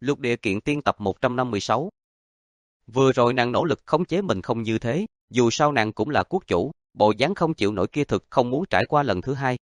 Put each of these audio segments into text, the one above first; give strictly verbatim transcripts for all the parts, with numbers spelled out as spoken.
Lục địa kiện tiên tập một trăm năm mươi sáu. Vừa rồi nàng nỗ lực khống chế mình không như thế, dù sao nàng cũng là quốc chủ, bộ dáng không chịu nổi kia thực không muốn trải qua lần thứ hai.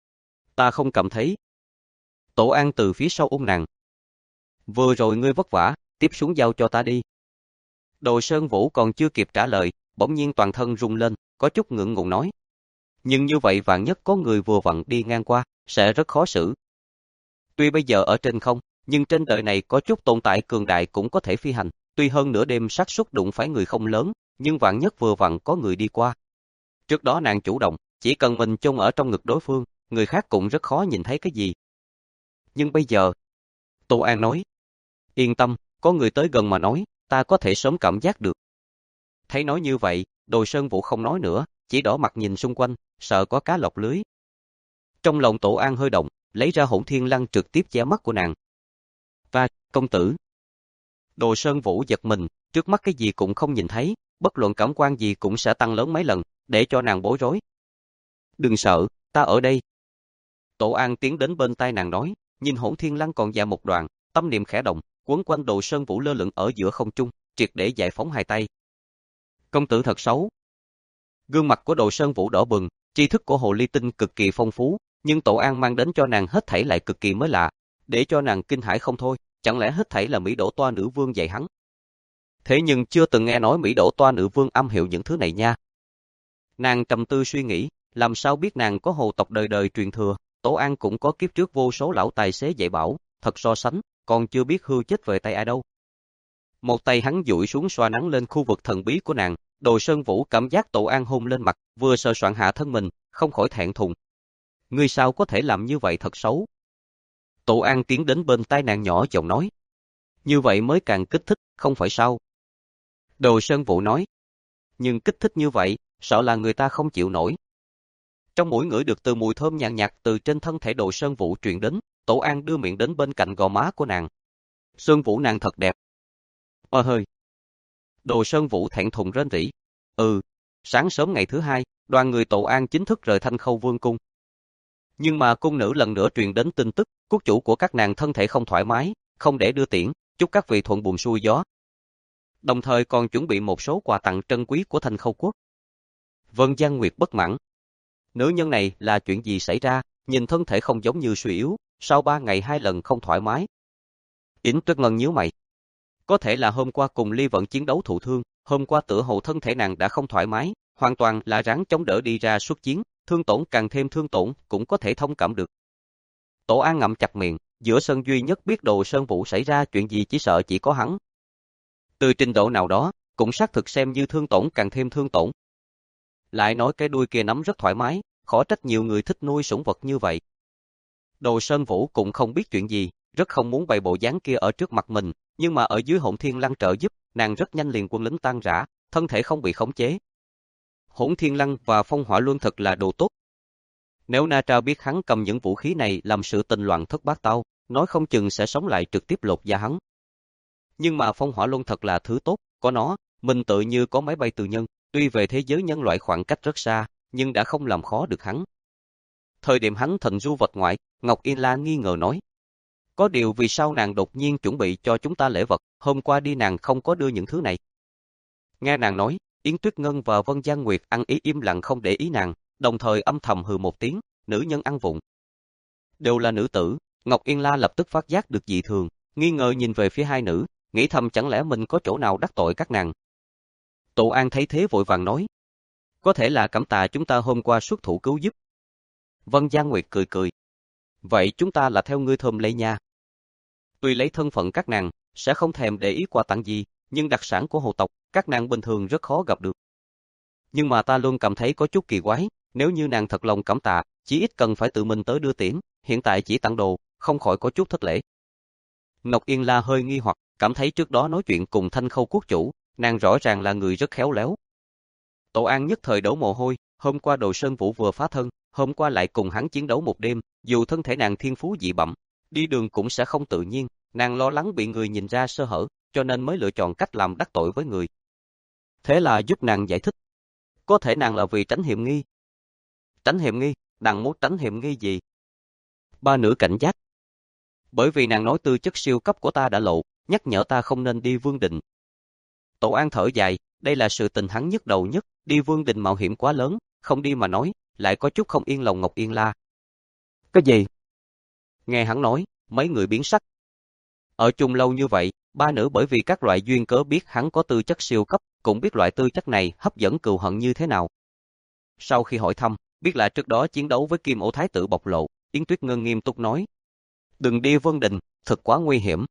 Ta không cảm thấy. Tổ An từ phía sau ôm nàng. Vừa rồi ngươi vất vả, tiếp xuống giao cho ta đi. Đồ Sơn Vũ còn chưa kịp trả lời, bỗng nhiên toàn thân rung lên, có chút ngượng ngùng nói. Nhưng như vậy vạn nhất có người vừa vặn đi ngang qua, sẽ rất khó xử. Tuy bây giờ ở trên không, nhưng trên đời này có chút tồn tại cường đại cũng có thể phi hành, tuy hơn nửa đêm xác suất đụng phải người không lớn, nhưng vạn nhất vừa vặn có người đi qua. Trước đó nàng chủ động, chỉ cần mình chôn ở trong ngực đối phương, người khác cũng rất khó nhìn thấy cái gì. Nhưng bây giờ, Tô An nói, yên tâm, có người tới gần mà nói, ta có thể sớm cảm giác được. Thấy nói như vậy, Đồ Sơn Vũ không nói nữa, chỉ đỏ mặt nhìn xung quanh, sợ có cá lọt lưới. Trong lòng Tổ An hơi động, lấy ra Hỗn Thiên Lăng trực tiếp che mắt của nàng. Và, công tử. Đồ Sơn Vũ giật mình, trước mắt cái gì cũng không nhìn thấy, bất luận cảm quan gì cũng sẽ tăng lớn mấy lần, để cho nàng bối rối. Đừng sợ, ta ở đây. Tổ An tiến đến bên tai nàng nói, nhìn Hỗn Thiên Lăng còn dài một đoạn, tâm niệm khẽ động, quấn quanh Đồ Sơn Vũ lơ lửng ở giữa không trung, triệt để giải phóng hai tay. Công tử thật xấu. Gương mặt của Đồ Sơn Vũ đỏ bừng, tri thức của Hồ Ly Tinh cực kỳ phong phú, nhưng Tổ An mang đến cho nàng hết thảy lại cực kỳ mới lạ, để cho nàng kinh hãi không thôi, chẳng lẽ hết thảy là Mỹ Đỗ Toa nữ vương dạy hắn? Thế nhưng chưa từng nghe nói Mỹ Đỗ Toa nữ vương âm hiệu những thứ này nha. Nàng trầm tư suy nghĩ, làm sao biết nàng có hồ tộc đời đời truyền thừa, Tổ An cũng có kiếp trước vô số lão tài xế dạy bảo, thật so sánh, còn chưa biết hưu chết về tay ai đâu. Một tay hắn duỗi xuống xoa nắng lên khu vực thần bí của nàng, Đồ Sơn Vũ cảm giác Tổ An hôn lên mặt, vừa sờ soạn hạ thân mình, không khỏi thẹn thùng. Ngươi sao có thể làm như vậy thật xấu? Tổ An tiến đến bên tai nàng nhỏ giọng nói. Như vậy mới càng kích thích, không phải sao? Đồ Sơn Vũ nói. Nhưng kích thích như vậy, sợ là người ta không chịu nổi. Trong mũi ngửi được từ mùi thơm nhàn nhạt từ trên thân thể Đồ Sơn Vũ truyền đến, Tổ An đưa miệng đến bên cạnh gò má của nàng. Sơn Vũ nàng thật đẹp. Ơ hơi. Đồ Sơn Vũ thẹn thùng rên rỉ. Ừ, sáng sớm ngày thứ hai, đoàn người Tổ An chính thức rời Thanh Khâu Vương cung. Nhưng mà cung nữ lần nữa truyền đến tin tức, quốc chủ của các nàng thân thể không thoải mái, không để đưa tiễn, chúc các vị thuận buồm xuôi gió. Đồng thời còn chuẩn bị một số quà tặng trân quý của Thanh Khâu quốc. Vân Giang Nguyệt bất mãn. Nữ nhân này là chuyện gì xảy ra, nhìn thân thể không giống như suy yếu, sau ba ngày hai lần không thoải mái. Yến Tuyết Ngân nhíu mày. Có thể là hôm qua cùng Ly Vận chiến đấu thụ thương, hôm qua tựa hồ thân thể nàng đã không thoải mái, hoàn toàn là ráng chống đỡ đi ra xuất chiến, thương tổn càng thêm thương tổn, cũng có thể thông cảm được. Tổ An ngậm chặt miệng, giữa sân duy nhất biết Đồ Sơn Vũ xảy ra chuyện gì chỉ sợ chỉ có hắn. Từ trình độ nào đó, cũng xác thực xem như thương tổn càng thêm thương tổn. Lại nói cái đuôi kia nắm rất thoải mái, khó trách nhiều người thích nuôi sủng vật như vậy. Đồ Sơn Vũ cũng không biết chuyện gì, rất không muốn bày bộ dáng kia ở trước mặt mình, nhưng mà ở dưới Hỗn Thiên Lăng trợ giúp, nàng rất nhanh liền quân lính tan rã, thân thể không bị khống chế. Hỗn Thiên Lăng và Phong Hỏa Luân thật là đồ tốt. Nếu Na Tra biết hắn cầm những vũ khí này làm sự tình loạn thất bát tao, nói không chừng sẽ sống lại trực tiếp lột da hắn. Nhưng mà Phong Hỏa Luân thật là thứ tốt, có nó, mình tự như có máy bay từ nhân, tuy về thế giới nhân loại khoảng cách rất xa, nhưng đã không làm khó được hắn. Thời điểm hắn thịnh du vật ngoại, Ngọc Yên La nghi ngờ nói. Có điều vì sao nàng đột nhiên chuẩn bị cho chúng ta lễ vật, hôm qua đi nàng không có đưa những thứ này. Nghe nàng nói, Yến Tuyết Ngân và Vân Giang Nguyệt ăn ý im lặng không để ý nàng, đồng thời âm thầm hừ một tiếng, nữ nhân ăn vụng. Đều là nữ tử, Ngọc Yên La lập tức phát giác được dị thường, nghi ngờ nhìn về phía hai nữ, nghĩ thầm chẳng lẽ mình có chỗ nào đắc tội các nàng. Tổ An thấy thế vội vàng nói. Có thể là cảm tạ chúng ta hôm qua xuất thủ cứu giúp. Vân Giang Nguyệt cười cười. Vậy chúng ta là theo ngươi thơm lấy nha. Tuy lấy thân phận các nàng, sẽ không thèm để ý quà tặng gì, nhưng đặc sản của hồ tộc, các nàng bình thường rất khó gặp được. Nhưng mà ta luôn cảm thấy có chút kỳ quái, nếu như nàng thật lòng cảm tạ, chỉ ít cần phải tự mình tới đưa tiễn, hiện tại chỉ tặng đồ, không khỏi có chút thất lễ. Ngọc Yên La hơi nghi hoặc, cảm thấy trước đó nói chuyện cùng Thanh Khâu quốc chủ, nàng rõ ràng là người rất khéo léo. Tổ An nhất thời đổ mồ hôi, hôm qua Đồ Sơn Vũ vừa phá thân, hôm qua lại cùng hắn chiến đấu một đêm, dù thân thể nàng thiên phú dị bẩm, đi đường cũng sẽ không tự nhiên, nàng lo lắng bị người nhìn ra sơ hở, cho nên mới lựa chọn cách làm đắc tội với người. Thế là giúp nàng giải thích. Có thể nàng là vì tránh hiểm nghi. Tránh hiểm nghi? Nàng muốn tránh hiểm nghi gì? Ba nữ cảnh giác. Bởi vì nàng nói tư chất siêu cấp của ta đã lộ, nhắc nhở ta không nên đi Vương Đình. Tổ An thở dài, đây là sự tình hắn nhức đầu nhất, đi Vương Đình mạo hiểm quá lớn, không đi mà nói, lại có chút không yên lòng Ngọc Yên La. Cái gì? Nghe hắn nói, mấy người biến sắc. Ở chung lâu như vậy, ba nữ bởi vì các loại duyên cớ biết hắn có tư chất siêu cấp, cũng biết loại tư chất này hấp dẫn cừu hận như thế nào. Sau khi hỏi thăm, biết là trước đó chiến đấu với Kim Ổ Thái tử bộc lộ, Yến Tuyết Ngân nghiêm túc nói. Đừng đi Vân Đình, thật quá nguy hiểm.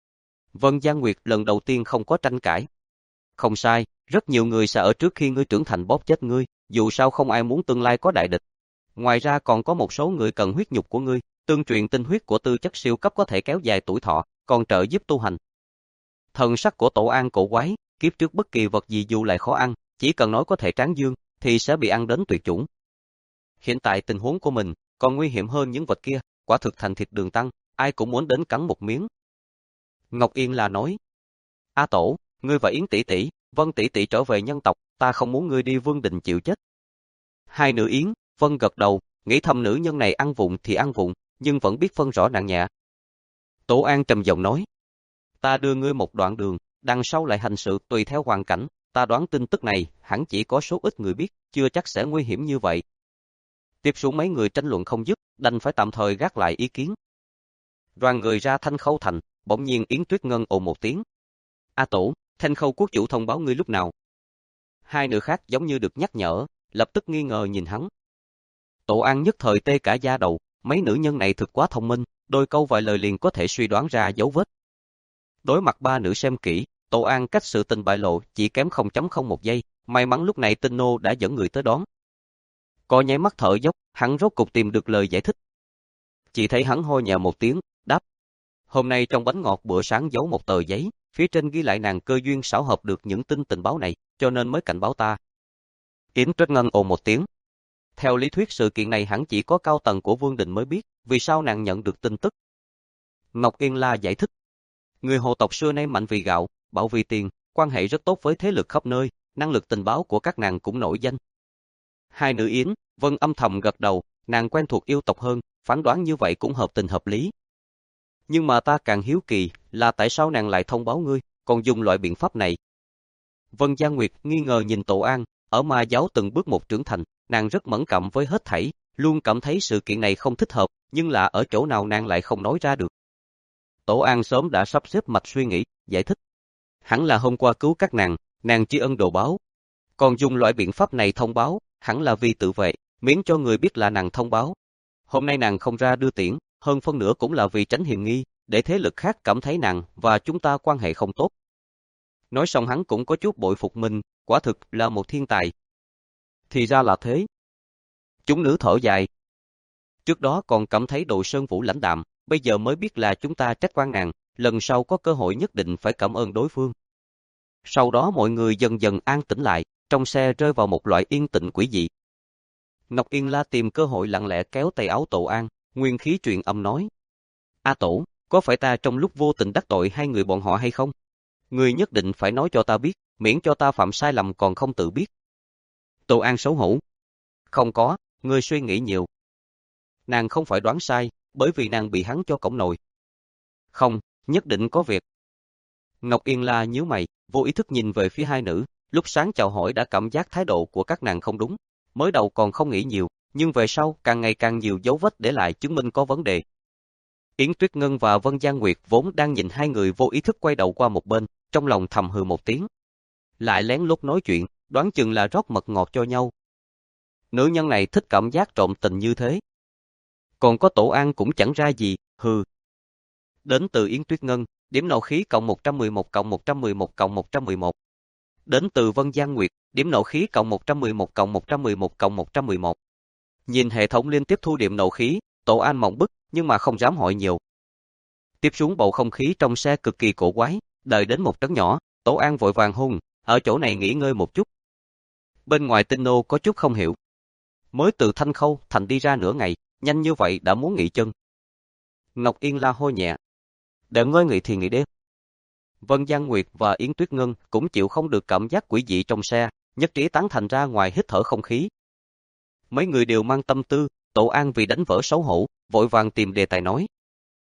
Vân Giang Nguyệt lần đầu tiên không có tranh cãi. Không sai, rất nhiều người sẽ ở trước khi ngươi trưởng thành bóp chết ngươi, dù sao không ai muốn tương lai có đại địch. Ngoài ra còn có một số người cần huyết nhục của ngươi, tương truyền tinh huyết của tư chất siêu cấp có thể kéo dài tuổi thọ, còn trợ giúp tu hành. Thần sắc của Tổ An cổ quái, kiếp trước bất kỳ vật gì dù lại khó ăn, chỉ cần nói có thể tráng dương, thì sẽ bị ăn đến tuyệt chủng. Hiện tại tình huống của mình còn nguy hiểm hơn những vật kia, quả thực thành thịt đường tăng, ai cũng muốn đến cắn một miếng. Ngọc Yên là nói, A Tổ, ngươi và Yến tỷ tỷ, Vân tỷ tỷ trở về nhân tộc, ta không muốn ngươi đi Vương Đình chịu chết. Hai nữ Yến, Vân gật đầu, nghĩ thầm nữ nhân này ăn vụng thì ăn vụng, nhưng vẫn biết phân rõ nặng nhẹ. Tổ An trầm giọng nói, ta đưa ngươi một đoạn đường, đằng sau lại hành sự tùy theo hoàn cảnh, ta đoán tin tức này hẳn chỉ có số ít người biết, chưa chắc sẽ nguy hiểm như vậy. Tiếp xuống mấy người tranh luận không dứt, đành phải tạm thời gác lại ý kiến. Đoàn người ra Thanh Khâu Thành, bỗng nhiên Yến Tuyết Ngân ồ một tiếng. A Tổ, Thanh Khâu quốc chủ thông báo ngươi lúc nào? Hai nữ khác giống như được nhắc nhở, lập tức nghi ngờ nhìn hắn. Tổ An nhất thời tê cả da đầu, mấy nữ nhân này thực quá thông minh, đôi câu vài lời liền có thể suy đoán ra dấu vết. Đối mặt ba nữ xem kỹ, Tổ An cách sự tình bại lộ chỉ kém không chấm không một giây, may mắn lúc này Tinh Nô đã dẫn người tới đón. Có nháy mắt thở dốc, hắn rốt cục tìm được lời giải thích. Chỉ thấy hắn hô nhẹ một tiếng, đáp. Hôm nay trong bánh ngọt bữa sáng giấu một tờ giấy, phía trên ghi lại nàng cơ duyên xảo hợp được những tin tình báo này, cho nên mới cảnh báo ta. Yến Tuyết Ngân ồ một tiếng. Theo lý thuyết sự kiện này hẳn chỉ có cao tầng của Vương Đình mới biết, vì sao nàng nhận được tin tức. Ngọc Yên La giải thích. Người Hồ tộc xưa nay mạnh vì gạo, bảo vì tiền, quan hệ rất tốt với thế lực khắp nơi, năng lực tình báo của các nàng cũng nổi danh. Hai nữ Yến, Vân âm thầm gật đầu, nàng quen thuộc yêu tộc hơn, phán đoán như vậy cũng hợp tình hợp lý. Nhưng mà ta càng hiếu kỳ là tại sao nàng lại thông báo ngươi, còn dùng loại biện pháp này. Vân Giang Nguyệt nghi ngờ nhìn Tổ An, ở ma giáo từng bước một trưởng thành, nàng rất mẫn cảm với hết thảy, luôn cảm thấy sự kiện này không thích hợp, nhưng là ở chỗ nào nàng lại không nói ra được. Tổ An sớm đã sắp xếp mạch suy nghĩ, giải thích. Hẳn là hôm qua cứu các nàng, nàng tri ân đồ báo. Còn dùng loại biện pháp này thông báo, hẳn là vì tự vệ, miễn cho người biết là nàng thông báo. Hôm nay nàng không ra đưa tiễn, hơn phân nửa cũng là vì tránh hiềm nghi, để thế lực khác cảm thấy nàng và chúng ta quan hệ không tốt. Nói xong hắn cũng có chút bội phục mình, quả thực là một thiên tài. Thì ra là thế. Chúng nữ thở dài. Trước đó còn cảm thấy Đồ Sơn Vũ lãnh đạm, bây giờ mới biết là chúng ta trách quan nàng, lần sau có cơ hội nhất định phải cảm ơn đối phương. Sau đó mọi người dần dần an tĩnh lại, trong xe rơi vào một loại yên tĩnh quỷ dị. Ngọc Yên La tìm cơ hội lặng lẽ kéo tay áo Tổ An, nguyên khí truyền âm nói. A Tổ, có phải ta trong lúc vô tình đắc tội hai người bọn họ hay không? Ngươi nhất định phải nói cho ta biết, miễn cho ta phạm sai lầm còn không tự biết. Tổ An xấu hổ. Không có, ngươi suy nghĩ nhiều. Nàng không phải đoán sai, bởi vì nàng bị hắn cho cổng nồi. Không, nhất định có việc. Ngọc Yên La nhíu mày, vô ý thức nhìn về phía hai nữ, lúc sáng chào hỏi đã cảm giác thái độ của các nàng không đúng. Mới đầu còn không nghĩ nhiều, nhưng về sau càng ngày càng nhiều dấu vết để lại chứng minh có vấn đề. Yến Tuyết Ngân và Vân Giang Nguyệt vốn đang nhìn hai người vô ý thức quay đầu qua một bên, trong lòng thầm hừ một tiếng. Lại lén lút nói chuyện, đoán chừng là rót mật ngọt cho nhau. Nữ nhân này thích cảm giác trộm tình như thế. Còn có Tổ An cũng chẳng ra gì, hừ. Đến từ Yến Tuyết Ngân, điểm nộ khí cộng một trăm mười một cộng một trăm mười một cộng một trăm mười một. Đến từ Vân Giang Nguyệt, điểm nộ khí cộng một trăm mười một cộng một trăm mười một cộng một trăm mười một. Nhìn hệ thống liên tiếp thu điểm nộ khí, Tổ An mộng bức, nhưng mà không dám hỏi nhiều. Tiếp xuống bầu không khí trong xe cực kỳ cổ quái, đợi đến một trấn nhỏ, Tổ An vội vàng hung, ở chỗ này nghỉ ngơi một chút. Bên ngoài Tinh Nô có chút không hiểu. Mới từ Thanh Khâu Thành đi ra nửa ngày, nhanh như vậy đã muốn nghỉ chân. Ngọc Yên La hô nhẹ. Để ngơi nghỉ thì nghỉ đi. Vân Giang Nguyệt và Yến Tuyết Ngân cũng chịu không được cảm giác quỷ dị trong xe, nhất trí tán thành ra ngoài hít thở không khí. Mấy người đều mang tâm tư, Tổ An vì đánh vỡ xấu hổ, vội vàng tìm đề tài nói. À,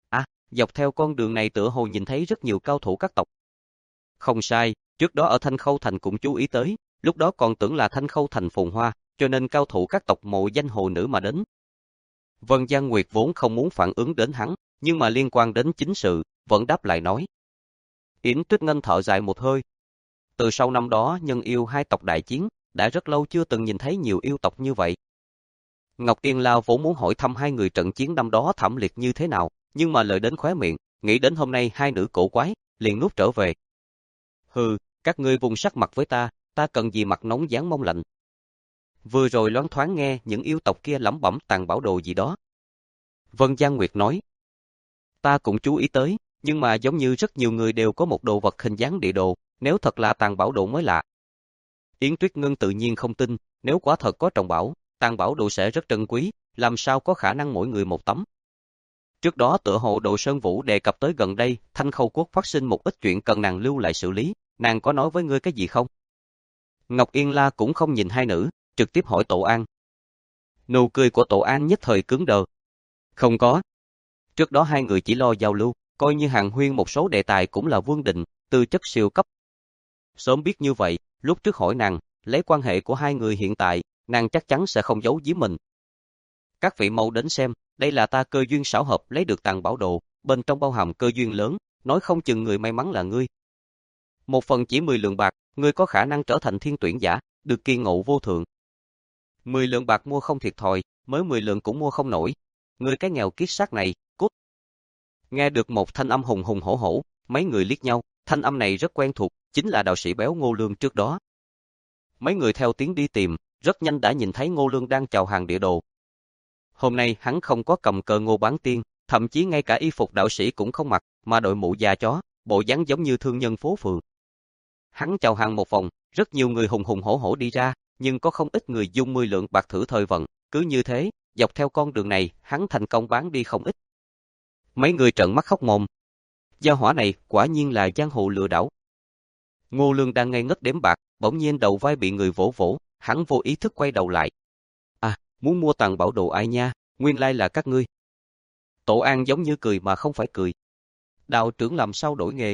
Dọc theo con đường này tựa hồ nhìn thấy rất nhiều cao thủ các tộc. Không sai, trước đó ở Thanh Khâu Thành cũng chú ý tới, lúc đó còn tưởng là Thanh Khâu Thành phồn hoa, cho nên cao thủ các tộc mộ danh hồ nữ mà đến. Vân Giang Nguyệt vốn không muốn phản ứng đến hắn, nhưng mà liên quan đến chính sự, vẫn đáp lại nói. Yến Tuyết Ngân thở dài một hơi. Từ sau năm đó nhân yêu hai tộc đại chiến, đã rất lâu chưa từng nhìn thấy nhiều yêu tộc như vậy. Ngọc Yên La vốn muốn hỏi thăm hai người trận chiến năm đó thảm liệt như thế nào, nhưng mà lời đến khóe miệng, nghĩ đến hôm nay hai nữ cổ quái, liền nuốt trở về. Hừ, các ngươi vùng sắc mặt với ta, ta cần gì mặt nóng dán mông lạnh. Vừa rồi loáng thoáng nghe những yêu tộc kia lẩm bẩm tàn bảo đồ gì đó. Vân Giang Nguyệt nói. Ta cũng chú ý tới, nhưng mà giống như rất nhiều người đều có một đồ vật hình dáng địa đồ, nếu thật là tàn bảo đồ mới lạ. Yến Tuyết Ngân tự nhiên không tin, nếu quả thật có trọng bảo, tàn bảo đồ sẽ rất trân quý, làm sao có khả năng mỗi người một tấm. Trước đó tựa hồ Đồ Sơn Vũ đề cập tới gần đây, Thanh Khâu Quốc phát sinh một ít chuyện cần nàng lưu lại xử lý, nàng có nói với ngươi cái gì không? Ngọc Yên La cũng không nhìn hai nữ, trực tiếp hỏi Tổ An. Nụ cười của Tổ An nhất thời cứng đờ. Không có. Trước đó hai người chỉ lo giao lưu, coi như hàng huyên một số đề tài cũng là vương định, tư chất siêu cấp. Sớm biết như vậy, lúc trước hỏi nàng, lấy quan hệ của hai người hiện tại, nàng chắc chắn sẽ không giấu giếm mình. Các vị mau đến xem, đây là ta cơ duyên xảo hợp lấy được tàn bảo đồ, bên trong bao hàm cơ duyên lớn, nói không chừng người may mắn là ngươi. Một phần chỉ mười lượng bạc, ngươi có khả năng trở thành thiên tuyển giả, được kỳ ngộ vô thượng. Mười lượng bạc mua không thiệt thòi, mới mười lượng cũng mua không nổi. Ngươi cái nghèo kiết xác này, cút. Nghe được một thanh âm hùng hùng hổ hổ, mấy người liếc nhau, thanh âm này rất quen thuộc, chính là đạo sĩ béo Ngô Lương trước đó. Mấy người theo tiếng đi tìm, rất nhanh đã nhìn thấy Ngô Lương đang chào hàng địa đồ. Hôm nay hắn không có cầm cờ Ngô Bán Tiên, thậm chí ngay cả y phục đạo sĩ cũng không mặc, mà đội mũ da chó, bộ dáng giống như thương nhân phố phường. Hắn chào hàng một vòng, rất nhiều người hùng hùng hổ hổ đi ra, nhưng có không ít người dùng mười lượng bạc thử thời vận, cứ như thế, dọc theo con đường này, hắn thành công bán đi không ít. Mấy người trợn mắt khóc mồm. Gia hỏa này quả nhiên là giang hồ lừa đảo. Ngô Lương đang ngây ngất đếm bạc, bỗng nhiên đầu vai bị người vỗ vỗ, hắn vô ý thức quay đầu lại. À, muốn mua tàn bảo đồ ai nha, nguyên lai là các ngươi. Tổ An giống như cười mà không phải cười. Đạo trưởng làm sao đổi nghề?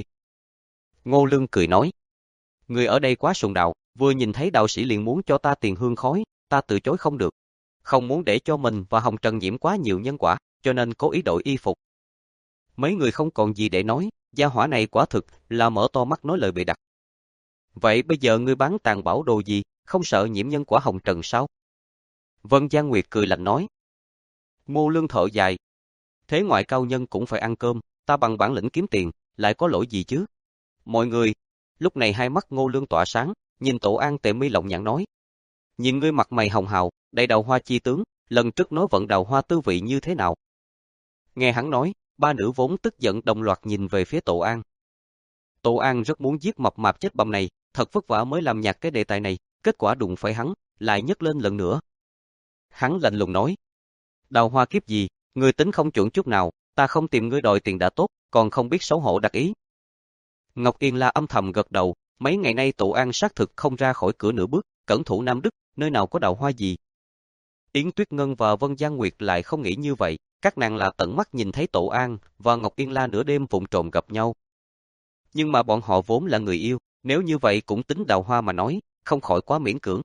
Ngô Lương cười nói. Người ở đây quá sùng đạo, vừa nhìn thấy đạo sĩ liền muốn cho ta tiền hương khói, ta từ chối không được. Không muốn để cho mình và Hồng Trần nhiễm quá nhiều nhân quả, cho nên cố ý đổi y phục. Mấy người không còn gì để nói, gia hỏa này quả thực là mở to mắt nói lời bịa đặt. Vậy bây giờ ngươi bán tàn bảo đồ gì, không sợ nhiễm nhân quả Hồng Trần sao? Vân Giang Nguyệt cười lạnh nói. Ngô Lương thở dài. Thế ngoại cao nhân cũng phải ăn cơm, ta bằng bản lĩnh kiếm tiền, lại có lỗi gì chứ? Mọi người, lúc này hai mắt Ngô Lương tỏa sáng, nhìn Tổ An tề mi lộng nhãn nói. Nhìn ngươi mặt mày hồng hào, đầy đào hoa chi tướng, lần trước nói vận đào hoa tư vị như thế nào? Nghe hắn nói, ba nữ vốn tức giận đồng loạt nhìn về phía Tổ An. Tổ An rất muốn giết mập mạp chết bầm này, thật vất vả mới làm nhạt cái đề tài này, kết quả đụng phải hắn, lại nhấc lên lần nữa. Hắn lạnh lùng nói. Đào hoa kiếp gì, ngươi tính không chuẩn chút nào, ta không tìm ngươi đòi tiền đã tốt, còn không biết xấu hổ đặc ý. Ngọc Yên La âm thầm gật đầu, mấy ngày nay Tổ An xác thực không ra khỏi cửa nửa bước, cẩn thủ Nam Đức, nơi nào có đào hoa gì. Yến Tuyết Ngân và Vân Giang Nguyệt lại không nghĩ như vậy, các nàng là tận mắt nhìn thấy Tổ An và Ngọc Yên La nửa đêm vụng trộm gặp nhau. Nhưng mà bọn họ vốn là người yêu, nếu như vậy cũng tính đào hoa mà nói, không khỏi quá miễn cưỡng.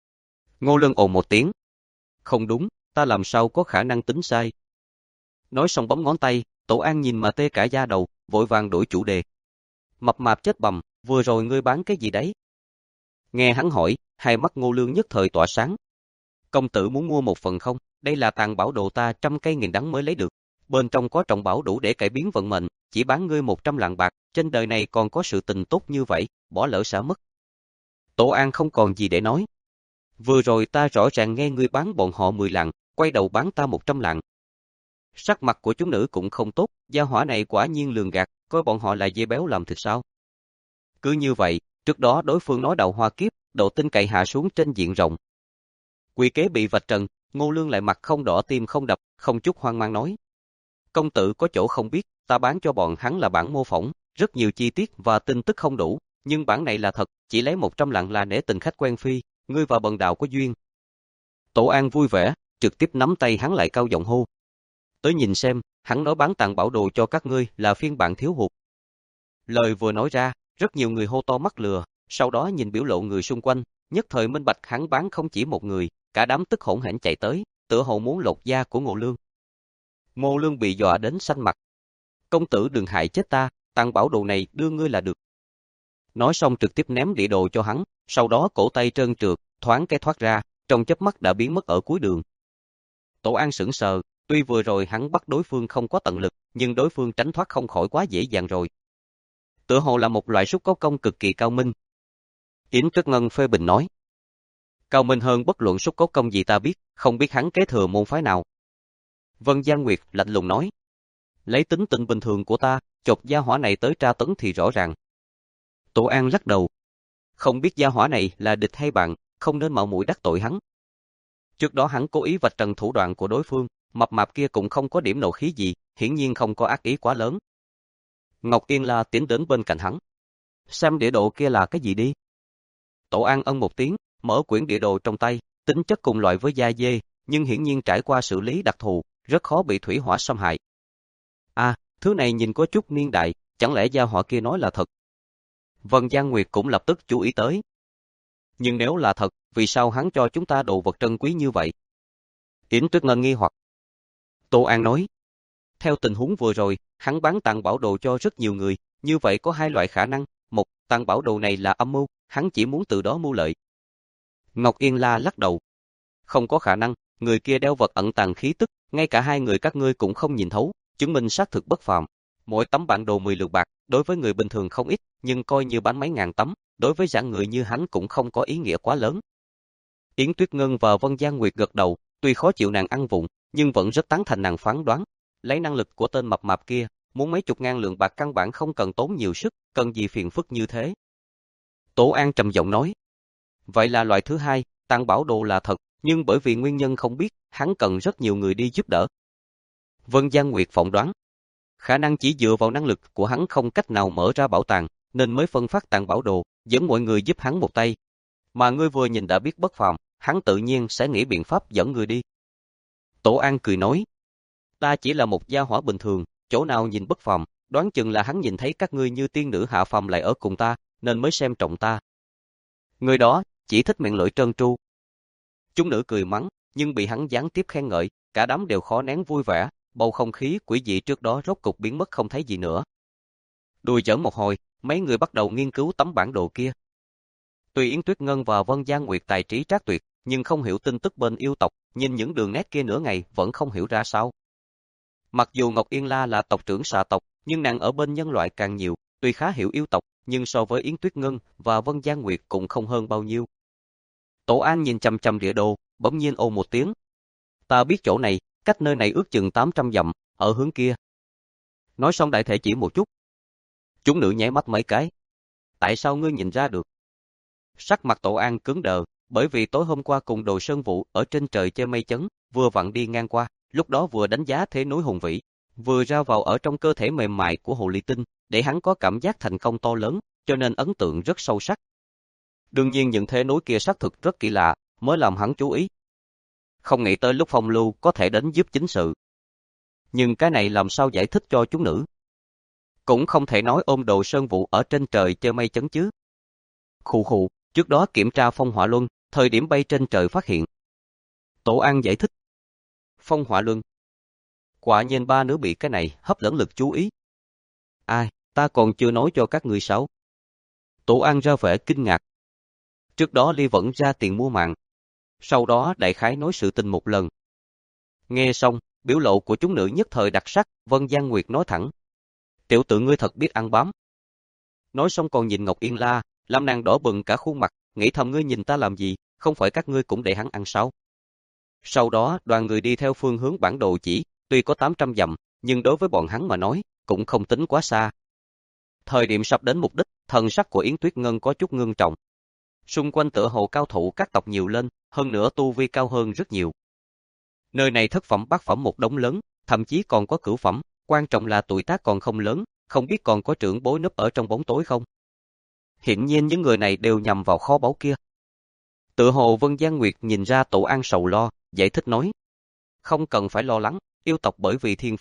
Ngô Lương ồn một tiếng. Không đúng, ta làm sao có khả năng tính sai. Nói xong bấm ngón tay, Tổ An nhìn mà tê cả da đầu, vội vàng đổi chủ đề. Mập mạp chết bầm, vừa rồi ngươi bán cái gì đấy? Nghe hắn hỏi, hai mắt Ngô Lương nhất thời tỏa sáng. Công tử muốn mua một phần không? Đây là tàn bảo đồ ta trăm cây nghìn đắng mới lấy được. Bên trong có trọng bảo đủ để cải biến vận mệnh, chỉ bán ngươi một trăm lạng bạc, trên đời này còn có sự tình tốt như vậy, bỏ lỡ xả mất. Tổ An không còn gì để nói. Vừa rồi ta rõ ràng nghe ngươi bán bọn họ mười lạng, quay đầu bán ta một trăm lạng. Sắc mặt của chúng nữ cũng không tốt, gia hỏa này quả nhiên lường gạt, coi bọn họ là dê béo làm thịt sao. Cứ như vậy, trước đó đối phương nói đào hoa kiếp, độ tin cậy hạ xuống trên diện rộng. Quy kế bị vạch trần, Ngô Lương lại mặt không đỏ tim không đập, không chút hoang mang nói. Công tử có chỗ không biết, ta bán cho bọn hắn là bản mô phỏng, rất nhiều chi tiết và tin tức không đủ, nhưng bản này là thật, chỉ lấy một trăm lạng là nể tình khách quen phi, ngươi và bần đạo có duyên. Tổ An vui vẻ, trực tiếp nắm tay hắn lại cao giọng hô. Tới nhìn xem, hắn nói bán tàng bảo đồ cho các ngươi là phiên bản thiếu hụt. Lời vừa nói ra, rất nhiều người hô to mắc lừa, sau đó nhìn biểu lộ người xung quanh, nhất thời minh bạch hắn bán không chỉ một người, cả đám tức hỗn hển chạy tới, tựa hồ muốn lột da của Ngô Lương. Ngô Lương bị dọa đến xanh mặt. Công tử đừng hại chết ta, tàng bảo đồ này đưa ngươi là được. Nói xong trực tiếp ném địa đồ cho hắn, sau đó cổ tay trơn trượt, thoáng cái thoát ra, trong chớp mắt đã biến mất ở cuối đường. Tổ An sững sờ, tuy vừa rồi hắn bắt đối phương không có tận lực, nhưng đối phương tránh thoát không khỏi quá dễ dàng rồi. Tựa hồ là một loại sút có công cực kỳ cao minh. Yến Tuyết Ngân phê bình nói. Cao minh hơn bất luận sút có công gì ta biết, không biết hắn kế thừa môn phái nào. Vân Giang Nguyệt lạnh lùng nói. Lấy tính tình bình thường của ta, chộp gia hỏa này tới tra tấn thì rõ ràng. Tổ An lắc đầu. Không biết gia hỏa này là địch hay bạn, không nên mạo muội đắc tội hắn. Trước đó hắn cố ý vạch trần thủ đoạn của đối phương, mập mạp kia cũng không có điểm nộ khí gì, hiển nhiên không có ác ý quá lớn. Ngọc Yên La tiến đến bên cạnh hắn. Xem địa đồ kia là cái gì đi. Tổ An ân một tiếng, mở quyển địa đồ trong tay, tính chất cùng loại với da dê, nhưng hiển nhiên trải qua xử lý đặc thù, rất khó bị thủy hỏa xâm hại. À, thứ này nhìn có chút niên đại, chẳng lẽ gia hỏa kia nói là thật? Vân Giang Nguyệt cũng lập tức chú ý tới. Nhưng nếu là thật, vì sao hắn cho chúng ta đồ vật trân quý như vậy? Yến Tuyết Ngân nghi hoặc. Tô An nói. Theo tình huống vừa rồi, hắn bán tàng bảo đồ cho rất nhiều người, như vậy có hai loại khả năng. Một, tàng bảo đồ này là âm mưu, hắn chỉ muốn từ đó mưu lợi. Ngọc Yên La lắc đầu. Không có khả năng, người kia đeo vật ẩn tàng khí tức, ngay cả hai người các ngươi cũng không nhìn thấu, chứng minh xác thực bất phàm. Mỗi tấm bản đồ mười lượng bạc, đối với người bình thường không ít, nhưng coi như bán mấy ngàn tấm, đối với dạng người như hắn cũng không có ý nghĩa quá lớn. Yến Tuyết Ngân và Vân Giang Nguyệt gật đầu, tuy khó chịu nàng ăn vụng, nhưng vẫn rất tán thành nàng phán đoán. Lấy năng lực của tên mập mạp kia, muốn mấy chục ngàn lượng bạc căn bản không cần tốn nhiều sức, cần gì phiền phức như thế. Tổ An trầm giọng nói. Vậy là loại thứ hai, tàng bảo đồ là thật, nhưng bởi vì nguyên nhân không biết, hắn cần rất nhiều người đi giúp đỡ. Vân Giang Nguyệt phỏng đoán. Khả năng chỉ dựa vào năng lực của hắn không cách nào mở ra bảo tàng, nên mới phân phát tàng bảo đồ, dẫn mọi người giúp hắn một tay. Mà ngươi vừa nhìn đã biết bất phàm, hắn tự nhiên sẽ nghĩ biện pháp dẫn người đi. Tổ An cười nói. Ta chỉ là một gia hỏa bình thường, chỗ nào nhìn bất phàm, đoán chừng là hắn nhìn thấy các ngươi như tiên nữ hạ phàm lại ở cùng ta, nên mới xem trọng ta. Người đó, chỉ thích miệng lưỡi trơn tru. Chúng nữ cười mắng, nhưng bị hắn gián tiếp khen ngợi, cả đám đều khó nén vui vẻ, bầu không khí quỷ dị trước đó rốt cục biến mất không thấy gì nữa. Đùi giỡn một hồi, mấy người bắt đầu nghiên cứu tấm bản đồ kia. Tuy Yến Tuyết Ngân và Vân Giang Nguyệt tài trí trác tuyệt, nhưng không hiểu tin tức bên yêu tộc, nhìn những đường nét kia nửa ngày vẫn không hiểu ra sao. Mặc dù Ngọc Yên La là tộc trưởng xà tộc, nhưng nàng ở bên nhân loại càng nhiều, tuy khá hiểu yêu tộc, nhưng so với Yến Tuyết Ngân và Vân Giang Nguyệt cũng không hơn bao nhiêu. Tổ An nhìn chằm chằm địa đồ, bỗng nhiên ồ một tiếng. Ta biết chỗ này, cách nơi này ước chừng tám trăm dặm, ở hướng kia. Nói xong đại thể chỉ một chút. Chúng nữ nháy mắt mấy cái. Tại sao ngươi nhìn ra được? Sắc mặt Tổ An cứng đờ, bởi vì tối hôm qua cùng Đồ Sơn Vũ ở trên trời chơi mây chấn, vừa vặn đi ngang qua, lúc đó vừa đánh giá thế núi hùng vĩ, vừa ra vào ở trong cơ thể mềm mại của hồ ly tinh, để hắn có cảm giác thành công to lớn, cho nên ấn tượng rất sâu sắc. Đương nhiên những thế núi kia xác thực rất kỳ lạ, mới làm hắn chú ý. Không nghĩ tới lúc phong lưu có thể đến giúp chính sự. Nhưng cái này làm sao giải thích cho chúng nữ? Cũng không thể nói ôm Đồ Sơn Vũ ở trên trời chơi mây chấn chứ. Khụ khụ, trước đó kiểm tra phong hỏa luân, thời điểm bay trên trời phát hiện. Tổ An giải thích. Phong hỏa luân. Quả nhiên ba nữ bị cái này hấp dẫn lực chú ý. Ai, ta còn chưa nói cho các người sao? Tổ An ra vẻ kinh ngạc. Trước đó Ly vẫn ra tiền mua mạng. Sau đó đại khái nói sự tình một lần. Nghe xong, biểu lộ của chúng nữ nhất thời đặc sắc, Vân Giang Nguyệt nói thẳng. Tiểu tử ngươi thật biết ăn bám. Nói xong còn nhìn Ngọc Yên La, làm nàng đỏ bừng cả khuôn mặt, nghĩ thầm ngươi nhìn ta làm gì, không phải các ngươi cũng để hắn ăn sao? Sau đó đoàn người đi theo phương hướng bản đồ chỉ, tuy có tám trăm dặm, nhưng đối với bọn hắn mà nói, cũng không tính quá xa. Thời điểm sắp đến mục đích, thần sắc của Yến Tuyết Ngân có chút ngưng trọng. Xung quanh tựa hồ cao thủ các tộc nhiều lên, hơn nữa tu vi cao hơn rất nhiều. Nơi này thất phẩm bát phẩm một đống lớn, thậm chí còn có cửu phẩm, quan trọng là tuổi tác còn không lớn, không biết còn có trưởng bối núp ở trong bóng tối không. Hiển nhiên những người này đều nhằm vào kho báu kia. Tựa hồ Vân Giang Nguyệt nhìn ra Tổ An sầu lo, giải thích nói. Không cần phải lo lắng, yêu tộc bởi vì thiên phú,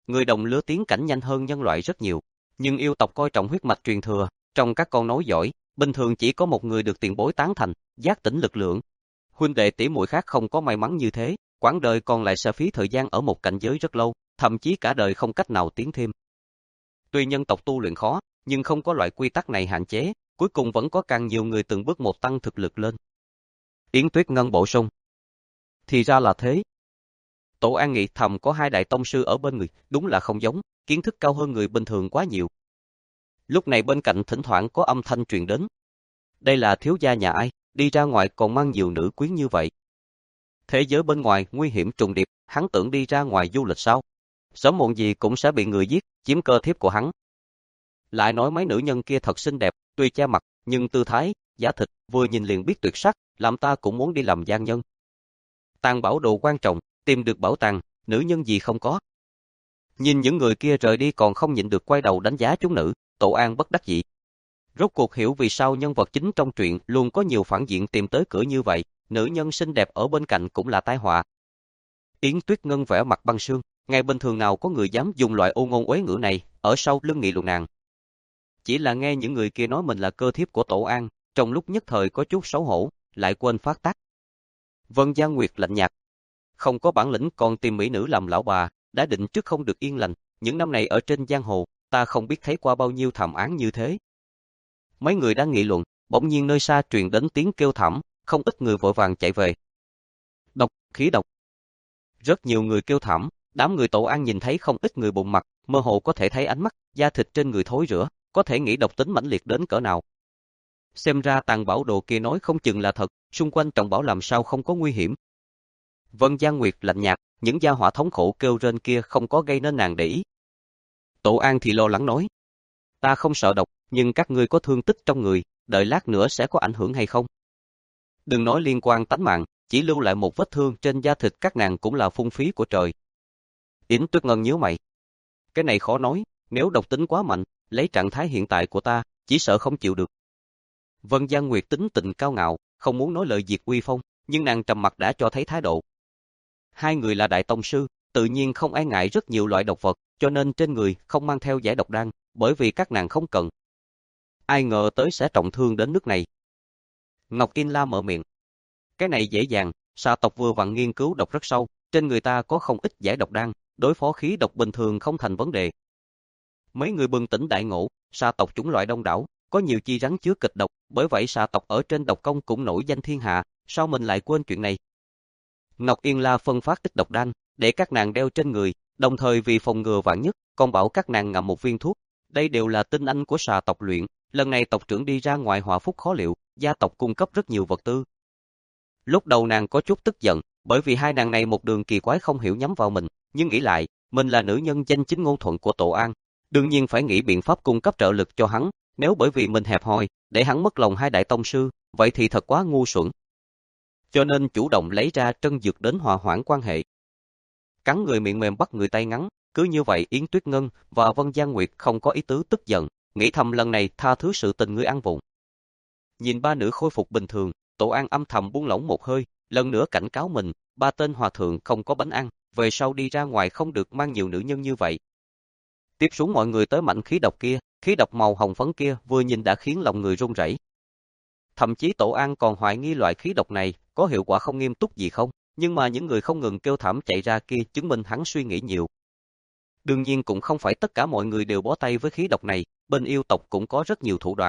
Người đồng lứa tiến cảnh nhanh hơn nhân loại rất nhiều, nhưng yêu tộc coi trọng huyết mạch truyền thừa, trong các con nối dõi, bình thường chỉ có một người được tiền bối tán thành, giác tỉnh lực lượng. Huynh đệ tỷ muội khác không có may mắn như thế, quãng đời còn lại sẽ phí thời gian ở một cảnh giới rất lâu, thậm chí cả đời không cách nào tiến thêm. Tuy nhân tộc tu luyện khó, nhưng không có loại quy tắc này hạn chế, cuối cùng vẫn có càng nhiều người từng bước một tăng thực lực lên. Yến Tuyết Ngân bổ sung. Thì ra là thế. Tổ An nghĩ thầm có hai đại tông sư ở bên người, đúng là không giống, kiến thức cao hơn người bình thường quá nhiều. Lúc này bên cạnh thỉnh thoảng có âm thanh truyền đến. Đây là thiếu gia nhà ai, đi ra ngoài còn mang nhiều nữ quyến như vậy. Thế giới bên ngoài nguy hiểm trùng điệp, hắn tưởng đi ra ngoài du lịch sao? Sớm muộn gì cũng sẽ bị người giết, chiếm cơ thiếp của hắn. Lại nói mấy nữ nhân kia thật xinh đẹp, tuy che mặt, nhưng tư thái, giá thịt, vừa nhìn liền biết tuyệt sắc, làm ta cũng muốn đi làm gian nhân. Tàng bảo đồ quan trọng, tìm được bảo tàng, nữ nhân gì không có. Nhìn những người kia rời đi còn không nhịn được quay đầu đánh giá chúng nữ, Tổ An bất đắc dĩ. Rốt cuộc hiểu vì sao nhân vật chính trong truyện luôn có nhiều phản diện tìm tới cửa như vậy, nữ nhân xinh đẹp ở bên cạnh cũng là tai họa. Yến Tuyết Ngân vẻ mặt băng sương, ngày bình thường nào có người dám dùng loại ô ngôn uế ngữ này, ở sau lưng nghị luận nàng. Chỉ là nghe những người kia nói mình là cơ thiếp của Tổ An, trong lúc nhất thời có chút xấu hổ, lại quên phát tác. Vân Gia Nguyệt lạnh nhạt. Không có bản lĩnh còn tìm mỹ nữ làm lão bà, đã định trước không được yên lành, những năm này ở trên giang hồ, ta không biết thấy qua bao nhiêu thảm án như thế. Mấy người đang nghị luận, bỗng nhiên nơi xa truyền đến tiếng kêu thảm, không ít người vội vàng chạy về. Độc, khí độc. Rất nhiều người kêu thảm, đám người Tổ An nhìn thấy không ít người bụng mặt, mơ hồ có thể thấy ánh mắt, da thịt trên người thối rữa, có thể nghĩ độc tính mãnh liệt đến cỡ nào. Xem ra Tàng Bảo Đồ kia nói không chừng là thật, xung quanh trọng bảo làm sao không có nguy hiểm. Vân Giang Nguyệt lạnh nhạt, những gia hỏa thống khổ kêu rên kia không có gây nên nàng để ý. Tổ An thì lo lắng nói, ta không sợ độc, nhưng các ngươi có thương tích trong người, đợi lát nữa sẽ có ảnh hưởng hay không? Đừng nói liên quan tánh mạng, chỉ lưu lại một vết thương trên da thịt các nàng cũng là phung phí của trời. Yến Tuyết Ngân nhíu mày. Cái này khó nói, nếu độc tính quá mạnh, lấy trạng thái hiện tại của ta, chỉ sợ không chịu được. Vân Giang Nguyệt tính tình cao ngạo, không muốn nói lời diệt uy phong, nhưng nàng trầm mặc đã cho thấy thái độ. Hai người là đại tông sư, tự nhiên không e ngại rất nhiều loại độc vật, cho nên trên người không mang theo giải độc đan, bởi vì các nàng không cần. Ai ngờ tới sẽ trọng thương đến nước này. Ngọc Yên La mở miệng. Cái này dễ dàng, xà tộc vừa vặn nghiên cứu độc rất sâu, trên người ta có không ít giải độc đan, đối phó khí độc bình thường không thành vấn đề. Mấy người bừng tỉnh đại ngộ, xà tộc chủng loại đông đảo, có nhiều chi rắn chứa kịch độc, bởi vậy xà tộc ở trên độc công cũng nổi danh thiên hạ, sao mình lại quên chuyện này? Ngọc Yên La phân phát ít độc đan, để các nàng đeo trên người, đồng thời vì phòng ngừa vạn nhất, còn bảo các nàng ngậm một viên thuốc. Đây đều là tinh anh của xà tộc luyện, lần này tộc trưởng đi ra ngoài họa phúc khó liệu, gia tộc cung cấp rất nhiều vật tư. Lúc đầu nàng có chút tức giận, bởi vì hai nàng này một đường kỳ quái không hiểu nhắm vào mình, nhưng nghĩ lại, mình là nữ nhân danh chính ngôn thuận của Tổ An, đương nhiên phải nghĩ biện pháp cung cấp trợ lực cho hắn, nếu bởi vì mình hẹp hòi, để hắn mất lòng hai đại tông sư, vậy thì thật quá ngu xuẩn. Cho nên chủ động lấy ra trân dược đến hòa hoãn quan hệ. Cắn người miệng mềm bắt người tay ngắn, cứ như vậy Yến Tuyết Ngân và Vân Giang Nguyệt không có ý tứ tức giận, nghĩ thầm lần này tha thứ sự tình người ăn vụng. Nhìn ba nữ khôi phục bình thường, Tổ An âm thầm buông lỏng một hơi, lần nữa cảnh cáo mình, ba tên hòa thượng không có bánh ăn, về sau đi ra ngoài không được mang nhiều nữ nhân như vậy. Tiếp xuống mọi người tới mảnh khí độc kia, khí độc màu hồng phấn kia vừa nhìn đã khiến lòng người run rẩy. Thậm chí Tổ An còn hoài nghi loại khí độc này có hiệu quả không nghiêm túc gì không, nhưng mà những người không ngừng kêu thảm chạy ra kia chứng minh hắn suy nghĩ nhiều. Đương nhiên cũng không phải tất cả mọi người đều bó tay với khí độc này, bên yêu tộc cũng có rất nhiều thủ đoạn.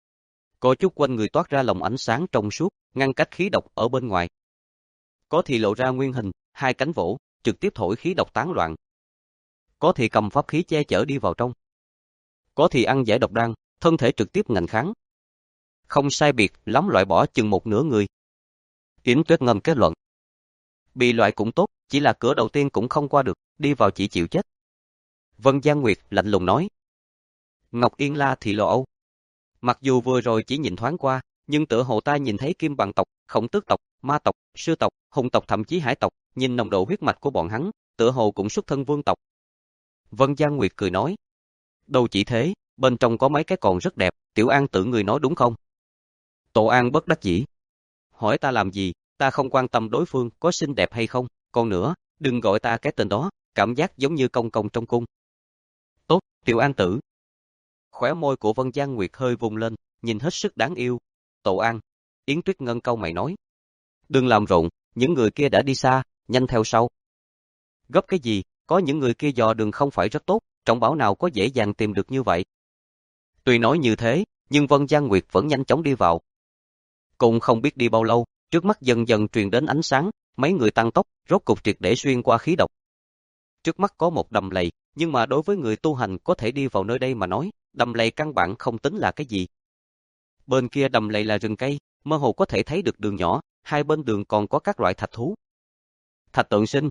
Có chút quanh người toát ra lồng ánh sáng trong suốt, ngăn cách khí độc ở bên ngoài. Có thì lộ ra nguyên hình, hai cánh vỗ, trực tiếp thổi khí độc tán loạn. Có thì cầm pháp khí che chở đi vào trong. Có thì ăn giải độc đan, thân thể trực tiếp ngạnh kháng. Không sai biệt, lắm loại bỏ chừng một nửa người. Yến Tuyết Ngân kết luận. Bị loại cũng tốt, chỉ là cửa đầu tiên cũng không qua được, đi vào chỉ chịu chết. Vân Giang Nguyệt lạnh lùng nói. Ngọc Yên La thì lo âu. Mặc dù vừa rồi chỉ nhìn thoáng qua, nhưng tựa hồ ta nhìn thấy Kim Bằng tộc, Khổng Tước tộc, Ma tộc, Sư tộc, Hùng tộc thậm chí Hải tộc, nhìn nồng độ huyết mạch của bọn hắn, tựa hồ cũng xuất thân vương tộc. Vân Giang Nguyệt cười nói. Đâu chỉ thế, bên trong có mấy cái còn rất đẹp, Tiểu An tự người nói đúng không? Tổ An bất đắc dĩ. Hỏi ta làm gì, ta không quan tâm đối phương có xinh đẹp hay không, còn nữa, đừng gọi ta cái tên đó, cảm giác giống như công công trong cung. Tốt, Tiểu An tử. Khóe môi của Vân Giang Nguyệt hơi vùng lên, nhìn hết sức đáng yêu. Tổ An, Yến Tuyết Ngân cau mày nói. Đừng làm rộn, những người kia đã đi xa, nhanh theo sau. Gấp cái gì, có những người kia dò đường không phải rất tốt, trọng bảo nào có dễ dàng tìm được như vậy. Tuy nói như thế, nhưng Vân Giang Nguyệt vẫn nhanh chóng đi vào. Cũng không biết đi bao lâu, trước mắt dần dần truyền đến ánh sáng, mấy người tăng tốc, rốt cục triệt để xuyên qua khí độc. Trước mắt có một đầm lầy, nhưng mà đối với người tu hành có thể đi vào nơi đây mà nói, đầm lầy căn bản không tính là cái gì. Bên kia đầm lầy là rừng cây, mơ hồ có thể thấy được đường nhỏ, hai bên đường còn có các loại thạch thú. Thạch Tượng Sinh.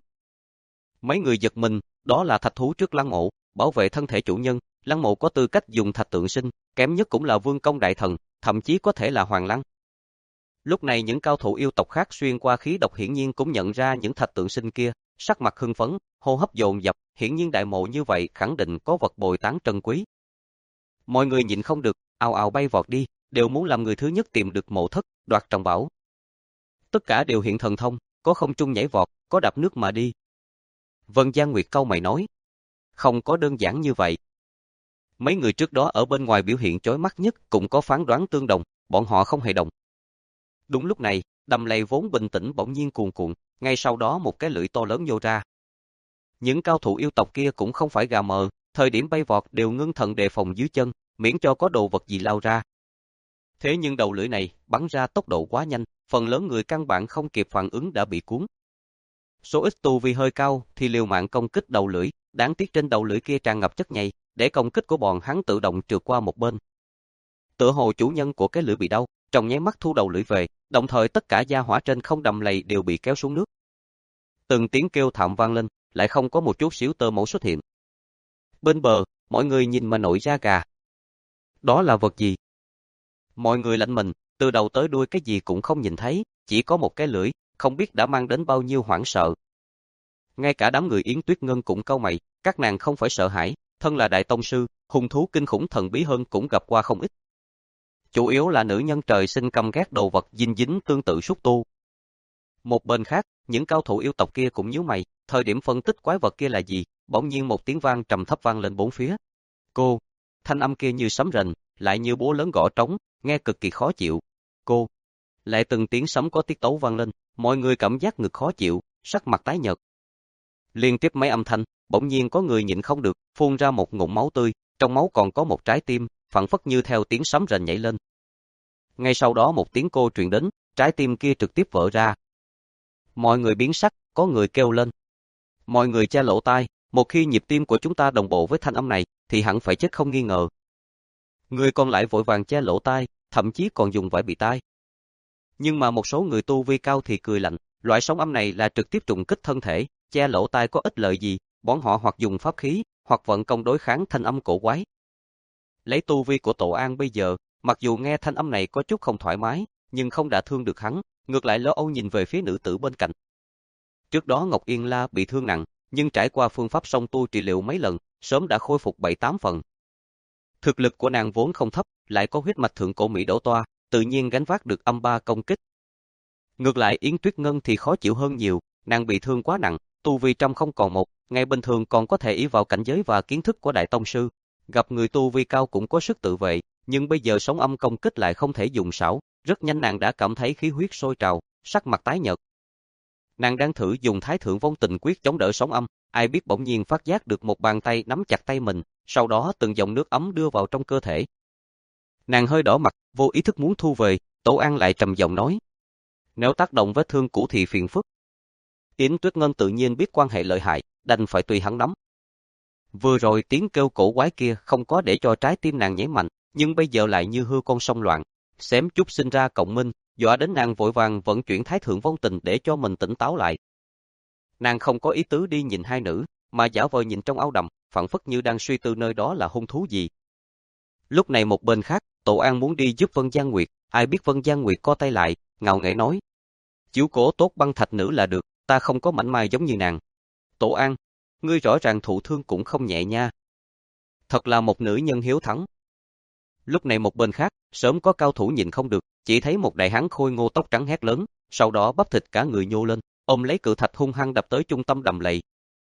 Mấy người giật mình, đó là thạch thú trước lăng mộ, bảo vệ thân thể chủ nhân, lăng mộ có tư cách dùng Thạch Tượng Sinh, kém nhất cũng là vương công đại thần, thậm chí có thể là hoàng lăng. Lúc này những cao thủ yêu tộc khác xuyên qua khí độc hiển nhiên cũng nhận ra những Thạch Tượng Sinh kia, sắc mặt hưng phấn, hô hấp dồn dập, hiển nhiên đại mộ như vậy khẳng định có vật bồi tán trân quý. Mọi người nhịn không được, ào ào bay vọt đi, đều muốn làm người thứ nhất tìm được mộ thất, đoạt trọng bảo. Tất cả đều hiện thần thông, có không trung nhảy vọt, có đạp nước mà đi. Vân Giang Nguyệt cau mày nói, không có đơn giản như vậy. Mấy người trước đó ở bên ngoài biểu hiện chói mắt nhất cũng có phán đoán tương đồng, bọn họ không hề đồng. Đúng lúc này, đầm lầy vốn bình tĩnh bỗng nhiên cuồn cuộn, ngay sau đó một cái lưỡi to lớn nhô ra. Những cao thủ yêu tộc kia cũng không phải gà mờ, thời điểm bay vọt đều ngưng thần đề phòng dưới chân, miễn cho có đồ vật gì lao ra. Thế nhưng đầu lưỡi này bắn ra tốc độ quá nhanh, phần lớn người căn bản không kịp phản ứng đã bị cuốn. Số ít tu vi hơi cao thì liều mạng công kích đầu lưỡi, đáng tiếc trên đầu lưỡi kia tràn ngập chất nhầy, để công kích của bọn hắn tự động trượt qua một bên. Tựa hồ chủ nhân của cái lưỡi bị đau, trong nháy mắt thu đầu lưỡi về, đồng thời tất cả gia hỏa trên không đầm lầy đều bị kéo xuống nước. Từng tiếng kêu thảm vang lên, lại không có một chút xíu tơ máu xuất hiện. Bên bờ, mọi người nhìn mà nổi da gà. Đó là vật gì? Mọi người lạnh mình, từ đầu tới đuôi cái gì cũng không nhìn thấy, chỉ có một cái lưỡi, không biết đã mang đến bao nhiêu hoảng sợ. Ngay cả đám người Yến Tuyết Ngân cũng cau mày, các nàng không phải sợ hãi, thân là đại tông sư, hung thú kinh khủng thần bí hơn cũng gặp qua không ít. Chủ yếu là nữ nhân trời sinh căm ghét đồ vật dinh dính tương tự xúc tu. Một bên khác, những cao thủ yêu tộc kia cũng nhíu mày, thời điểm phân tích quái vật kia là gì, bỗng nhiên một tiếng vang trầm thấp vang lên bốn phía. Cô, thanh âm kia như sấm rền, lại như búa lớn gõ trống, nghe cực kỳ khó chịu. Cô, lại từng tiếng sấm có tiết tấu vang lên, mọi người cảm giác ngực khó chịu, sắc mặt tái nhợt. Liên tiếp mấy âm thanh, bỗng nhiên có người nhịn không được, phun ra một ngụm máu tươi, trong máu còn có một trái tim, phảng phất như theo tiếng sấm rền nhảy lên. Ngay sau đó một tiếng cô truyền đến, trái tim kia trực tiếp vỡ ra. Mọi người biến sắc, có người kêu lên. Mọi người che lỗ tai, một khi nhịp tim của chúng ta đồng bộ với thanh âm này, thì hẳn phải chết không nghi ngờ. Người còn lại vội vàng che lỗ tai, thậm chí còn dùng vải bị tai. Nhưng mà một số người tu vi cao thì cười lạnh, loại sóng âm này là trực tiếp trùng kích thân thể, che lỗ tai có ích lợi gì, bọn họ hoặc dùng pháp khí, hoặc vận công đối kháng thanh âm cổ quái. Lấy tu vi của Tổ An bây giờ, mặc dù nghe thanh âm này có chút không thoải mái, nhưng không đã thương được hắn, ngược lại lo âu nhìn về phía nữ tử bên cạnh. Trước đó Ngọc Yên La bị thương nặng, nhưng trải qua phương pháp song tu trị liệu mấy lần, sớm đã khôi phục bảy tám phần. Thực lực của nàng vốn không thấp, lại có huyết mạch thượng cổ Mỹ đổ toa, tự nhiên gánh vác được âm ba công kích. Ngược lại Yến Tuyết Ngân thì khó chịu hơn nhiều, nàng bị thương quá nặng, tu vi trăm không còn một, ngày bình thường còn có thể ỷ vào cảnh giới và kiến thức của đại tông sư, gặp người tu vi cao cũng có sức tự vệ, nhưng bây giờ sóng âm công kích lại không thể dùng xảo, rất nhanh nàng đã cảm thấy khí huyết sôi trào, sắc mặt tái nhợt. Nàng đang thử dùng Thái Thượng Vong Tình Quyết chống đỡ sóng âm, ai biết bỗng nhiên phát giác được một bàn tay nắm chặt tay mình, sau đó từng dòng nước ấm đưa vào trong cơ thể. Nàng hơi đỏ mặt, vô ý thức muốn thu về, Tổ An lại trầm giọng nói: "Nếu tác động vết thương cũ thì phiền phức." Yến Tuyết Ngân tự nhiên biết quan hệ lợi hại, đành phải tùy hắn nắm. Vừa rồi tiếng kêu cổ quái kia không có để cho trái tim nàng nhảy mạnh, nhưng bây giờ lại như hươu con sông loạn, xém chút sinh ra cộng minh, dọa đến nàng vội vàng vận chuyển Thái Thượng Vong Tình để cho mình tỉnh táo lại. Nàng không có ý tứ đi nhìn hai nữ, mà giả vờ nhìn trong ao đầm, phảng phất như đang suy tư nơi đó là hung thú gì. Lúc này một bên khác, Tổ An muốn đi giúp Vân Giang Nguyệt, ai biết Vân Giang Nguyệt co tay lại, ngạo nghễ nói: "Chiếu cố tốt băng thạch nữ là được, ta không có mảnh mai giống như nàng." "Tổ An, ngươi rõ ràng thụ thương cũng không nhẹ nha. Thật là một nữ nhân hiếu thắng." Lúc này một bên khác, sớm có cao thủ nhìn không được, chỉ thấy một đại hán khôi ngô tóc trắng hét lớn, sau đó bắp thịt cả người nhô lên, ôm lấy cự thạch hung hăng đập tới trung tâm đầm lầy.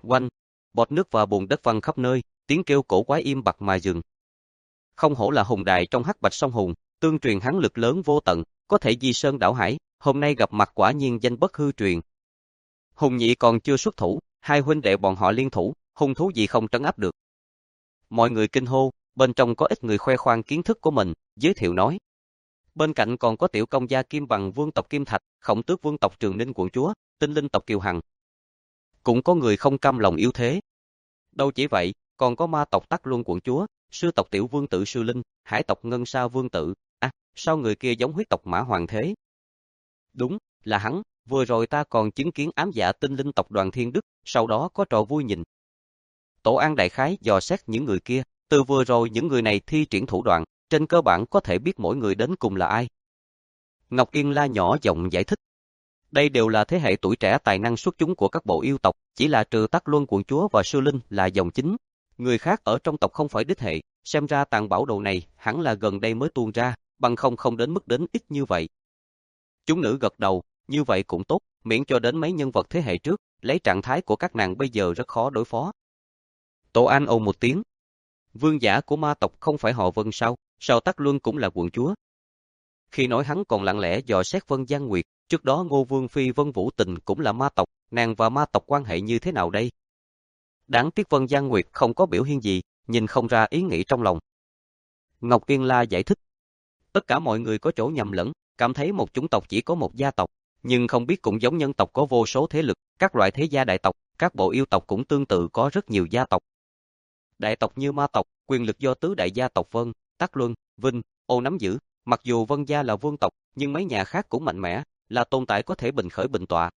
Oanh, bọt nước và bùn đất văng khắp nơi, tiếng kêu cổ quái im bặt mà dừng. Không hổ là hùng đại trong hắc bạch song hùng, tương truyền hắn lực lớn vô tận, có thể di sơn đảo hải, hôm nay gặp mặt quả nhiên danh bất hư truyền. Hùng nhị còn chưa xuất thủ, hai huynh đệ bọn họ liên thủ, hung thú gì không trấn áp được. Mọi người kinh hô, bên trong có ít người khoe khoang kiến thức của mình, giới thiệu nói. Bên cạnh còn có tiểu công gia Kim Bằng vương tộc Kim Thạch, Khổng Tước vương tộc Trường Ninh quận chúa, Tinh Linh tộc Kiều Hằng. Cũng có người không cam lòng yếu thế. Đâu chỉ vậy, còn có ma tộc Tắc Luân quận chúa, sư tộc Tiểu Vương tử Sư Linh, hải tộc Ngân Sa vương tử. À, sao người kia giống huyết tộc Mã Hoàng thế? Đúng, là hắn, vừa rồi ta còn chứng kiến ám dạ Tinh Linh tộc Đoàn Thiên Đức, sau đó có trò vui nhìn. Tổ An đại khái dò xét những người kia, từ vừa rồi những người này thi triển thủ đoạn, trên cơ bản có thể biết mỗi người đến cùng là ai. Ngọc Yên La nhỏ giọng giải thích. Đây đều là thế hệ tuổi trẻ tài năng xuất chúng của các bộ yêu tộc, chỉ là trừ Tắc Luân quận chúa và Sư Linh là dòng chính. Người khác ở trong tộc không phải đích hệ, xem ra tàng bảo đồ này hẳn là gần đây mới tuôn ra, bằng không không đến mức đến ít như vậy. Chúng nữ gật đầu, như vậy cũng tốt, miễn cho đến mấy nhân vật thế hệ trước, lấy trạng thái của các nàng bây giờ rất khó đối phó. Tổ An ồ một tiếng. Vương giả của ma tộc không phải họ Vân sao, sao Tắc Luân cũng là quận chúa. Khi nói hắn còn lặng lẽ dò xét Vân Giang Nguyệt, trước đó Ngô Vương Phi Vân Vũ Tình cũng là ma tộc, nàng và ma tộc quan hệ như thế nào đây? Đáng tiếc Vân Giang Nguyệt không có biểu hiện gì, nhìn không ra ý nghĩ trong lòng. Ngọc Yên La giải thích. Tất cả mọi người có chỗ nhầm lẫn, cảm thấy một chủng tộc chỉ có một gia tộc, nhưng không biết cũng giống nhân tộc có vô số thế lực, các loại thế gia đại tộc, các bộ yêu tộc cũng tương tự có rất nhiều gia tộc. Đại tộc như ma tộc, quyền lực do tứ đại gia tộc Vân, Tắc Luân, Vinh, Ô nắm giữ, mặc dù Vân gia là vương tộc, nhưng mấy nhà khác cũng mạnh mẽ, là tồn tại có thể bình khởi bình tọa.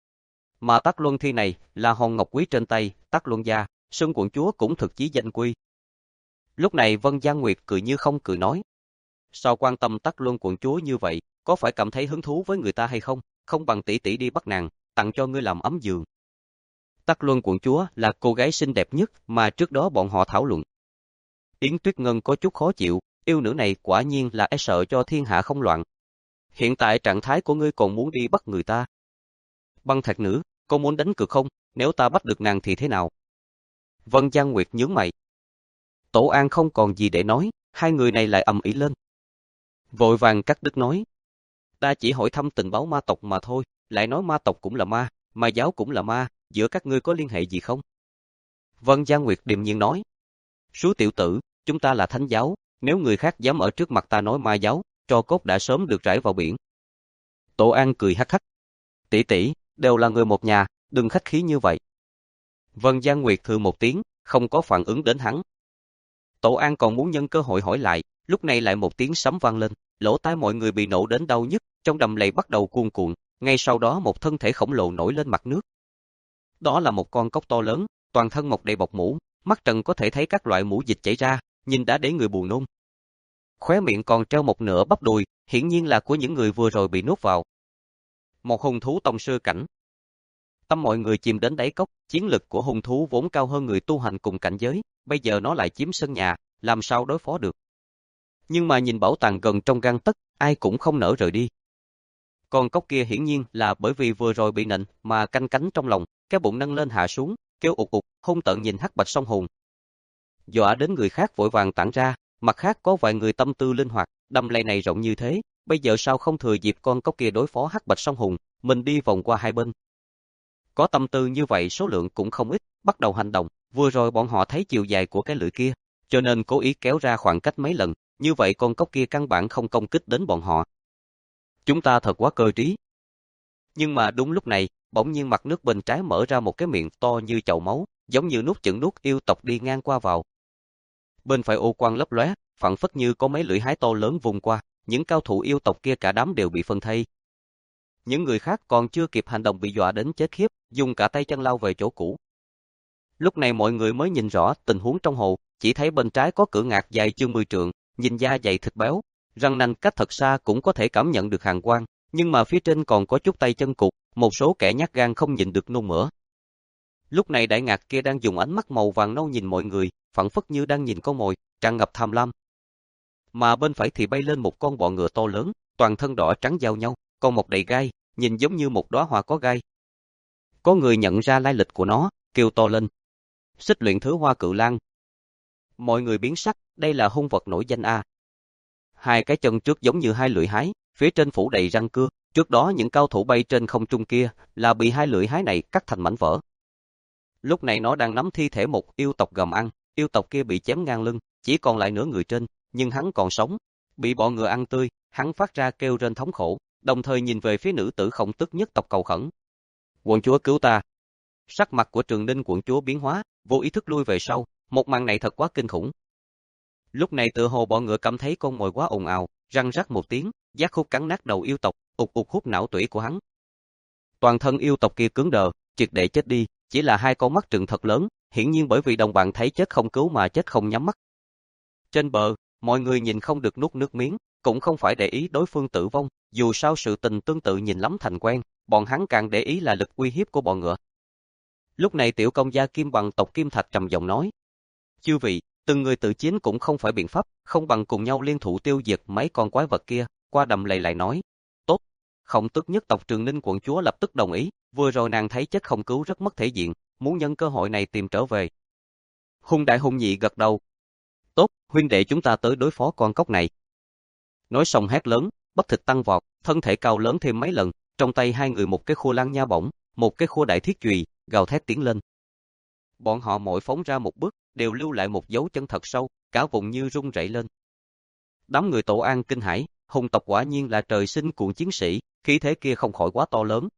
Mà Tắc Luân thi này là hòn ngọc quý trên tay, Tắc Luân gia, Sơn quận chúa cũng thực chí danh quy. Lúc này Vân Giang Nguyệt cười như không cười nói. Sao quan tâm Tắc Luân quận chúa như vậy, có phải cảm thấy hứng thú với người ta hay không, không bằng tỷ tỷ đi bắt nàng, tặng cho ngươi làm ấm giường. Tắc Luân quận chúa là cô gái xinh đẹp nhất mà trước đó bọn họ thảo luận. Yến Tuyết Ngân có chút khó chịu, yêu nữ này quả nhiên là e sợ cho thiên hạ không loạn. Hiện tại trạng thái của ngươi còn muốn đi bắt người ta. Băng Thạch nữ, cô muốn đánh cược không, nếu ta bắt được nàng thì thế nào? Vân Giang Nguyệt nhướng mày. Tổ An không còn gì để nói, hai người này lại ầm ĩ lên. Vội vàng cắt đứt nói. Ta chỉ hỏi thăm tình báo ma tộc mà thôi, lại nói ma tộc cũng là ma, ma giáo cũng là ma, giữa các ngươi có liên hệ gì không? Vân Giang Nguyệt điềm nhiên nói. Sú tiểu tử, chúng ta là thánh giáo, nếu người khác dám ở trước mặt ta nói ma giáo, tro cốt đã sớm được rải vào biển. Tổ An cười hắc hắc. Tỷ tỷ, đều là người một nhà, đừng khách khí như vậy. Vân Giang Nguyệt hừ một tiếng, không có phản ứng đến hắn. Tổ An còn muốn nhân cơ hội hỏi lại, lúc này lại một tiếng sấm vang lên, lỗ tai mọi người bị nổ đến đau nhức, trong đầm lầy bắt đầu cuồn cuộn, ngay sau đó một thân thể khổng lồ nổi lên mặt nước. Đó là một con cóc to lớn, toàn thân mọc đầy bọc mũ, mắt trần có thể thấy các loại mũ dịch chảy ra, nhìn đã để người buồn nôn. Khóe miệng còn treo một nửa bắp đùi, hiển nhiên là của những người vừa rồi bị nuốt vào. Một hung thú tông sư cảnh. Tâm mọi người chìm đến đáy cốc, chiến lực của hung thú vốn cao hơn người tu hành cùng cảnh giới, bây giờ nó lại chiếm sân nhà, làm sao đối phó được. Nhưng mà nhìn bảo tàng gần trong gang tấc, ai cũng không nỡ rời đi. Con cóc kia hiển nhiên là bởi vì vừa rồi bị nện mà canh cánh trong lòng, cái bụng nâng lên hạ xuống, kêu ụt ụt, hung tợn nhìn hắc bạch song hồn. Dọa đến người khác vội vàng tản ra, mặt khác có vài người tâm tư linh hoạt, đầm lầy này rộng như thế, bây giờ sao không thừa dịp con cóc kia đối phó hắc bạch song hồn, mình đi vòng qua hai bên. Có tâm tư như vậy số lượng cũng không ít, bắt đầu hành động, vừa rồi bọn họ thấy chiều dài của cái lưỡi kia, cho nên cố ý kéo ra khoảng cách mấy lần, như vậy con cóc kia căn bản không công kích đến bọn họ. Chúng ta thật quá cơ trí. Nhưng mà đúng lúc này, bỗng nhiên mặt nước bên trái mở ra một cái miệng to như chậu máu, giống như nuốt chửng nuốt yêu tộc đi ngang qua vào. Bên phải ô quang lấp lóe, phảng phất như có mấy lưỡi hái to lớn vùng qua, những cao thủ yêu tộc kia cả đám đều bị phân thây. Những người khác còn chưa kịp hành động bị dọa đến chết khiếp, dùng cả tay chân lao về chỗ cũ. Lúc này mọi người mới nhìn rõ tình huống trong hồ, chỉ thấy bên trái có cửa ngạc dài chừng mười trượng, nhìn da dày thịt béo, răng nanh cách thật xa cũng có thể cảm nhận được hàn quang, nhưng mà phía trên còn có chút tay chân cụt, một số kẻ nhát gan không nhịn được nôn mửa. Lúc này đại ngạc kia đang dùng ánh mắt màu vàng nâu nhìn mọi người, phảng phất như đang nhìn con mồi, tràn ngập tham lam. Mà bên phải thì bay lên một con bọ ngựa to lớn, toàn thân đỏ trắng giao nhau, con mọc đầy gai, nhìn giống như một đóa hoa có gai. Có người nhận ra lai lịch của nó, kêu to lên. Xích luyện thứ Hoa Cự Lang. Mọi người biến sắc, đây là hung vật nổi danh a. Hai cái chân trước giống như hai lưỡi hái, phía trên phủ đầy răng cưa, trước đó những cao thủ bay trên không trung kia là bị hai lưỡi hái này cắt thành mảnh vỡ. Lúc này nó đang nắm thi thể một yêu tộc gầm ăn, yêu tộc kia bị chém ngang lưng, chỉ còn lại nửa người trên, nhưng hắn còn sống, bị bọn ngựa ăn tươi, hắn phát ra kêu rên thống khổ, đồng thời nhìn về phía nữ tử Khổng Tước nhất tộc cầu khẩn. Quận chúa cứu ta. Sắc mặt của Trường Ninh quận chúa biến hóa, vô ý thức lui về sau, một màn này thật quá kinh khủng. Lúc này tựa hồ bọn ngựa cảm thấy con mồi quá ồn ào, răng rắc một tiếng, giác khúc cắn nát đầu yêu tộc, ụt ụt hút não tủy của hắn. Toàn thân yêu tộc kia cứng đờ, triệt để chết đi, chỉ là hai con mắt trừng thật lớn, hiển nhiên bởi vì đồng bạn thấy chết không cứu mà chết không nhắm mắt. Trên bờ, mọi người nhìn không được nuốt nước miếng, cũng không phải để ý đối phương tử vong, dù sao sự tình tương tự nhìn lắm thành quen, bọn hắn càng để ý là lực uy hiếp của bọn ngựa. Lúc này tiểu công gia Kim Bằng tộc Kim Thạch trầm giọng nói: "Chư vị, từng người tự chiến cũng không phải biện pháp, không bằng cùng nhau liên thủ tiêu diệt mấy con quái vật kia." Qua Đầm Lầy lại nói: "Tốt." Khổng Tước nhất tộc Trường Ninh quận chúa lập tức đồng ý, vừa rồi nàng thấy chết không cứu rất mất thể diện, muốn nhân cơ hội này tìm trở về. Hung Đại Hung Nhị gật đầu: "Tốt, huynh đệ chúng ta tới đối phó con cóc này." Nói xong hét lớn, bắp thịt tăng vọt, thân thể cao lớn thêm mấy lần, trong tay hai người một cái khua lang nha bổng, một cái khua đại thiết chùy, gào thét tiến lên. Bọn họ mỗi phóng ra một bước, đều lưu lại một dấu chân thật sâu, cả vùng như rung rẩy lên. Đám người Tổ An kinh hãi, hùng tộc quả nhiên là trời sinh cuồng chiến sĩ, khí thế kia không khỏi quá to lớn.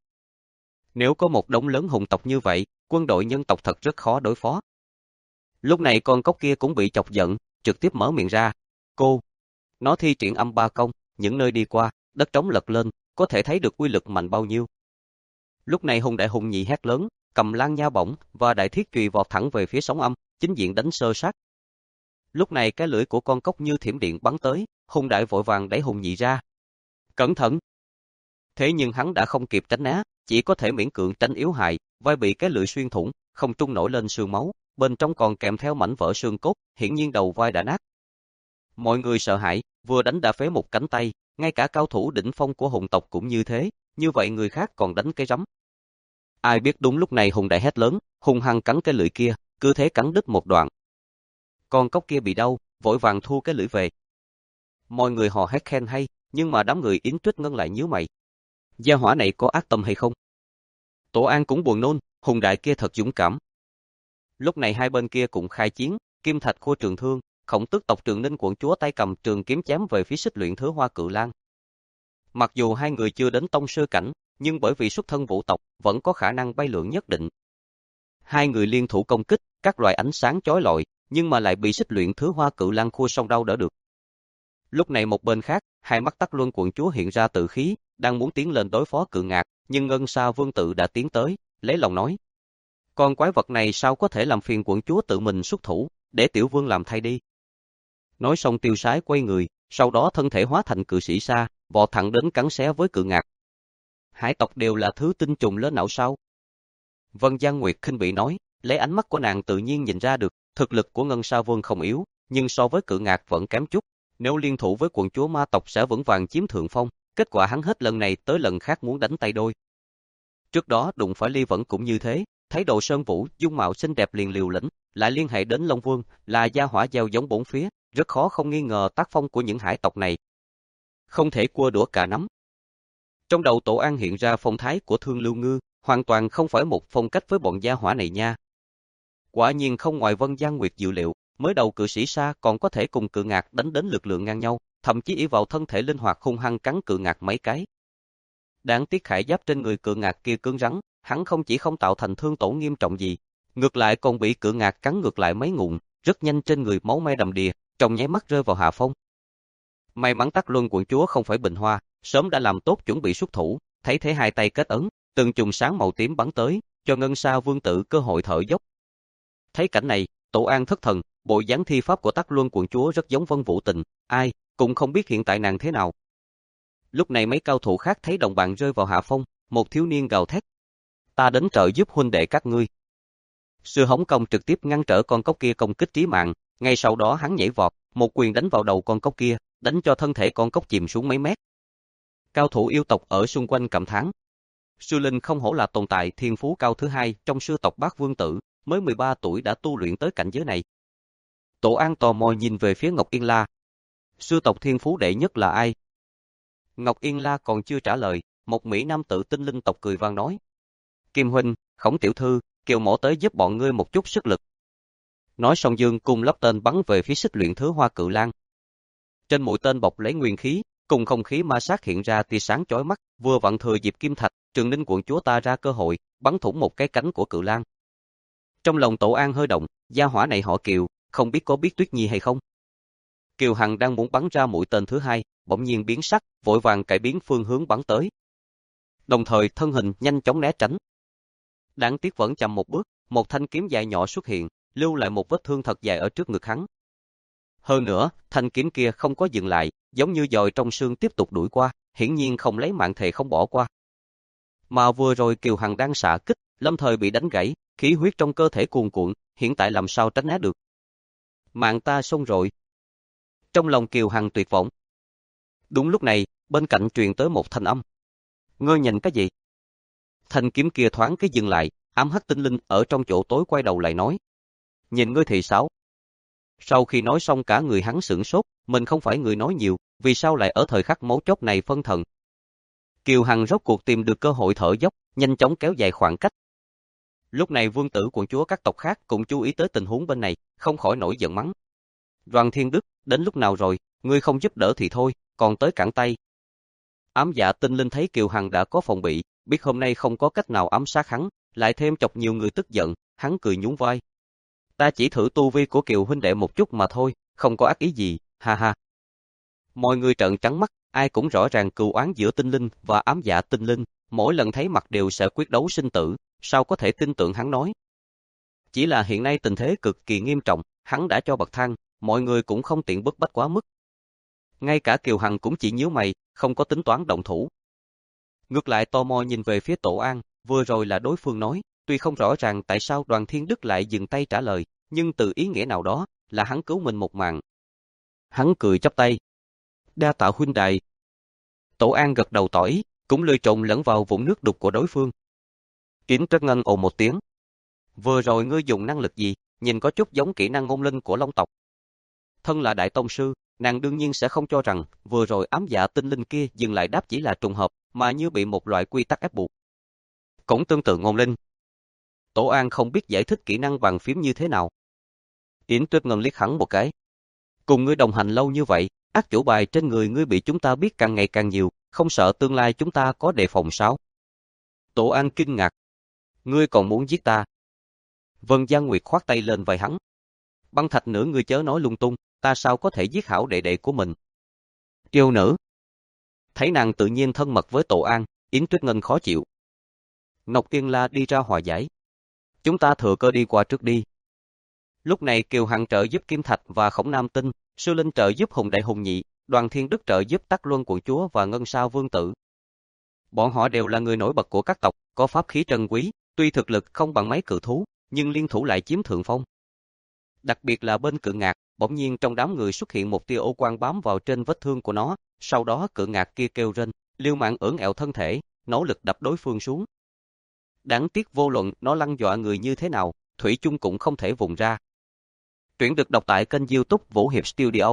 Nếu có một đống lớn hùng tộc như vậy, quân đội nhân tộc thật rất khó đối phó. Lúc này con cóc kia cũng bị chọc giận, trực tiếp mở miệng ra: "Cô." Nó thi triển âm ba công, những nơi đi qua, đất trống lật lên, có thể thấy được uy lực mạnh bao nhiêu. Lúc này Hùng Đại Hùng Nhị hét lớn, cầm lang nha bổng và đại thiết chùy vọt thẳng về phía sóng âm, chính diện đánh sơ sát. Lúc này cái lưỡi của con cóc như thiểm điện bắn tới, Hùng Đại vội vàng đẩy Hùng Nhị ra. "Cẩn thận!" Thế nhưng hắn đã không kịp tránh né, chỉ có thể miễn cưỡng tránh yếu hại, vai bị cái lưỡi xuyên thủng, không trung nổi lên sương máu, bên trong còn kèm theo mảnh vỡ xương cốt, hiển nhiên đầu vai đã nát. Mọi người sợ hãi, vừa đánh đã phế một cánh tay, ngay cả cao thủ đỉnh phong của hùng tộc cũng như thế, như vậy người khác còn đánh cái rắm. Ai biết đúng lúc này Hùng Đại hét lớn, hung hăng cắn cái lưỡi kia, cứ thế cắn đứt một đoạn. Con cóc kia bị đau, vội vàng thu cái lưỡi về. Mọi người hò hét khen hay, nhưng mà đám người Yến Tuyết Ngân lại nhíu mày. Gia hỏa này có ác tâm hay không? Tổ An cũng buồn nôn, Hùng Đại kia thật dũng cảm. Lúc này hai bên kia cũng khai chiến, Kim Thạch khua trường thương, Khổng Tước tộc Trường Ninh quận chúa tay cầm trường kiếm chém về phía Xích Luyện thứ Hoa Cự Lang. Mặc dù hai người chưa đến tông sư cảnh, nhưng bởi vì xuất thân vũ tộc, vẫn có khả năng bay lượn nhất định. Hai người liên thủ công kích, các loại ánh sáng chói lọi, nhưng mà lại bị Xích Luyện thứ Hoa Cự Lang khua song đau đỡ được. Lúc này một bên khác, hai mắt Tắc Luân quận chúa hiện ra tự khí, đang muốn tiến lên đối phó Cự Ngạc, nhưng Ngân Sa Vương tự đã tiến tới, lấy lòng nói: "Con quái vật này sao có thể làm phiền quận chúa tự mình xuất thủ, để tiểu vương làm thay đi." Nói xong tiêu sái quay người, sau đó thân thể hóa thành cự sĩ sa, vọt thẳng đến cắn xé với Cự Ngạc. Hải tộc đều là thứ tinh trùng lớn não sao? Vân Giang Nguyệt khinh bỉ nói, lấy ánh mắt của nàng tự nhiên nhìn ra được, thực lực của Ngân Sa Vương không yếu, nhưng so với Cự Ngạc vẫn kém chút. Nếu liên thủ với quận chúa ma tộc sẽ vững vàng chiếm thượng phong, kết quả hắn hết lần này tới lần khác muốn đánh tay đôi. Trước đó đụng phải Ly Vẫn cũng như thế, thấy Đồ Sơn Vũ dung mạo xinh đẹp liền liều lĩnh, lại liên hệ đến Long Vương, là gia hỏa gieo giống bốn phía, rất khó không nghi ngờ tác phong của những hải tộc này. Không thể cua đũa cả nắm. Trong đầu Tổ An hiện ra phong thái của Thương Lưu Ngư, hoàn toàn không phải một phong cách với bọn gia hỏa này nha. Quả nhiên không ngoài Vân Giang Nguyệt dự liệu, mới đầu cự sĩ sa còn có thể cùng Cự Ngạc đánh đến lực lượng ngang nhau, thậm chí ỷ vào thân thể linh hoạt hung hăng cắn Cự Ngạc mấy cái. Đáng tiếc khải giáp trên người Cự Ngạc kia cứng rắn, hắn không chỉ không tạo thành thương tổn nghiêm trọng gì, ngược lại còn bị Cự Ngạc cắn ngược lại mấy ngụm, rất nhanh trên người máu me đầm đìa, trong nháy mắt rơi vào hạ phong. May mắn Tắc Luân quận chúa không phải bình hoa, sớm đã làm tốt chuẩn bị xuất thủ, thấy thế hai tay kết ấn, từng chùm sáng màu tím bắn tới, cho Ngân Sa Vương tự cơ hội thở dốc. Thấy cảnh này, Tổ An thất thần, bộ dáng thi pháp của Tắc Luân quận chúa rất giống Vân Vũ Tình, ai cũng không biết hiện tại nàng thế nào. Lúc này mấy cao thủ khác thấy đồng bạn rơi vào hạ phong, một thiếu niên gào thét: "Ta đến trợ giúp huynh đệ các ngươi." Sư Hống Công trực tiếp ngăn trở con cóc kia công kích chí mạng, ngay sau đó hắn nhảy vọt, một quyền đánh vào đầu con cóc kia, đánh cho thân thể con cóc chìm xuống mấy mét. Cao thủ yêu tộc ở xung quanh cảm thán: Sư Linh không hổ là tồn tại thiên phú cao thứ hai trong sư tộc Bát Vương Tử, mới mười ba tuổi đã tu luyện tới cảnh giới này. Tổ An tò mò nhìn về phía Ngọc Yên La. Sư tộc thiên phú đệ nhất là ai? Ngọc Yên La còn chưa trả lời, một mỹ nam tử tinh linh tộc cười vang nói. Kim huynh, Khổng tiểu thư, Kiều mổ tới giúp bọn ngươi một chút sức lực. Nói xong dương cung lắp tên bắn về phía xích luyện thứ Hoa Cự Lang. Trên mũi tên bọc lấy nguyên khí, cùng không khí ma sát hiện ra tia sáng chói mắt, vừa vặn thừa dịp kim thạch, Trường Ninh quận chúa ta ra cơ hội, bắn thủng một cái cánh của Cự Lang. Trong lòng Tổ An hơi động, gia hỏa này họ Kiều, không biết có biết Tuyết Nhi hay không. Kiều Hằng đang muốn bắn ra mũi tên thứ hai, bỗng nhiên biến sắc, vội vàng cải biến phương hướng bắn tới. Đồng thời thân hình nhanh chóng né tránh. Đáng tiếc vẫn chậm một bước, một thanh kiếm dài nhỏ xuất hiện, lưu lại một vết thương thật dài ở trước ngực hắn. Hơn nữa, thanh kiếm kia không có dừng lại, giống như dòi trong xương tiếp tục đuổi qua, hiển nhiên không lấy mạng thề không bỏ qua. Mà vừa rồi Kiều Hằng đang xạ kích, lâm thời bị đánh gãy, khí huyết trong cơ thể cuồn cuộn, hiện tại làm sao tránh né được. Mạng ta xong rồi. Trong lòng Kiều Hằng tuyệt vọng. Đúng lúc này, bên cạnh truyền tới một thanh âm. Ngươi nhìn cái gì? Thanh kiếm kia thoáng cái dừng lại, ám hắc tinh linh ở trong chỗ tối quay đầu lại nói. Nhìn ngươi thì sao? Sau khi nói xong cả người hắn sửng sốt, mình không phải người nói nhiều, vì sao lại ở thời khắc mấu chốt này phân thần. Kiều Hằng rốt cuộc tìm được cơ hội thở dốc, nhanh chóng kéo dài khoảng cách. Lúc này vương tử quận chúa các tộc khác cũng chú ý tới tình huống bên này, không khỏi nổi giận mắng. Đoàn Thiên Đức, đến lúc nào rồi, ngươi không giúp đỡ thì thôi, còn tới cản tay. Ám dạ tinh linh thấy Kiều Hằng đã có phòng bị, biết hôm nay không có cách nào ám sát hắn, lại thêm chọc nhiều người tức giận, hắn cười nhún vai. Ta chỉ thử tu vi của Kiều huynh đệ một chút mà thôi, không có ác ý gì, ha ha. Mọi người trợn trắng mắt, ai cũng rõ ràng cừu oán giữa tinh linh và ám dạ tinh linh, mỗi lần thấy mặt đều sẽ quyết đấu sinh tử, sao có thể tin tưởng hắn nói. Chỉ là hiện nay tình thế cực kỳ nghiêm trọng, hắn đã cho bậc thang, mọi người cũng không tiện bức bách quá mức. Ngay cả Kiều Hằng cũng chỉ nhíu mày, không có tính toán động thủ. Ngược lại tò mò nhìn về phía Tổ An, vừa rồi là đối phương nói, tuy không rõ ràng tại sao Đoàn Thiên Đức lại dừng tay trả lời, nhưng từ ý nghĩa nào đó, là hắn cứu mình một mạng. Hắn cười chắp tay. Đa tạ huynh đài. Tổ An gật đầu tỏ ý, cũng lười trộn lẫn vào vũng nước đục của đối phương. Yến Trất Ngân ồ một tiếng. Vừa rồi ngươi dùng năng lực gì, nhìn có chút giống kỹ năng ngôn linh của Long tộc. Thân là đại tông sư, nàng đương nhiên sẽ không cho rằng vừa rồi ám dạ tinh linh kia dừng lại đáp chỉ là trùng hợp, mà như bị một loại quy tắc ép buộc. Cũng tương tự ngôn linh. Tổ An không biết giải thích kỹ năng bàn phím như thế nào. Yến Tuyết Ngân liếc hắn một cái. Cùng ngươi đồng hành lâu như vậy, ác chủ bài trên người ngươi bị chúng ta biết càng ngày càng nhiều, không sợ tương lai chúng ta có đề phòng sao? Tổ An kinh ngạc. Ngươi còn muốn giết ta? Vân Giang Nguyệt khoát tay lên vai hắn. Băng Thạch nữa ngươi chớ nói lung tung, ta sao có thể giết hảo đệ đệ của mình? Yêu nữ. Thấy nàng tự nhiên thân mật với Tổ An, Yến Tuyết Ngân khó chịu. Ngọc Yên La đi ra hòa giải. Chúng ta thừa cơ đi qua trước đi. Lúc này Kiều Hằng trợ giúp Kim Thạch và Khổng Nam Tinh, Sư Linh trợ giúp Hùng Đại Hùng Nhị, Đoàn Thiên Đức trợ giúp Tắc Luân quận chúa và Ngân Sao Vương Tử. Bọn họ đều là người nổi bật của các tộc, có pháp khí trân quý, tuy thực lực không bằng mấy cự thú, nhưng liên thủ lại chiếm thượng phong. Đặc biệt là bên Cự Ngạc, bỗng nhiên trong đám người xuất hiện một tia ô quang bám vào trên vết thương của nó, sau đó Cự Ngạc kia kêu rên, liều mạng ưỡn ẹo thân thể, nỗ lực đập đối phương xuống. Đáng tiếc vô luận nó lăng dọa người như thế nào, thủy chung cũng không thể vùng ra. Truyện được đọc tại kênh YouTube Vũ Hiệp Studio.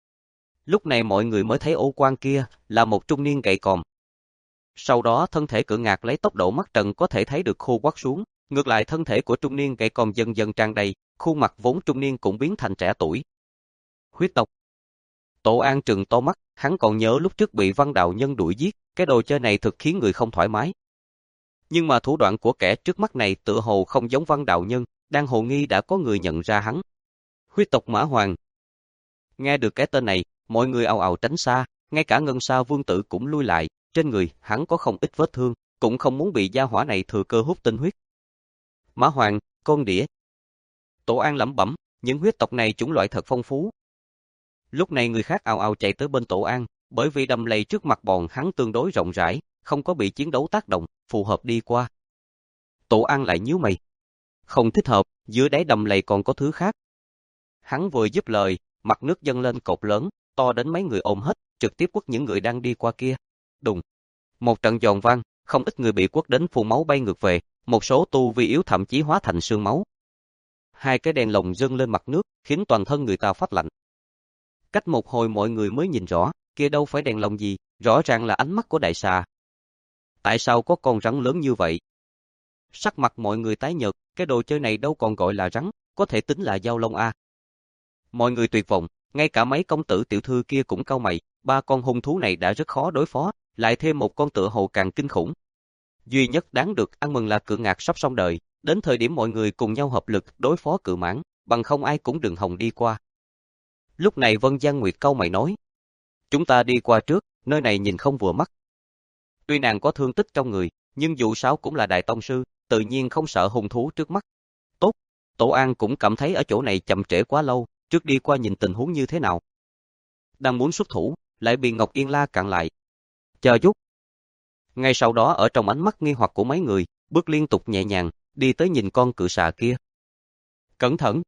Lúc này mọi người mới thấy ô quang kia là một trung niên gậy còm. Sau đó thân thể Cự Ngạc lấy tốc độ mắt trần có thể thấy được khô quắt xuống, ngược lại thân thể của trung niên gậy còm dần dần tràn đầy, khuôn mặt vốn trung niên cũng biến thành trẻ tuổi. Huyết tộc. Tổ An trừng to mắt, hắn còn nhớ lúc trước bị Văn Đạo Nhân đuổi giết, cái đồ chơi này thực khiến người không thoải mái. Nhưng mà thủ đoạn của kẻ trước mắt này tựa hồ không giống Văn Đạo Nhân, đang hồ nghi đã có người nhận ra hắn. Huyết tộc Mã Hoàng. Nghe được cái tên này, mọi người ào ào tránh xa, ngay cả Ngân Sao Vương Tử cũng lui lại, trên người hắn có không ít vết thương, cũng không muốn bị gia hỏa này thừa cơ hút tinh huyết. Mã Hoàng, con đĩa. Tổ An lẩm bẩm, những huyết tộc này chủng loại thật phong phú. Lúc này người khác ào ào chạy tới bên Tổ An, bởi vì đầm lầy trước mặt bọn hắn tương đối rộng rãi, không có bị chiến đấu tác động, phù hợp đi qua. Tổ An lại nhíu mày. Không thích hợp, dưới đáy đầm lầy còn có thứ khác. Hắn vừa dứt lời, mặt nước dâng lên cột lớn, to đến mấy người ôm hết, trực tiếp quất những người đang đi qua kia. Đùng. Một trận giòn vang, không ít người bị quất đến phun máu bay ngược về, một số tu vi yếu thậm chí hóa thành sương máu. hai cái đèn lồng dâng lên mặt nước, khiến toàn thân người ta phát lạnh. Cách một hồi mọi người mới nhìn rõ, kia đâu phải đèn lồng gì, rõ ràng là ánh mắt của đại xà. Tại sao có con rắn lớn như vậy? Sắc mặt mọi người tái nhợt, cái đồ chơi này đâu còn gọi là rắn, có thể tính là dao lông a. Mọi người tuyệt vọng, ngay cả mấy công tử tiểu thư kia cũng cau mày, ba con hung thú này đã rất khó đối phó, lại thêm một con tựa hồ càng kinh khủng. Duy nhất đáng được ăn mừng là Cự Ngạc sắp xong đời, đến thời điểm mọi người cùng nhau hợp lực đối phó Cự Mãng, bằng không ai cũng đừng hòng đi qua. Lúc này Vân Giang Nguyệt cau mày nói, chúng ta đi qua trước, nơi này nhìn không vừa mắt. Tuy nàng có thương tích trong người, nhưng dù sao cũng là đại tông sư, tự nhiên không sợ hung thú trước mắt. Tốt, Tổ An cũng cảm thấy ở chỗ này chậm trễ quá lâu, trước đi qua nhìn tình huống như thế nào. Đang muốn xuất thủ, lại bị Ngọc Yên La cản lại. Chờ chút. Ngay sau đó ở trong ánh mắt nghi hoặc của mấy người, bước liên tục nhẹ nhàng, đi tới nhìn con cự xà kia. Cẩn thận!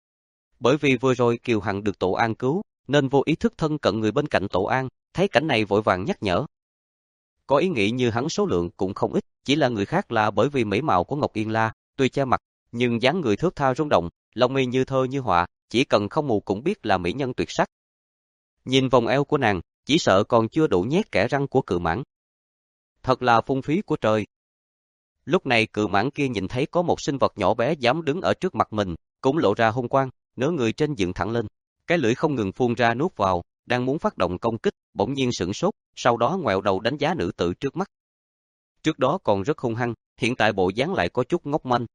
Bởi vì vừa rồi Kiều Hằng được Tổ An cứu, nên vô ý thức thân cận người bên cạnh Tổ An, thấy cảnh này vội vàng nhắc nhở. Có ý nghĩ như hắn số lượng cũng không ít, chỉ là người khác là bởi vì mỹ mạo của Ngọc Yên La, tuy che mặt, nhưng dáng người thướt tha rung động, lông mi như thơ như họa, chỉ cần không mù cũng biết là mỹ nhân tuyệt sắc. Nhìn vòng eo của nàng, chỉ sợ còn chưa đủ nhét kẽ răng của Cự Mãng. Thật là phung phí của trời. Lúc này Cự Mãng kia nhìn thấy có một sinh vật nhỏ bé dám đứng ở trước mặt mình, cũng lộ ra hung quang, nửa người trên dựng thẳng lên, cái lưỡi không ngừng phun ra nuốt vào, đang muốn phát động công kích, bỗng nhiên sửng sốt, sau đó ngoẹo đầu đánh giá nữ tử trước mắt. Trước đó còn rất hung hăng, hiện tại bộ dáng lại có chút ngốc manh.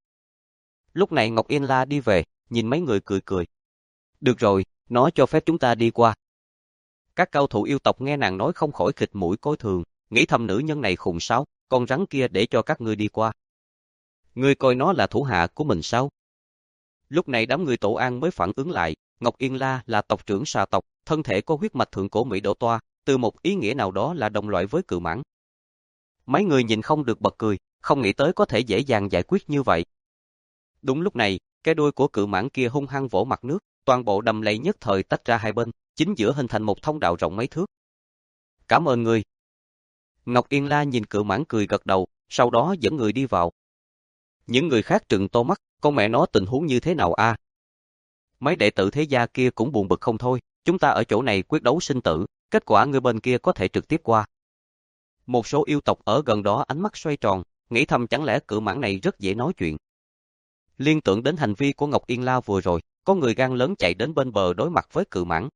Lúc này Ngọc Yên La đi về, nhìn mấy người cười cười. Được rồi, nó cho phép chúng ta đi qua. Các cao thủ yêu tộc nghe nàng nói không khỏi khịt mũi coi thường, nghĩ thầm nữ nhân này khùng sao, con rắn kia để cho các ngươi đi qua. Ngươi coi nó là thủ hạ của mình sao? Lúc này đám người Tổ An mới phản ứng lại, Ngọc Yên La là tộc trưởng xà tộc, thân thể có huyết mạch thượng cổ Mỹ Đỗ Toa, từ một ý nghĩa nào đó là đồng loại với Cự Mãng. Mấy người nhìn không được bật cười, không nghĩ tới có thể dễ dàng giải quyết như vậy. Đúng lúc này, cái đuôi của Cự Mãng kia hung hăng vỗ mặt nước, toàn bộ đầm lầy nhất thời tách ra hai bên, chính giữa hình thành một thông đạo rộng mấy thước. Cảm ơn ngươi. Ngọc Yên La nhìn Cự Mãng cười gật đầu, sau đó dẫn người đi vào. Những người khác trừng to mắt, con mẹ nó tình huống như thế nào a? À? Mấy đệ tử thế gia kia cũng buồn bực không thôi, chúng ta ở chỗ này quyết đấu sinh tử, kết quả người bên kia có thể trực tiếp qua. Một số yêu tộc ở gần đó ánh mắt xoay tròn, nghĩ thầm chẳng lẽ Cự Mãng này rất dễ nói chuyện. Liên tưởng đến hành vi của Ngọc Yên La vừa rồi, có người gan lớn chạy đến bên bờ đối mặt với Cự Mãng.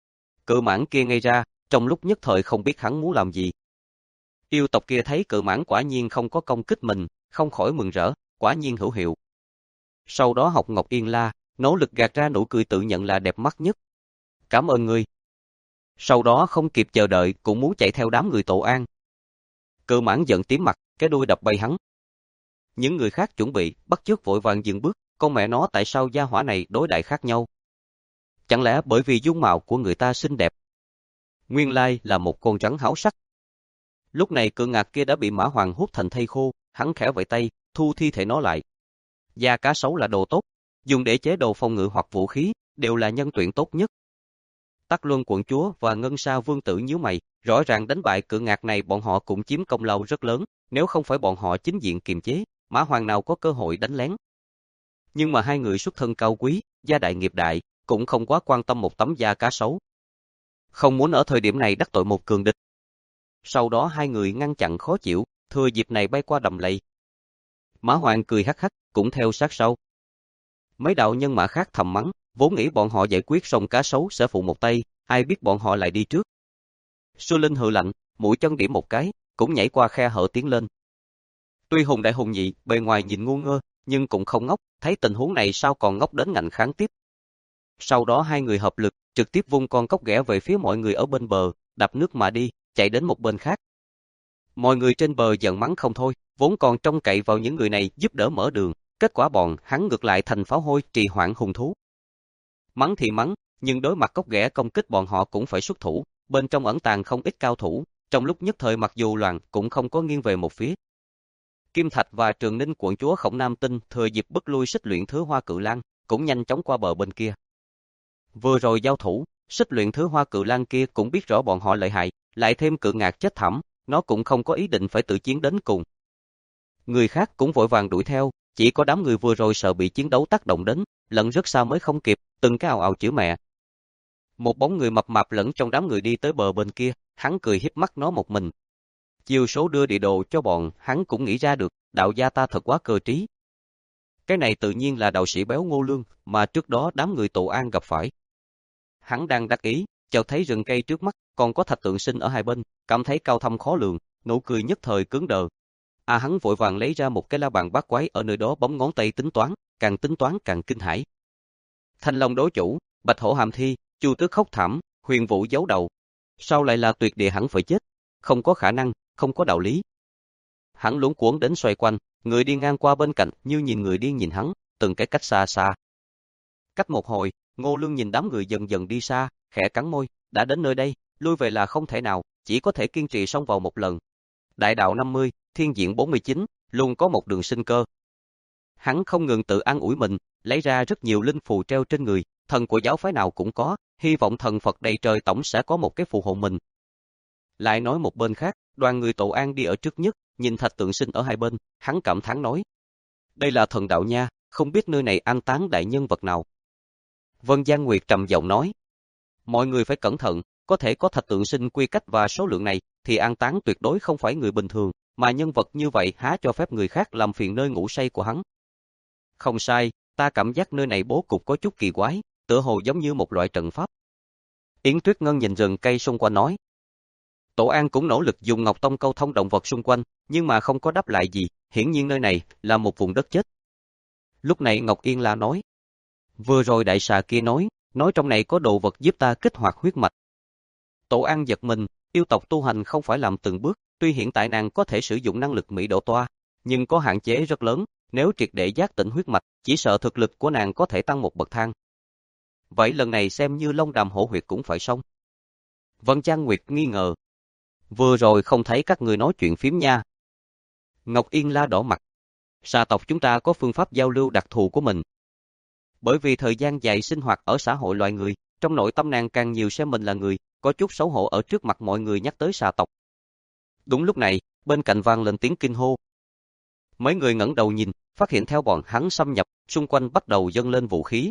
Cự Mãng kia ngây ra, trong lúc nhất thời không biết hắn muốn làm gì. Yêu tộc kia thấy Cự Mãng quả nhiên không có công kích mình, không khỏi mừng rỡ, quả nhiên hữu hiệu. Sau đó học Ngọc Yên La, nỗ lực gạt ra nụ cười tự nhận là đẹp mắt nhất. Cảm ơn ngươi. Sau đó không kịp chờ đợi cũng muốn chạy theo đám người Tổ An. Cự Mãng giận tím mặt, cái đuôi đập bay hắn. Những người khác chuẩn bị, bắt chước vội vàng dừng bước, con mẹ nó tại sao gia hỏa này đối đại khác nhau? Chẳng lẽ bởi vì dung mạo của người ta xinh đẹp? Nguyên lai là một con rắn háo sắc. Lúc này Cự Ngạc kia đã bị Mã Hoàng hút thành thây khô, hắn khẽ vẫy tay, thu thi thể nó lại. Da cá sấu là đồ tốt, dùng để chế đồ phòng ngự hoặc vũ khí, đều là nhân tuyển tốt nhất. Tắc Luân quận chúa và Ngân Sa vương tử nhíu mày, rõ ràng đánh bại Cự Ngạc này bọn họ cũng chiếm công lao rất lớn, nếu không phải bọn họ chính diện kiềm chế, Mã Hoàng nào có cơ hội đánh lén. Nhưng mà hai người xuất thân cao quý, gia đại nghiệp đại, cũng không quá quan tâm một tấm da cá sấu. Không muốn ở thời điểm này đắc tội một cường địch. Sau đó hai người ngăn chặn khó chịu, thừa dịp này bay qua đầm lầy. Mã Hoàng cười hắc hắc, cũng theo sát sau. Mấy đạo nhân mã khác thầm mắng, vốn nghĩ bọn họ giải quyết xong cá sấu sẽ phụ một tay, ai biết bọn họ lại đi trước. Sư Linh hừ lạnh, mũi chân điểm một cái, cũng nhảy qua khe hở tiến lên. Tuy hùng đại hùng nhị, bề ngoài nhìn ngu ngơ, nhưng cũng không ngốc, thấy tình huống này sao còn ngốc đến ngạnh kháng tiếp. Sau đó hai người hợp lực, trực tiếp vung con cốc ghẻ về phía mọi người ở bên bờ, đạp nước mà đi, chạy đến một bên khác. Mọi người trên bờ giận mắng không thôi, vốn còn trông cậy vào những người này giúp đỡ mở đường, kết quả bọn hắn ngược lại thành pháo hôi trì hoãn hung thú. Mắng thì mắng, nhưng đối mặt cốc ghẻ công kích bọn họ cũng phải xuất thủ, bên trong ẩn tàng không ít cao thủ, trong lúc nhất thời mặc dù loạn cũng không có nghiêng về một phía. Kim Thạch và Trường Ninh quận chúa Khổng Nam Tinh thừa dịp bức lui Xích Luyện Thứ Hoa Cự Lang, cũng nhanh chóng qua bờ bên kia. Vừa rồi giao thủ, Xích Luyện Thứ Hoa Cự Lang kia cũng biết rõ bọn họ lợi hại, lại thêm Cự Ngạc chết thảm, nó cũng không có ý định phải tự chiến đến cùng. Người khác cũng vội vàng đuổi theo, Chỉ có đám người vừa rồi sợ bị chiến đấu tác động đến, lẫn rất xa mới không kịp, từng cái ào ào chửi mẹ. Một bóng người mập mạp lẫn trong đám người đi tới bờ bên kia, hắn cười hiếp mắt nó một mình. Chiêu số đưa địa đồ cho bọn, hắn cũng nghĩ ra được, đạo gia ta thật quá cơ trí. Cái này tự nhiên là đạo sĩ béo Ngô Lương, mà trước đó đám người Tụ An gặp phải. Hắn đang đắc ý, chợt thấy rừng cây trước mắt, còn có thạch tượng sinh ở hai bên, cảm thấy cao thâm khó lường, nụ cười nhất thời cứng đờ. À hắn vội vàng lấy ra một cái la bàn bát quái ở nơi đó bấm ngón tay tính toán, càng tính toán càng kinh hãi. Thanh Long đối chủ, Bạch Hổ hàm thi, Chu Tước khóc thảm, Huyền Vũ giấu đầu. Sao lại là tuyệt địa hẳn phải chết? Không có khả năng, không có đạo lý. Hắn luống cuống đến xoay quanh, người đi ngang qua bên cạnh như nhìn người điên nhìn hắn, từng cái cách xa xa. Cách một hồi, Ngô Lương nhìn đám người dần dần đi xa, khẽ cắn môi, đã đến nơi đây, lui về là không thể nào, chỉ có thể kiên trì xông vào một lần. Đại đạo năm mươi, thiên diện bốn mươi chín, luôn có một đường sinh cơ. Hắn không ngừng tự an ủi mình, lấy ra rất nhiều linh phù treo trên người, thần của giáo phái nào cũng có, hy vọng thần Phật đầy trời tổng sẽ có một cái phù hộ mình. Lại nói một bên khác, đoàn người Tụ An đi ở trước nhất, nhìn thạch tượng sinh ở hai bên, hắn cảm thán nói. Đây là thần đạo nha, không biết nơi này an táng đại nhân vật nào. Vân Giang Nguyệt trầm giọng nói. Mọi người phải cẩn thận, có thể có thạch tượng sinh quy cách và số lượng này, thì an táng tuyệt đối không phải người bình thường, mà nhân vật như vậy há cho phép người khác làm phiền nơi ngủ say của hắn. Không sai, ta cảm giác nơi này bố cục có chút kỳ quái, tựa hồ giống như một loại trận pháp. Yến Tuyết Ngân nhìn rừng cây xung quanh nói. Tổ An cũng nỗ lực dùng Ngọc Tông câu thông động vật xung quanh, nhưng mà không có đáp lại gì, hiển nhiên nơi này là một vùng đất chết. Lúc này Ngọc Yên La nói. Vừa rồi đại xà kia nói, nói trong này có đồ vật giúp ta kích hoạt huyết mạch. Tổ An giật mình, yêu tộc tu hành không phải làm từng bước, tuy hiện tại nàng có thể sử dụng năng lực Mỹ độ toa, nhưng có hạn chế rất lớn, nếu triệt để giác tỉnh huyết mạch, chỉ sợ thực lực của nàng có thể tăng một bậc thang. Vậy lần này xem như Long Đàm Hổ huyệt cũng phải xong. Vân Trang Nguyệt nghi ngờ. Vừa rồi không thấy các người nói chuyện phím nha. Ngọc Yên La đỏ mặt. Xà tộc chúng ta có phương pháp giao lưu đặc thù của mình. Bởi vì thời gian dài sinh hoạt ở xã hội loài người, trong nội tâm nàng càng nhiều xem mình là người, có chút xấu hổ ở trước mặt mọi người nhắc tới xà tộc. Đúng lúc này, bên cạnh vang lên tiếng kinh hô. Mấy người ngẩng đầu nhìn, phát hiện theo bọn hắn xâm nhập, xung quanh bắt đầu dâng lên vũ khí.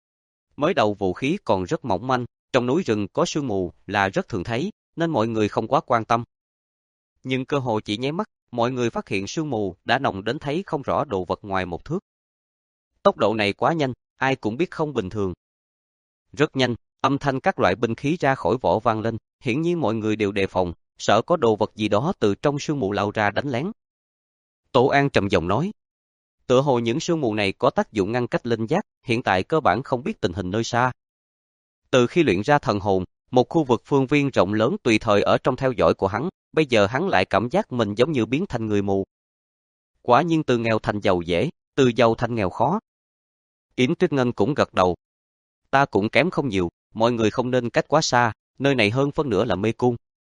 Mới đầu vũ khí còn rất mỏng manh, trong núi rừng có sương mù là rất thường thấy, nên mọi người không quá quan tâm. Nhưng cơ hội chỉ nháy mắt, mọi người phát hiện sương mù đã nồng đến thấy không rõ đồ vật ngoài một thước. Tốc độ này quá nhanh, ai cũng biết không bình thường. Rất nhanh, âm thanh các loại binh khí ra khỏi vỏ vang lên, hiển nhiên mọi người đều đề phòng, sợ có đồ vật gì đó từ trong sương mù lao ra đánh lén. Tổ An trầm giọng nói, tựa hồ những sương mù này có tác dụng ngăn cách linh giác, hiện tại cơ bản không biết tình hình nơi xa. Từ khi luyện ra thần hồn, một khu vực phương viên rộng lớn tùy thời ở trong theo dõi của hắn, bây giờ hắn lại cảm giác mình giống như biến thành người mù. Quả nhiên từ nghèo thành giàu dễ, từ giàu thành nghèo khó. Yến Tuyết Ngân cũng gật đầu. Ta cũng kém không nhiều, mọi người không nên cách quá xa, nơi này hơn phân nửa là mê cung.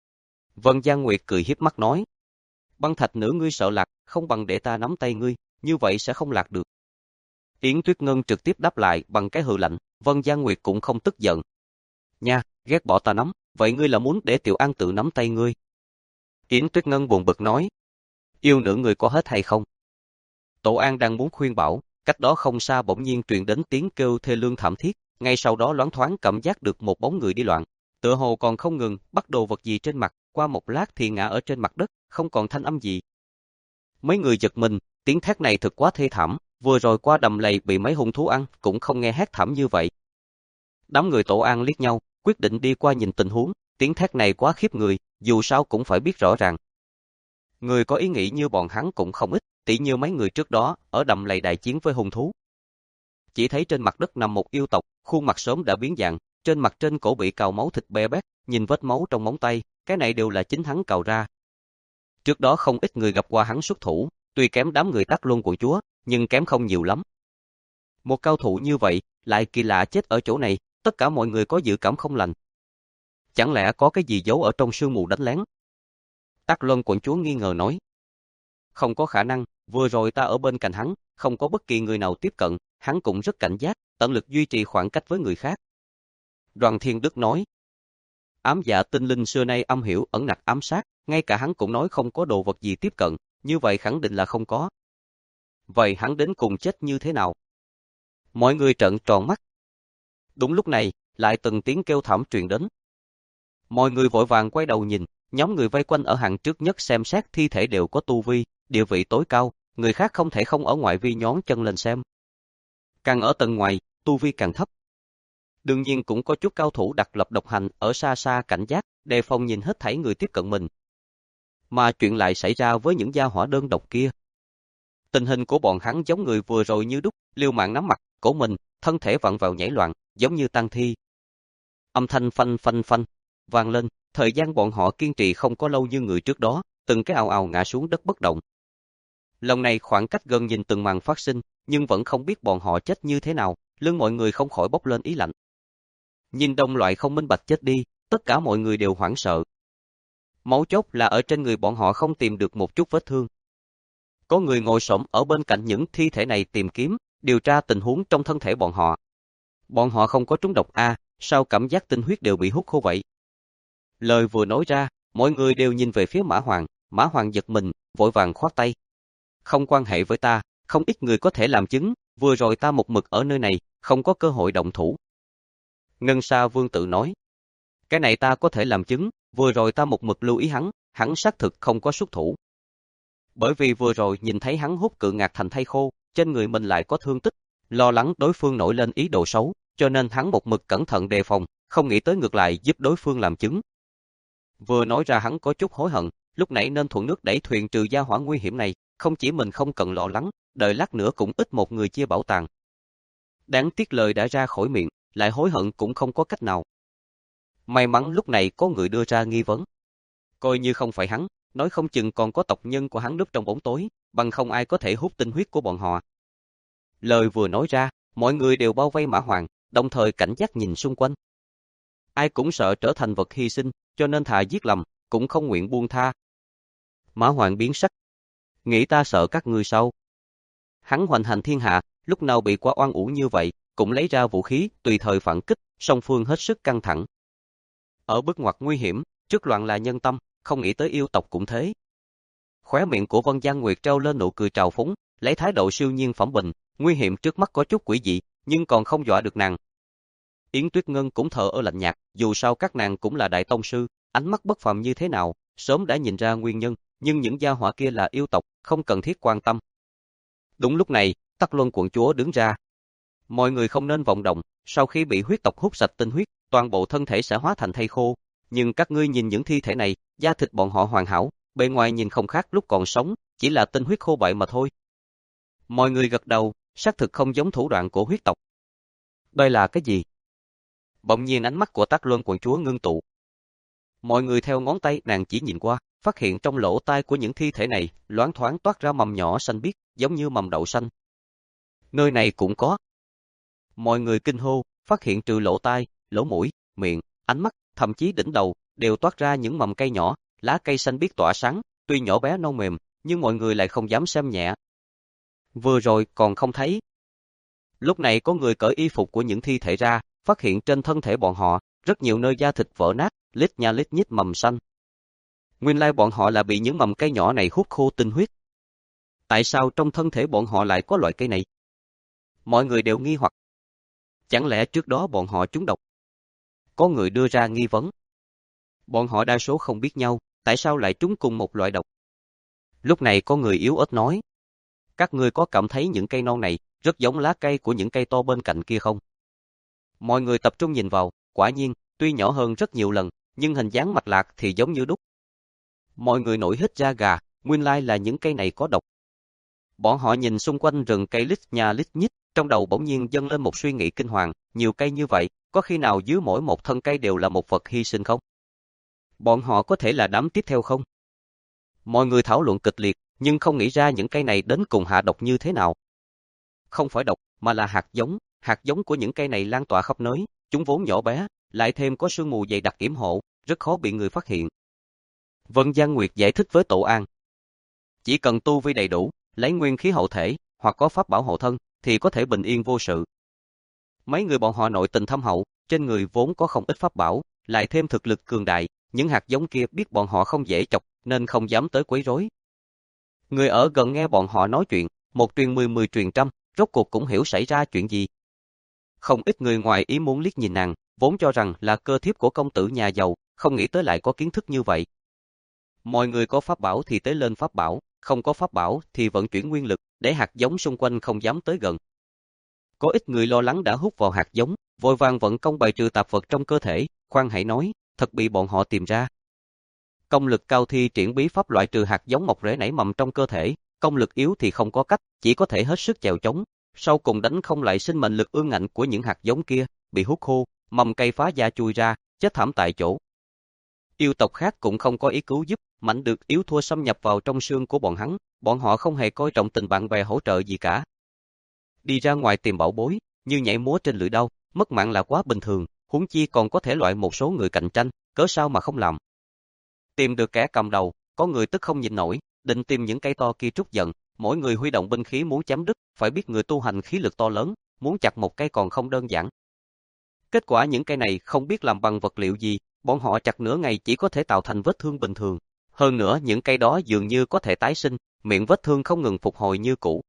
Vân Giang Nguyệt cười hiếp mắt nói. Băng thạch nữ ngươi sợ lạc, không bằng để ta nắm tay ngươi, như vậy sẽ không lạc được. Yến Tuyết Ngân trực tiếp đáp lại bằng cái hừ lạnh, Vân Giang Nguyệt cũng không tức giận. Nha, ghét bỏ ta nắm, vậy ngươi là muốn để Tiểu An tự nắm tay ngươi. Yến Tuyết Ngân buồn bực nói. Yêu nữ người có hết hay không? Tổ An đang muốn khuyên bảo, cách đó không xa bỗng nhiên truyền đến tiếng kêu thê lương thảm thiết, ngay sau đó loáng thoáng cảm giác được một bóng người đi loạn, tựa hồ còn không ngừng bắt đồ vật gì trên mặt, qua một lát thì ngã ở trên mặt đất, không còn thanh âm gì. Mấy người giật mình, tiếng thét này thực quá thê thảm, vừa rồi qua đầm lầy bị mấy hung thú ăn, cũng không nghe hét thảm như vậy. Đám người Tổ An liếc nhau, quyết định đi qua nhìn tình huống, tiếng thét này quá khiếp người, dù sao cũng phải biết rõ ràng. Người có ý nghĩ như bọn hắn cũng không ít, tỉ như mấy người trước đó, ở đầm lầy đại chiến với hung thú. Chỉ thấy trên mặt đất nằm một yêu tộc, khuôn mặt sớm đã biến dạng, trên mặt trên cổ bị cào máu thịt be bét, nhìn vết máu trong móng tay, cái này đều là chính hắn cào ra. Trước đó không ít người gặp qua hắn xuất thủ, tuy kém đám người Tắc Luân của chúa, nhưng kém không nhiều lắm. Một cao thủ như vậy, lại kỳ lạ chết ở chỗ này, tất cả mọi người có dự cảm không lành. Chẳng lẽ có cái gì giấu ở trong sương mù đánh lén? Tắc Luân quận chúa nghi ngờ nói. Không có khả năng, vừa rồi ta ở bên cạnh hắn, không có bất kỳ người nào tiếp cận, hắn cũng rất cảnh giác, tận lực duy trì khoảng cách với người khác. Đoàn Thiên Đức nói. Ám dạ tinh linh xưa nay âm hiểu ẩn nặc ám sát, ngay cả hắn cũng nói không có đồ vật gì tiếp cận, như vậy khẳng định là không có. vậy hắn đến cùng chết như thế nào? Mọi người trợn tròn mắt. Đúng lúc này, lại từng tiếng kêu thảm truyền đến. Mọi người vội vàng quay đầu nhìn, nhóm người vây quanh ở hàng trước nhất xem xét thi thể đều có tu vi, địa vị tối cao, người khác không thể không ở ngoại vi nhón chân lên xem. Càng ở tầng ngoài, tu vi càng thấp. Đương nhiên cũng có chút cao thủ đặc lập độc hành ở xa xa cảnh giác, đề phòng nhìn hết thảy người tiếp cận mình. Mà chuyện lại xảy ra với những gia hỏa đơn độc kia. Tình hình của bọn hắn giống người vừa rồi như đúc, liều mạng nắm mặt, cổ mình, thân thể vặn vẹo nhảy loạn, giống như tang thi. Âm thanh phanh phanh phanh vang lên, thời gian bọn họ kiên trì không có lâu như người trước đó, từng cái ào ào ngã xuống đất bất động. Lần này khoảng cách gần nhìn từng màn phát sinh, nhưng vẫn không biết bọn họ chết như thế nào, lưng mọi người không khỏi bốc lên ý lạnh. Nhìn đồng loại không minh bạch chết đi, tất cả mọi người đều hoảng sợ. Mấu chốt là ở trên người bọn họ không tìm được một chút vết thương. Có người ngồi xổm ở bên cạnh những thi thể này tìm kiếm, điều tra tình huống trong thân thể bọn họ. Bọn họ không có trúng độc a, sao cảm giác tinh huyết đều bị hút khô vậy? Lời vừa nói ra, mọi người đều nhìn về phía Mã Hoàng, Mã Hoàng giật mình, vội vàng khoát tay. Không quan hệ với ta, không ít người có thể làm chứng, vừa rồi ta một mực ở nơi này, không có cơ hội động thủ. Ngân Sa Vương tự nói. Cái này ta có thể làm chứng, vừa rồi ta một mực lưu ý hắn, hắn xác thực không có xuất thủ. Bởi vì vừa rồi nhìn thấy hắn hút cự ngạc thành thây khô, trên người mình lại có thương tích, lo lắng đối phương nổi lên ý đồ xấu, cho nên hắn một mực cẩn thận đề phòng, không nghĩ tới ngược lại giúp đối phương làm chứng. Vừa nói ra hắn có chút hối hận, lúc nãy nên thuận nước đẩy thuyền trừ gia hỏa nguy hiểm này, không chỉ mình không cần lo lắng, đợi lát nữa cũng ít một người chia bảo tàng. Đáng tiếc lời đã ra khỏi miệng, lại hối hận cũng không có cách nào. May mắn lúc này có người đưa ra nghi vấn. Coi như không phải hắn, nói không chừng còn có tộc nhân của hắn núp trong bóng tối, bằng không ai có thể hút tinh huyết của bọn họ. Lời vừa nói ra, mọi người đều bao vây Mã Hoàng, đồng thời cảnh giác nhìn xung quanh. Ai cũng sợ trở thành vật hy sinh, cho nên thà giết lầm, cũng không nguyện buông tha. Mã Hoàng biến sắc. Nghĩ ta sợ các ngươi sao? Hắn hoành hành thiên hạ, lúc nào bị quá oan uổng như vậy, cũng lấy ra vũ khí, tùy thời phản kích, song phương hết sức căng thẳng. Ở bước ngoặt nguy hiểm, trước loạn là nhân tâm, không nghĩ tới yêu tộc cũng thế. Khóe miệng của Vân Giang Nguyệt treo lên nụ cười trào phúng, lấy thái độ siêu nhiên phẩm bình, nguy hiểm trước mắt có chút quỷ dị, nhưng còn không dọa được nàng. Yến Tuyết Ngân cũng thờ ơ lạnh nhạt, dù sao các nàng cũng là đại tông sư, ánh mắt bất phàm như thế nào, sớm đã nhìn ra nguyên nhân, nhưng những gia hỏa kia là yêu tộc, không cần thiết quan tâm. Đúng lúc này, Tắc Luân quận chúa đứng ra. Mọi người không nên vọng động, sau khi bị huyết tộc hút sạch tinh huyết, toàn bộ thân thể sẽ hóa thành thây khô, nhưng các ngươi nhìn những thi thể này, da thịt bọn họ hoàn hảo, bề ngoài nhìn không khác lúc còn sống, chỉ là tinh huyết khô bại mà thôi. Mọi người gật đầu, xác thực không giống thủ đoạn của huyết tộc. Đây là cái gì? Bỗng nhiên ánh mắt của Tắc Luân quận chúa ngưng tụ. Mọi người theo ngón tay nàng chỉ nhìn qua, phát hiện trong lỗ tai của những thi thể này, loáng thoáng toát ra mầm nhỏ xanh biếc, giống như mầm đậu xanh. Nơi này cũng có. Mọi người kinh hô, phát hiện trừ lỗ tai, lỗ mũi, miệng, ánh mắt, thậm chí đỉnh đầu, đều toát ra những mầm cây nhỏ, lá cây xanh biếc tỏa sáng, tuy nhỏ bé non mềm, nhưng mọi người lại không dám xem nhẹ. Vừa rồi còn không thấy. Lúc này có người cởi y phục của những thi thể ra, phát hiện trên thân thể bọn họ, rất nhiều nơi da thịt vỡ nát, lít nha lít nhít mầm xanh. Nguyên lai bọn họ là bị những mầm cây nhỏ này hút khô tinh huyết. Tại sao trong thân thể bọn họ lại có loại cây này? Mọi người đều nghi hoặc. Chẳng lẽ trước đó bọn họ trúng độc? Có người đưa ra nghi vấn. Bọn họ đa số không biết nhau, tại sao lại trúng cùng một loại độc? Lúc này có người yếu ớt nói. Các ngươi có cảm thấy những cây non này rất giống lá cây của những cây to bên cạnh kia không? Mọi người tập trung nhìn vào, quả nhiên, tuy nhỏ hơn rất nhiều lần, nhưng hình dáng mạch lạc thì giống như đúc. Mọi người nổi hết da gà, nguyên lai là những cây này có độc. Bọn họ nhìn xung quanh rừng cây lít nha lít nhít, trong đầu bỗng nhiên dâng lên một suy nghĩ kinh hoàng, nhiều cây như vậy, có khi nào dưới mỗi một thân cây đều là một vật hy sinh không? Bọn họ có thể là đám tiếp theo không? Mọi người thảo luận kịch liệt, nhưng không nghĩ ra những cây này đến cùng hạ độc như thế nào. Không phải độc, mà là hạt giống, hạt giống của những cây này lan tỏa khắp nơi, chúng vốn nhỏ bé, lại thêm có sương mù dày đặc yểm hộ, rất khó bị người phát hiện. Vân Giang Nguyệt giải thích với Tổ An. Chỉ cần tu vi đầy đủ, lấy nguyên khí hậu thể, hoặc có pháp bảo hộ thân, thì có thể bình yên vô sự. Mấy người bọn họ nội tình thâm hậu, trên người vốn có không ít pháp bảo, lại thêm thực lực cường đại, những hạt giống kia biết bọn họ không dễ chọc, nên không dám tới quấy rối. Người ở gần nghe bọn họ nói chuyện, Một truyền mười, mười truyền trăm, rốt cuộc cũng hiểu xảy ra chuyện gì. Không ít người ngoài ý muốn liếc nhìn nàng, vốn cho rằng là cơ thiếp của công tử nhà giàu, không nghĩ tới lại có kiến thức như vậy. Mọi người có pháp bảo thì tế lên pháp bảo, không có pháp bảo thì vận chuyển nguyên lực, để hạt giống xung quanh không dám tới gần. Có ít người lo lắng đã hút vào hạt giống, vội vàng vận công bài trừ tạp vật trong cơ thể, khoan hãy nói, thật bị bọn họ tìm ra. Công lực cao thi triển bí pháp loại trừ hạt giống mọc rễ nảy mầm trong cơ thể, công lực yếu thì không có cách, chỉ có thể hết sức chèo chống, sau cùng đánh không lại sinh mệnh lực ương ngạnh của những hạt giống kia, bị hút khô, mầm cây phá da chui ra, chết thảm tại chỗ. Yêu tộc khác cũng không có ý cứu giúp, mạnh được yếu thua xâm nhập vào trong xương của bọn hắn, bọn họ không hề coi trọng tình bạn bè hỗ trợ gì cả. Đi ra ngoài tìm bảo bối, như nhảy múa trên lưỡi đao, mất mạng là quá bình thường, huống chi còn có thể loại một số người cạnh tranh, cớ sao mà không làm. Tìm được kẻ cầm đầu, có người tức không nhịn nổi, định tìm những cây to kia trút giận, mỗi người huy động binh khí muốn chém đứt, phải biết người tu hành khí lực to lớn, muốn chặt một cây còn không đơn giản. Kết quả những cây này không biết làm bằng vật liệu gì, bọn họ chặt nửa ngày chỉ có thể tạo thành vết thương bình thường. Hơn nữa những cây đó dường như có thể tái sinh, miệng vết thương không ngừng phục hồi như cũ.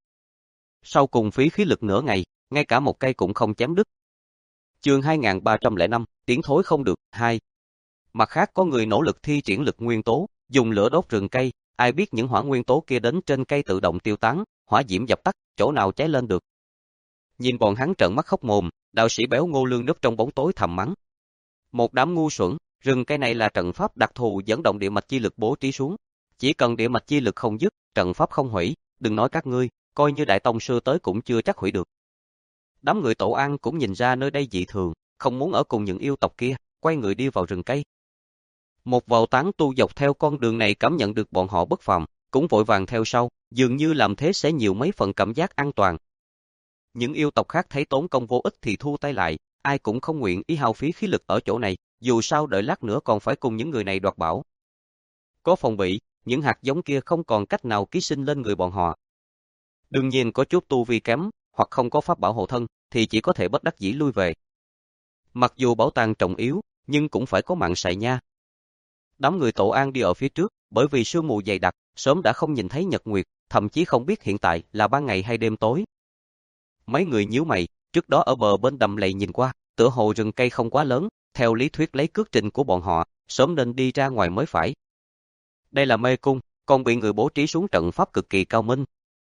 Sau cùng phí khí lực nửa ngày, ngay cả một cây cũng không chém đứt. Chương hai nghìn ba trăm lẻ năm, tiếng thối không được, hai. Mặt khác có người nỗ lực thi triển lực nguyên tố, dùng lửa đốt rừng cây, ai biết những hỏa nguyên tố kia đến trên cây tự động tiêu tán, hỏa diễm dập tắt, chỗ nào cháy lên được. Nhìn bọn hắn trợn mắt khóc mồm, đạo sĩ béo Ngô Lương núp trong bóng tối thầm mắng. Một đám ngu xuẩn, rừng cây này là trận pháp đặc thù dẫn động địa mạch chi lực bố trí xuống. Chỉ cần địa mạch chi lực không dứt, trận pháp không hủy, đừng nói các ngươi, coi như đại tông sư tới cũng chưa chắc hủy được. Đám người Tổ An cũng nhìn ra nơi đây dị thường, không muốn ở cùng những yêu tộc kia, quay người đi vào rừng cây. Một vào tán tu dọc theo con đường này cảm nhận được bọn họ bất phàm, cũng vội vàng theo sau, dường như làm thế sẽ nhiều mấy phần cảm giác an toàn. Những yêu tộc khác thấy tốn công vô ích thì thu tay lại, ai cũng không nguyện ý hao phí khí lực ở chỗ này, dù sao đợi lát nữa còn phải cùng những người này đoạt bảo. Có phòng bị, những hạt giống kia không còn cách nào ký sinh lên người bọn họ. Đương nhiên có chút tu vi kém, hoặc không có pháp bảo hộ thân, thì chỉ có thể bất đắc dĩ lui về. Mặc dù bảo tàng trọng yếu, nhưng cũng phải có mạng sậy nha. Đám người Tổ An đi ở phía trước, bởi vì sương mù dày đặc, sớm đã không nhìn thấy nhật nguyệt, thậm chí không biết hiện tại là ban ngày hay đêm tối. Mấy người nhíu mày, trước đó ở bờ bên đầm lầy nhìn qua, tựa hồ rừng cây không quá lớn, theo lý thuyết lấy cước trình của bọn họ, sớm nên đi ra ngoài mới phải. Đây là mê cung, còn bị người bố trí xuống trận pháp cực kỳ cao minh.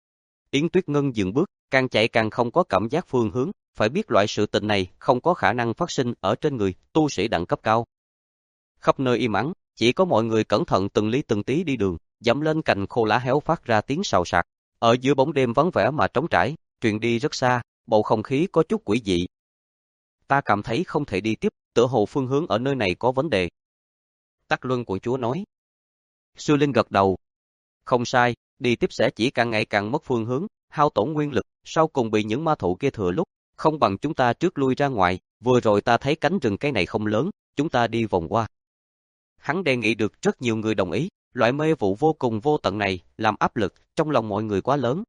Yến Tuyết Ngân dừng bước, càng chạy càng không có cảm giác phương hướng, phải biết loại sự tình này không có khả năng phát sinh ở trên người tu sĩ đẳng cấp cao. Khắp nơi im ắng, chỉ có mọi người cẩn thận từng lý từng tí đi đường, dẫm lên cành khô lá héo phát ra tiếng xào xạc. Ở giữa bóng đêm vắng vẻ mà trống trải, truyền đi rất xa, bầu không khí có chút quỷ dị. Ta cảm thấy không thể đi tiếp, tựa hồ phương hướng ở nơi này có vấn đề. Tắc Luân Quận Chúa nói. Sư Linh gật đầu. Không sai, đi tiếp sẽ chỉ càng ngày càng mất phương hướng, hao tổn nguyên lực, sau cùng bị những ma thụ kia thừa lúc, không bằng chúng ta trước lui ra ngoài, vừa rồi ta thấy cánh rừng cây này không lớn, chúng ta đi vòng qua. Hắn đề nghị được rất nhiều người đồng ý, loại mê vụ vô cùng vô tận này, làm áp lực, trong lòng mọi người quá lớn.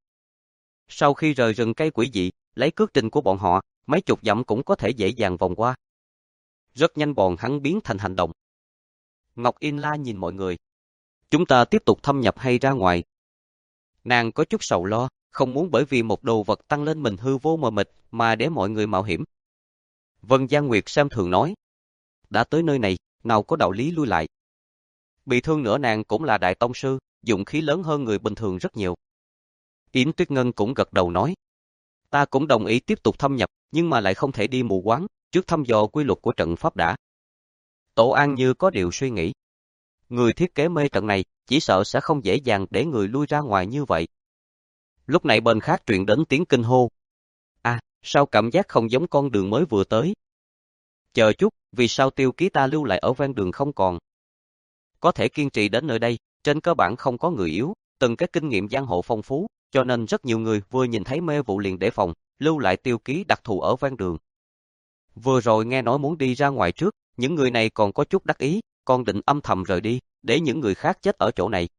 Sau khi rời rừng cây quỷ dị, lấy cước trình của bọn họ, mấy chục dặm cũng có thể dễ dàng vòng qua. Rất nhanh bọn hắn biến thành hành động. Ngọc Yên La nhìn mọi người. Chúng ta tiếp tục thâm nhập hay ra ngoài? Nàng có chút sầu lo, không muốn bởi vì một đồ vật tăng lên mình hư vô mờ mịt mà để mọi người mạo hiểm. Vân Giang Nguyệt xem thường nói. Đã tới nơi này, nào có đạo lý lui lại. Bị thương nữa nàng cũng là đại tông sư, dụng khí lớn hơn người bình thường rất nhiều. Yến Tuyết Ngân cũng gật đầu nói. Ta cũng đồng ý tiếp tục thâm nhập, nhưng mà lại không thể đi mù quáng, trước thăm dò quy luật của trận pháp đã. Tổ An như có điều suy nghĩ. Người thiết kế mê trận này, chỉ sợ sẽ không dễ dàng để người lui ra ngoài như vậy. Lúc này bên khác truyền đến tiếng kinh hô. À, sao cảm giác không giống con đường mới vừa tới? Chờ chút, vì sao Tiêu Ký ta lưu lại ở ven đường không còn? Có thể kiên trì đến nơi đây, trên cơ bản không có người yếu, từng cái kinh nghiệm giang hồ phong phú, cho nên rất nhiều người vừa nhìn thấy mê vụ liền để phòng, lưu lại Tiêu Ký đặc thù ở ven đường. Vừa rồi nghe nói muốn đi ra ngoài trước, những người này còn có chút đắc ý, còn định âm thầm rời đi, để những người khác chết ở chỗ này.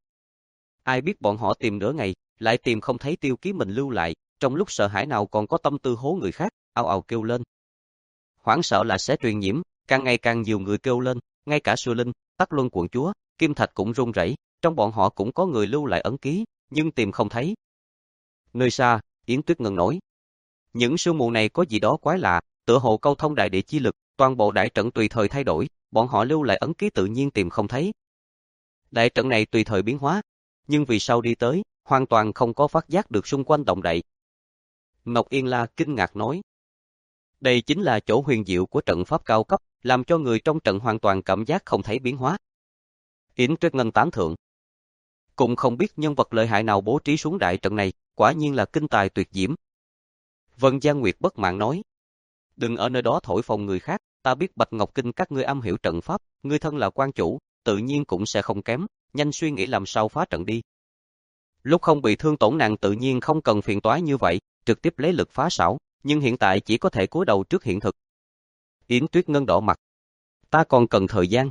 Ai biết bọn họ tìm nửa ngày, lại tìm không thấy Tiêu Ký mình lưu lại, trong lúc sợ hãi nào còn có tâm tư hố người khác, ào ào kêu lên. Hoảng sợ là sẽ truyền nhiễm, càng ngày càng nhiều người kêu lên, ngay cả Sư Linh, Tắc Luân Quận Chúa, Kim Thạch cũng run rẩy, trong bọn họ cũng có người lưu lại ấn ký, nhưng tìm không thấy. Nơi xa, Yến Tuyết Ngân nói. Những sương mù này có gì đó quái lạ, tựa hồ câu thông đại địa chi lực, toàn bộ đại trận tùy thời thay đổi, bọn họ lưu lại ấn ký tự nhiên tìm không thấy. Đại trận này tùy thời biến hóa, nhưng vì sao đi tới, hoàn toàn không có phát giác được xung quanh động đậy. Ngọc Yên La kinh ngạc nói. Đây chính là chỗ huyền diệu của trận pháp cao cấp, làm cho người trong trận hoàn toàn cảm giác không thấy biến hóa. Yến Tuyết Ngân tán thưởng. Cũng không biết nhân vật lợi hại nào bố trí xuống đại trận này, quả nhiên là kinh tài tuyệt diễm. Vân Giang Nguyệt bất mãn nói. Đừng ở nơi đó thổi phồng người khác, ta biết Bạch Ngọc Kinh các ngươi am hiểu trận pháp, ngươi thân là quan chủ, tự nhiên cũng sẽ không kém, nhanh suy nghĩ làm sao phá trận đi. Lúc không bị thương tổn nàng tự nhiên không cần phiền toái như vậy, trực tiếp lấy lực phá xảo, nhưng hiện tại chỉ có thể cúi đầu trước hiện thực. Yến Tuyết Ngân đỏ mặt. Ta còn cần thời gian.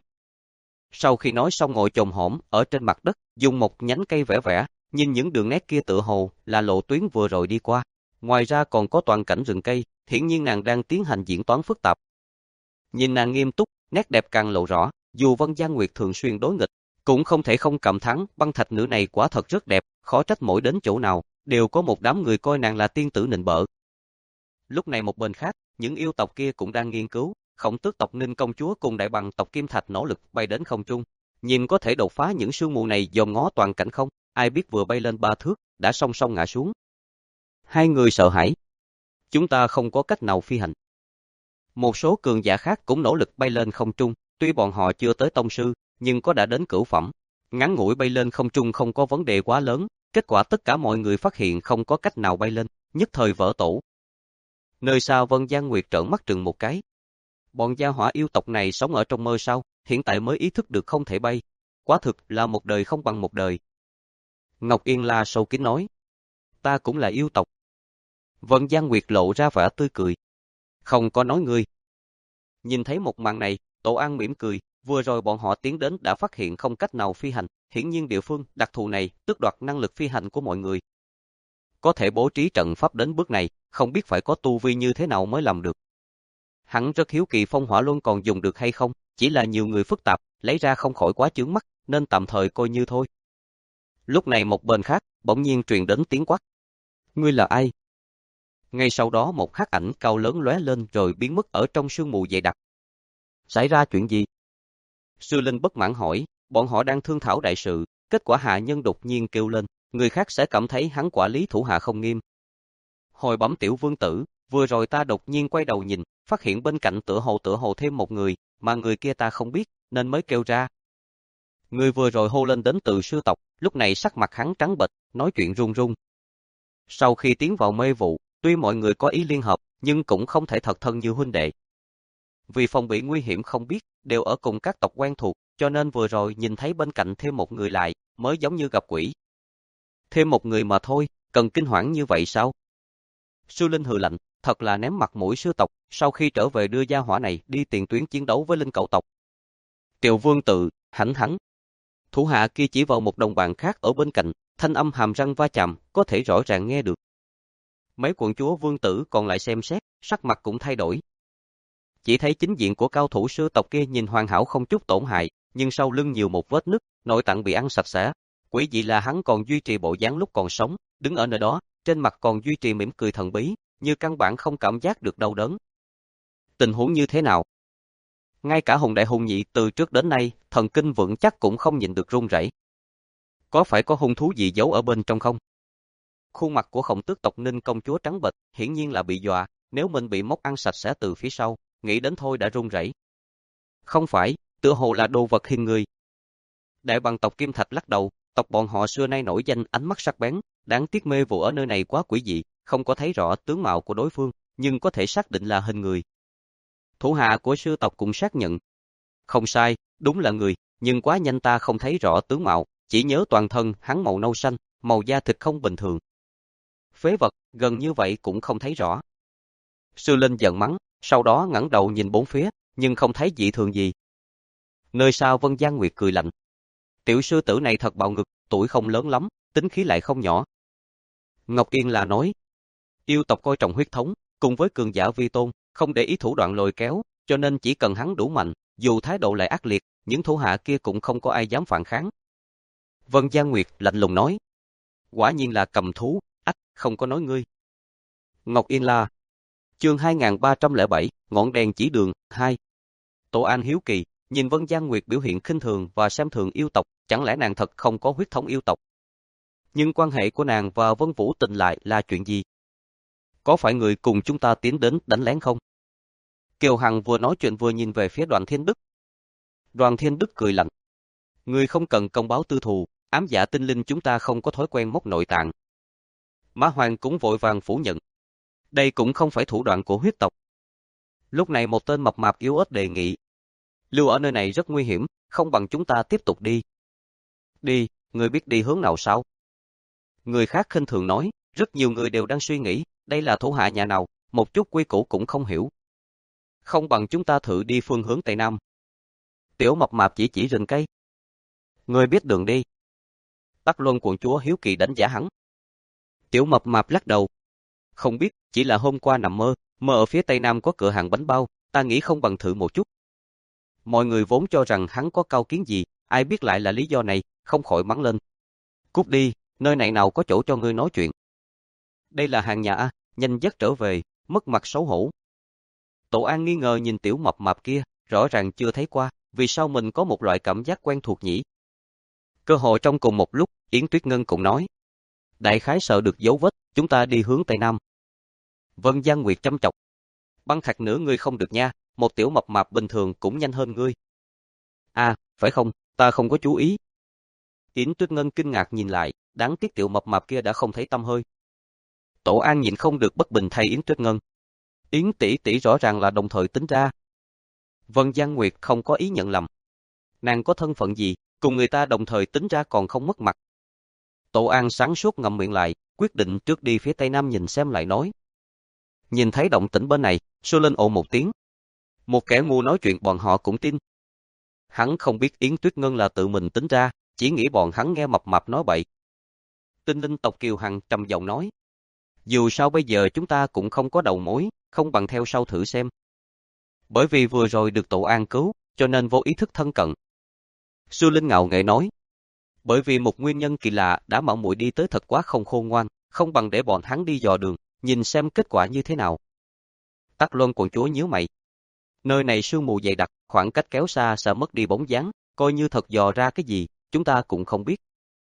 Sau khi nói xong ngồi chồm hổm ở trên mặt đất, dùng một nhánh cây vẽ vẽ, nhìn những đường nét kia tựa hồ là lộ tuyến vừa rồi đi qua. Ngoài ra còn có toàn cảnh rừng cây, hiển nhiên nàng đang tiến hành diễn toán phức tạp. Nhìn nàng nghiêm túc, nét đẹp càng lộ rõ, dù Vân Giang Nguyệt thường xuyên đối nghịch, cũng không thể không cảm thán băng thạch nữ này quả thật rất đẹp, khó trách mỗi đến chỗ nào, đều có một đám người coi nàng là tiên tử nịnh bợ. Lúc này một bên khác, những yêu tộc kia cũng đang nghiên cứu, Khổng Tước tộc Ninh công chúa cùng đại bằng tộc Kim Thạch nỗ lực bay đến không trung, nhìn có thể đột phá những sương mù này dòm ngó toàn cảnh không, ai biết vừa bay lên ba thước, đã song song ngã xuống. Hai người sợ hãi. Chúng ta không có cách nào phi hành. Một số cường giả khác cũng nỗ lực bay lên không trung, tuy bọn họ chưa tới tông sư, nhưng có đã đến cửu phẩm. Ngắn ngủi bay lên không trung không có vấn đề quá lớn, kết quả tất cả mọi người phát hiện không có cách nào bay lên, nhất thời vỡ tổ. Nơi xa Vân Giang Nguyệt trợn mắt trừng một cái. Bọn gia hỏa yêu tộc này sống ở trong mơ sao, hiện tại mới ý thức được không thể bay. Quả thực là một đời không bằng một đời. Ngọc Yên La sâu kín nói. Ta cũng là yêu tộc. Vân Giang Nguyệt lộ ra vẻ tươi cười. Không có nói ngươi. Nhìn thấy một màn này, Tổ An mỉm cười, vừa rồi bọn họ tiến đến đã phát hiện không cách nào phi hành, hiển nhiên địa phương đặc thù này tước đoạt năng lực phi hành của mọi người. Có thể bố trí trận pháp đến bước này, không biết phải có tu vi như thế nào mới làm được. Hắn rất hiếu kỳ phong hỏa luân còn dùng được hay không, chỉ là nhiều người phức tạp, lấy ra không khỏi quá chướng mắt, nên tạm thời coi như thôi. Lúc này một bên khác, bỗng nhiên truyền đến tiếng quát. Ngươi là ai? Ngay sau đó một hắc ảnh cao lớn lóe lên rồi biến mất ở trong sương mù dày đặc. Xảy ra chuyện gì? Sư Linh bất mãn hỏi, bọn họ đang thương thảo đại sự, kết quả hạ nhân đột nhiên kêu lên, người khác sẽ cảm thấy hắn quản lý thủ hạ không nghiêm. Hồi bẩm tiểu vương tử, vừa rồi ta đột nhiên quay đầu nhìn, phát hiện bên cạnh tựa hồ tựa hồ thêm một người, mà người kia ta không biết, nên mới kêu ra. Người vừa rồi hô lên đến từ sư tộc, lúc này sắc mặt hắn trắng bệch, nói chuyện run run. Sau khi tiến vào mê vụ, tuy mọi người có ý liên hợp, nhưng cũng không thể thật thân như huynh đệ. Vì phòng bị nguy hiểm không biết, đều ở cùng các tộc quen thuộc, cho nên vừa rồi nhìn thấy bên cạnh thêm một người lại, mới giống như gặp quỷ. Thêm một người mà thôi, cần kinh hoảng như vậy sao? Sư Linh hừ lạnh, thật là ném mặt mũi sư tộc, sau khi trở về đưa gia hỏa này đi tiền tuyến chiến đấu với linh cẩu tộc. Tiểu vương tự, hãnh hắn. Thủ hạ kia chỉ vào một đồng bạn khác ở bên cạnh, thanh âm hàm răng va chạm, có thể rõ ràng nghe được. Mấy quận chúa vương tử còn lại xem xét, sắc mặt cũng thay đổi. Chỉ thấy chính diện của cao thủ sư tộc kia nhìn hoàn hảo không chút tổn hại, nhưng sau lưng nhiều một vết nứt, nội tạng bị ăn sạch sẽ. Quỷ dị là hắn còn duy trì bộ dáng lúc còn sống, đứng ở nơi đó, trên mặt còn duy trì mỉm cười thần bí, như căn bản không cảm giác được đau đớn. Tình huống như thế nào? Ngay cả Hùng Đại Hùng Nhị từ trước đến nay, thần kinh vững chắc cũng không nhịn được run rẩy. Có phải có hung thú gì giấu ở bên trong không? Khuôn mặt của Khổng Tước tộc Ninh công chúa trắng bệch, hiển nhiên là bị dọa, nếu mình bị móc ăn sạch sẽ từ phía sau, nghĩ đến thôi đã run rẩy. Không phải, tựa hồ là đồ vật hình người. Đại bằng tộc Kim Thạch lắc đầu, tộc bọn họ xưa nay nổi danh ánh mắt sắc bén, đáng tiếc mê vụ ở nơi này quá quỷ dị, không có thấy rõ tướng mạo của đối phương, nhưng có thể xác định là hình người. Thủ hạ của sư tộc cũng xác nhận. Không sai, đúng là người, nhưng quá nhanh ta không thấy rõ tướng mạo, chỉ nhớ toàn thân hắn màu nâu xanh, màu da thịt không bình thường. Phế vật, gần như vậy cũng không thấy rõ. Sư Linh giận mắng, sau đó ngẩng đầu nhìn bốn phía, nhưng không thấy dị thường gì. Nơi xa Vân Giang Nguyệt cười lạnh. Tiểu sư tử này thật bạo ngực, tuổi không lớn lắm, tính khí lại không nhỏ. Ngọc Yên là nói, yêu tộc coi trọng huyết thống, cùng với cường giả vi tôn, không để ý thủ đoạn lôi kéo, cho nên chỉ cần hắn đủ mạnh, dù thái độ lại ác liệt, những thủ hạ kia cũng không có ai dám phản kháng. Vân Giang Nguyệt lạnh lùng nói, quả nhiên là cầm thú, Ách, không có nói ngươi. Ngọc Yên La. Chương hai nghìn ba trăm lẻ bảy, ngọn đèn chỉ đường, hai. Tổ An hiếu kỳ, nhìn Vân Giang Nguyệt biểu hiện khinh thường và xem thường yêu tộc, chẳng lẽ nàng thật không có huyết thống yêu tộc? Nhưng quan hệ của nàng và Vân Vũ Tình lại là chuyện gì? Có phải người cùng chúng ta tiến đến đánh lén không? Kiều Hằng vừa nói chuyện vừa nhìn về phía Đoàn Thiên Đức. Đoàn Thiên Đức cười lạnh. Người không cần công báo tư thù, ám dạ tinh linh chúng ta không có thói quen móc nội tạng. Mã Hoàng cũng vội vàng phủ nhận. Đây cũng không phải thủ đoạn của huyết tộc. Lúc này một tên mập mạp yếu ớt đề nghị. Lưu ở nơi này rất nguy hiểm, không bằng chúng ta tiếp tục đi. Đi, người biết đi hướng nào sao? Người khác khinh thường nói, rất nhiều người đều đang suy nghĩ, đây là thủ hạ nhà nào, một chút quy củ cũng không hiểu. Không bằng chúng ta thử đi phương hướng Tây Nam. Tiểu mập mạp chỉ chỉ rừng cây. Người biết đường đi. Tắc Luân quận chúa hiếu kỳ đánh giá hắn. Tiểu mập mạp lắc đầu. Không biết, chỉ là hôm qua nằm mơ, mơ ở phía Tây Nam có cửa hàng bánh bao, ta nghĩ không bằng thử một chút. Mọi người vốn cho rằng hắn có cao kiến gì, ai biết lại là lý do này, không khỏi mắng lên. Cút đi, nơi này nào có chỗ cho ngươi nói chuyện. Đây là hàng nhà A, nhanh dắt trở về, mất mặt xấu hổ. Tổ An nghi ngờ nhìn tiểu mập mạp kia, rõ ràng chưa thấy qua, vì sao mình có một loại cảm giác quen thuộc nhỉ? Cơ hội trong cùng một lúc, Yến Tuyết Ngân cũng nói. Đại khái sợ được dấu vết, chúng ta đi hướng Tây Nam. Vân Giang Nguyệt chăm chọc. Băng Thạch nửa ngươi không được nha, một tiểu mập mạp bình thường cũng nhanh hơn ngươi. À, phải không, ta không có chú ý. Yến Tuyết Ngân kinh ngạc nhìn lại, đáng tiếc tiểu mập mạp kia đã không thấy tăm hơi. Tổ An nhịn không được bất bình thay Yến Tuyết Ngân. Yến tỷ tỷ rõ ràng là đồng thời tính ra. Vân Giang Nguyệt không có ý nhận lầm. Nàng có thân phận gì, cùng người ta đồng thời tính ra còn không mất mặt. Tổ An sáng suốt ngậm miệng lại, quyết định trước đi phía Tây Nam nhìn xem lại nói. Nhìn thấy động tĩnh bên này, Sô lên ồ một tiếng. Một kẻ ngu nói chuyện bọn họ cũng tin. Hắn không biết Yến Tuyết Ngân là tự mình tính ra, chỉ nghĩ bọn hắn nghe mập mạp nói bậy. Tinh linh tộc Kiều Hằng trầm giọng nói. Dù sao bây giờ chúng ta cũng không có đầu mối, không bằng theo sau thử xem. Bởi vì vừa rồi được Tổ An cứu, cho nên vô ý thức thân cận. Sư Linh ngạo nghệ nói. Bởi vì một nguyên nhân kỳ lạ đã mạo muội đi tới thật quá không khôn ngoan, không bằng để bọn hắn đi dò đường, nhìn xem kết quả như thế nào. Tắc Luân quận chúa nhíu mày. Nơi này sương mù dày đặc, khoảng cách kéo xa sẽ mất đi bóng dáng, coi như thật dò ra cái gì, chúng ta cũng không biết.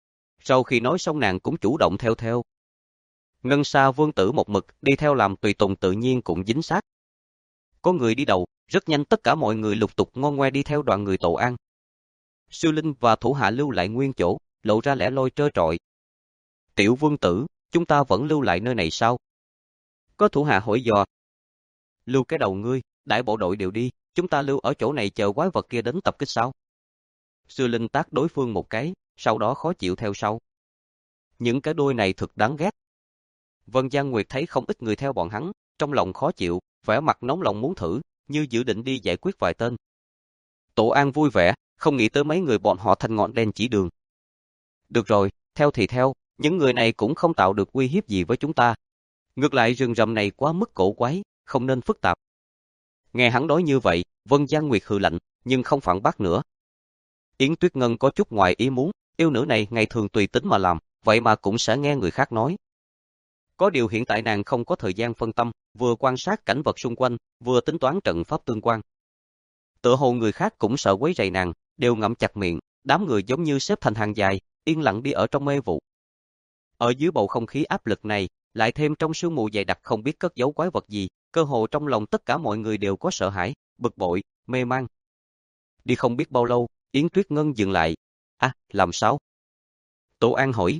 Sau khi nói xong nàng cũng chủ động theo theo. Ngân Sa Vương tử một mực đi theo làm tùy tùng tự nhiên cũng dính sát. Có người đi đầu, rất nhanh tất cả mọi người lục tục ngon ngoe đi theo đoàn người Tổ An. Sư Linh và thủ hạ lưu lại nguyên chỗ, lộ ra lẻ loi trơ trọi. Tiểu Vương tử, chúng ta vẫn lưu lại nơi này sao? Có thủ hạ hỏi dò. Lưu cái đầu ngươi, đại bộ đội đều đi, chúng ta lưu ở chỗ này chờ quái vật kia đến tập kích sao? Sư Linh tác đối phương một cái, sau đó khó chịu theo sau. Những cái đuôi này thực đáng ghét. Vân Giang Nguyệt thấy không ít người theo bọn hắn, trong lòng khó chịu, vẻ mặt nóng lòng muốn thử, như dự định đi giải quyết vài tên. Tổ An vui vẻ, không nghĩ tới mấy người bọn họ thành ngọn đèn chỉ đường. Được rồi, theo thì theo, những người này cũng không tạo được uy hiếp gì với chúng ta. Ngược lại rừng rậm này quá mức cổ quái, không nên phức tạp. Nghe hắn nói như vậy, Vân Giang Nguyệt hừ lạnh, nhưng không phản bác nữa. Yến Tuyết Ngân có chút ngoài ý muốn, yêu nữ này ngày thường tùy tính mà làm, vậy mà cũng sẽ nghe người khác nói. Có điều hiện tại nàng không có thời gian phân tâm, vừa quan sát cảnh vật xung quanh, vừa tính toán trận pháp tương quan. Tựa hồ người khác cũng sợ quấy rầy nàng, đều ngậm chặt miệng, đám người giống như xếp thành hàng dài, yên lặng đi ở trong mê vụ. Ở dưới bầu không khí áp lực này, lại thêm trong sương mù dày đặc không biết cất giấu quái vật gì, cơ hồ trong lòng tất cả mọi người đều có sợ hãi, bực bội, mê man. Đi không biết bao lâu, Yến Tuyết Ngân dừng lại. À, làm sao? Tổ An hỏi.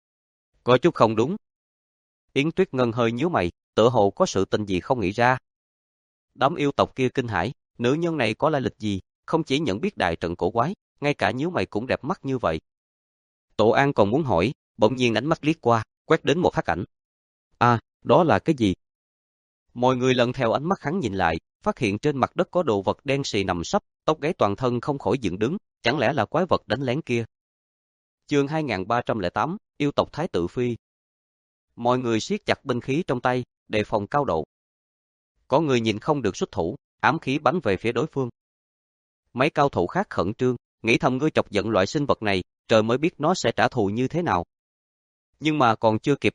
Có chút không đúng. Yến Tuyết Ngân hơi nhíu mày, tựa hồ có sự tình gì không nghĩ ra. Đám yêu tộc kia kinh hãi, nữ nhân này có lai lịch gì, không chỉ nhận biết đại trận cổ quái, ngay cả nhíu mày cũng đẹp mắt như vậy. Tổ An còn muốn hỏi, bỗng nhiên ánh mắt liếc qua, quét đến một hắc ảnh. À, đó là cái gì? Mọi người lần theo ánh mắt hắn nhìn lại, phát hiện trên mặt đất có đồ vật đen xì nằm sấp, tóc gáy toàn thân không khỏi dựng đứng, chẳng lẽ là quái vật đánh lén kia? Chương hai nghìn ba trăm lẻ tám, yêu tộc Thái Tử Phi. Mọi người siết chặt binh khí trong tay, đề phòng cao độ. Có người nhìn không được xuất thủ, ám khí bắn về phía đối phương. Mấy cao thủ khác khẩn trương, nghĩ thầm ngươi chọc giận loại sinh vật này, trời mới biết nó sẽ trả thù như thế nào. Nhưng mà còn chưa kịp mắng,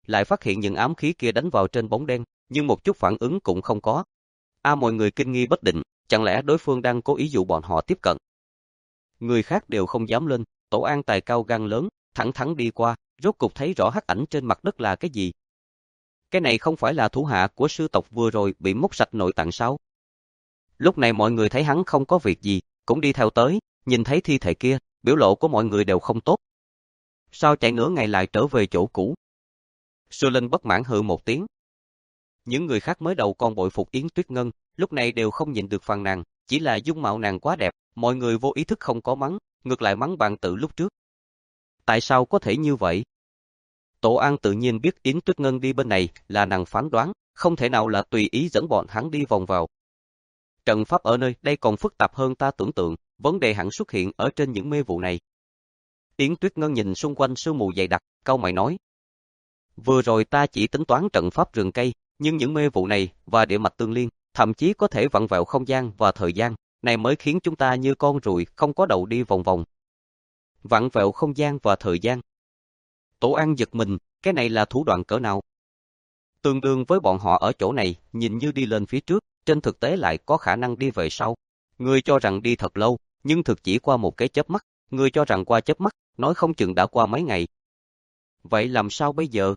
lại phát hiện những ám khí kia đánh vào trên bóng đen, nhưng một chút phản ứng cũng không có. A mọi người kinh nghi bất định, chẳng lẽ đối phương đang cố ý dụ bọn họ tiếp cận. Người khác đều không dám lên, Tổ An tài cao gan lớn, thẳng thắn đi qua, rốt cục thấy rõ hắc ảnh trên mặt đất là cái gì. Cái này không phải là thủ hạ của sư tộc vừa rồi bị móc sạch nội tạng sao? Lúc này mọi người thấy hắn không có việc gì, cũng đi theo tới, nhìn thấy thi thể kia, biểu lộ của mọi người đều không tốt. Sao chạy nửa ngày lại trở về chỗ cũ? Sư Linh bất mãn hừ một tiếng. Những người khác mới đầu còn bội phục Yến Tuyết Ngân, lúc này đều không nhịn được phàn nàn, chỉ là dung mạo nàng quá đẹp, mọi người vô ý thức không có mắng, ngược lại mắng bạn tự lúc trước. Tại sao có thể như vậy? Tổ An tự nhiên biết Yến Tuyết Ngân đi bên này là nàng phán đoán, không thể nào là tùy ý dẫn bọn hắn đi vòng vào. Trận pháp ở nơi đây còn phức tạp hơn ta tưởng tượng, vấn đề hẳn xuất hiện ở trên những mê vụ này. Yến Tuyết Ngân nhìn xung quanh sương mù dày đặc, cau mày nói. Vừa rồi ta chỉ tính toán trận pháp rừng cây, nhưng những mê vụ này và địa mạch tương liên, thậm chí có thể vặn vẹo không gian và thời gian, này mới khiến chúng ta như con ruồi không có đầu đi vòng vòng. Vặn vẹo không gian và thời gian. Tổ An giật mình, cái này là thủ đoạn cỡ nào? Tương đương với bọn họ ở chỗ này, nhìn như đi lên phía trước, trên thực tế lại có khả năng đi về sau. Người cho rằng đi thật lâu, nhưng thực chỉ qua một cái chớp mắt, người cho rằng qua chớp mắt, nói không chừng đã qua mấy ngày. Vậy làm sao bây giờ?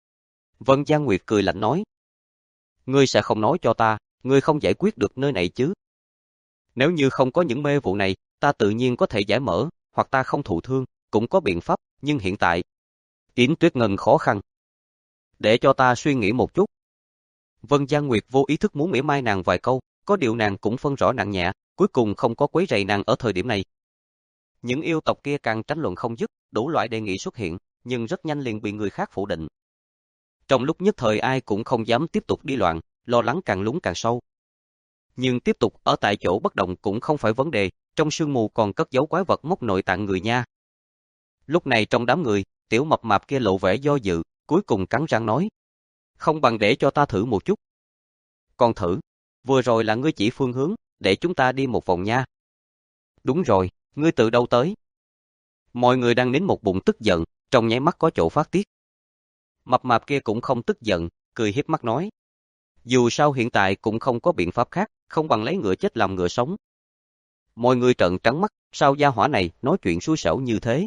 Vân Giang Nguyệt cười lạnh nói. Ngươi sẽ không nói cho ta, ngươi không giải quyết được nơi này chứ? Nếu như không có những mê vụ này, ta tự nhiên có thể giải mở, hoặc ta không thụ thương, cũng có biện pháp, nhưng hiện tại... Yến Tuyết Ngân khó khăn. Để cho ta suy nghĩ một chút. Vân Giang Nguyệt vô ý thức muốn mỉa mai nàng vài câu, có điều nàng cũng phân rõ nặng nhẹ, cuối cùng không có quấy rầy nàng ở thời điểm này. Những yêu tộc kia càng tranh luận không dứt, đủ loại đề nghị xuất hiện, nhưng rất nhanh liền bị người khác phủ định. Trong lúc nhất thời ai cũng không dám tiếp tục đi loạn, lo lắng càng lún càng sâu. Nhưng tiếp tục ở tại chỗ bất động cũng không phải vấn đề, trong sương mù còn cất giấu quái vật móc nội tạng người nha. Lúc này trong đám người, tiểu mập mạp kia lộ vẻ do dự, cuối cùng cắn răng nói. Không bằng để cho ta thử một chút. Còn thử, vừa rồi là ngươi chỉ phương hướng, để chúng ta đi một vòng nha. Đúng rồi, ngươi từ đâu tới? Mọi người đang nín một bụng tức giận, trong nháy mắt có chỗ phát tiết. Mập mạp kia cũng không tức giận, cười hiếp mắt nói. Dù sao hiện tại cũng không có biện pháp khác, không bằng lấy ngựa chết làm ngựa sống. Mọi người trợn trắng mắt, sao gia hỏa này nói chuyện xui xẻo như thế?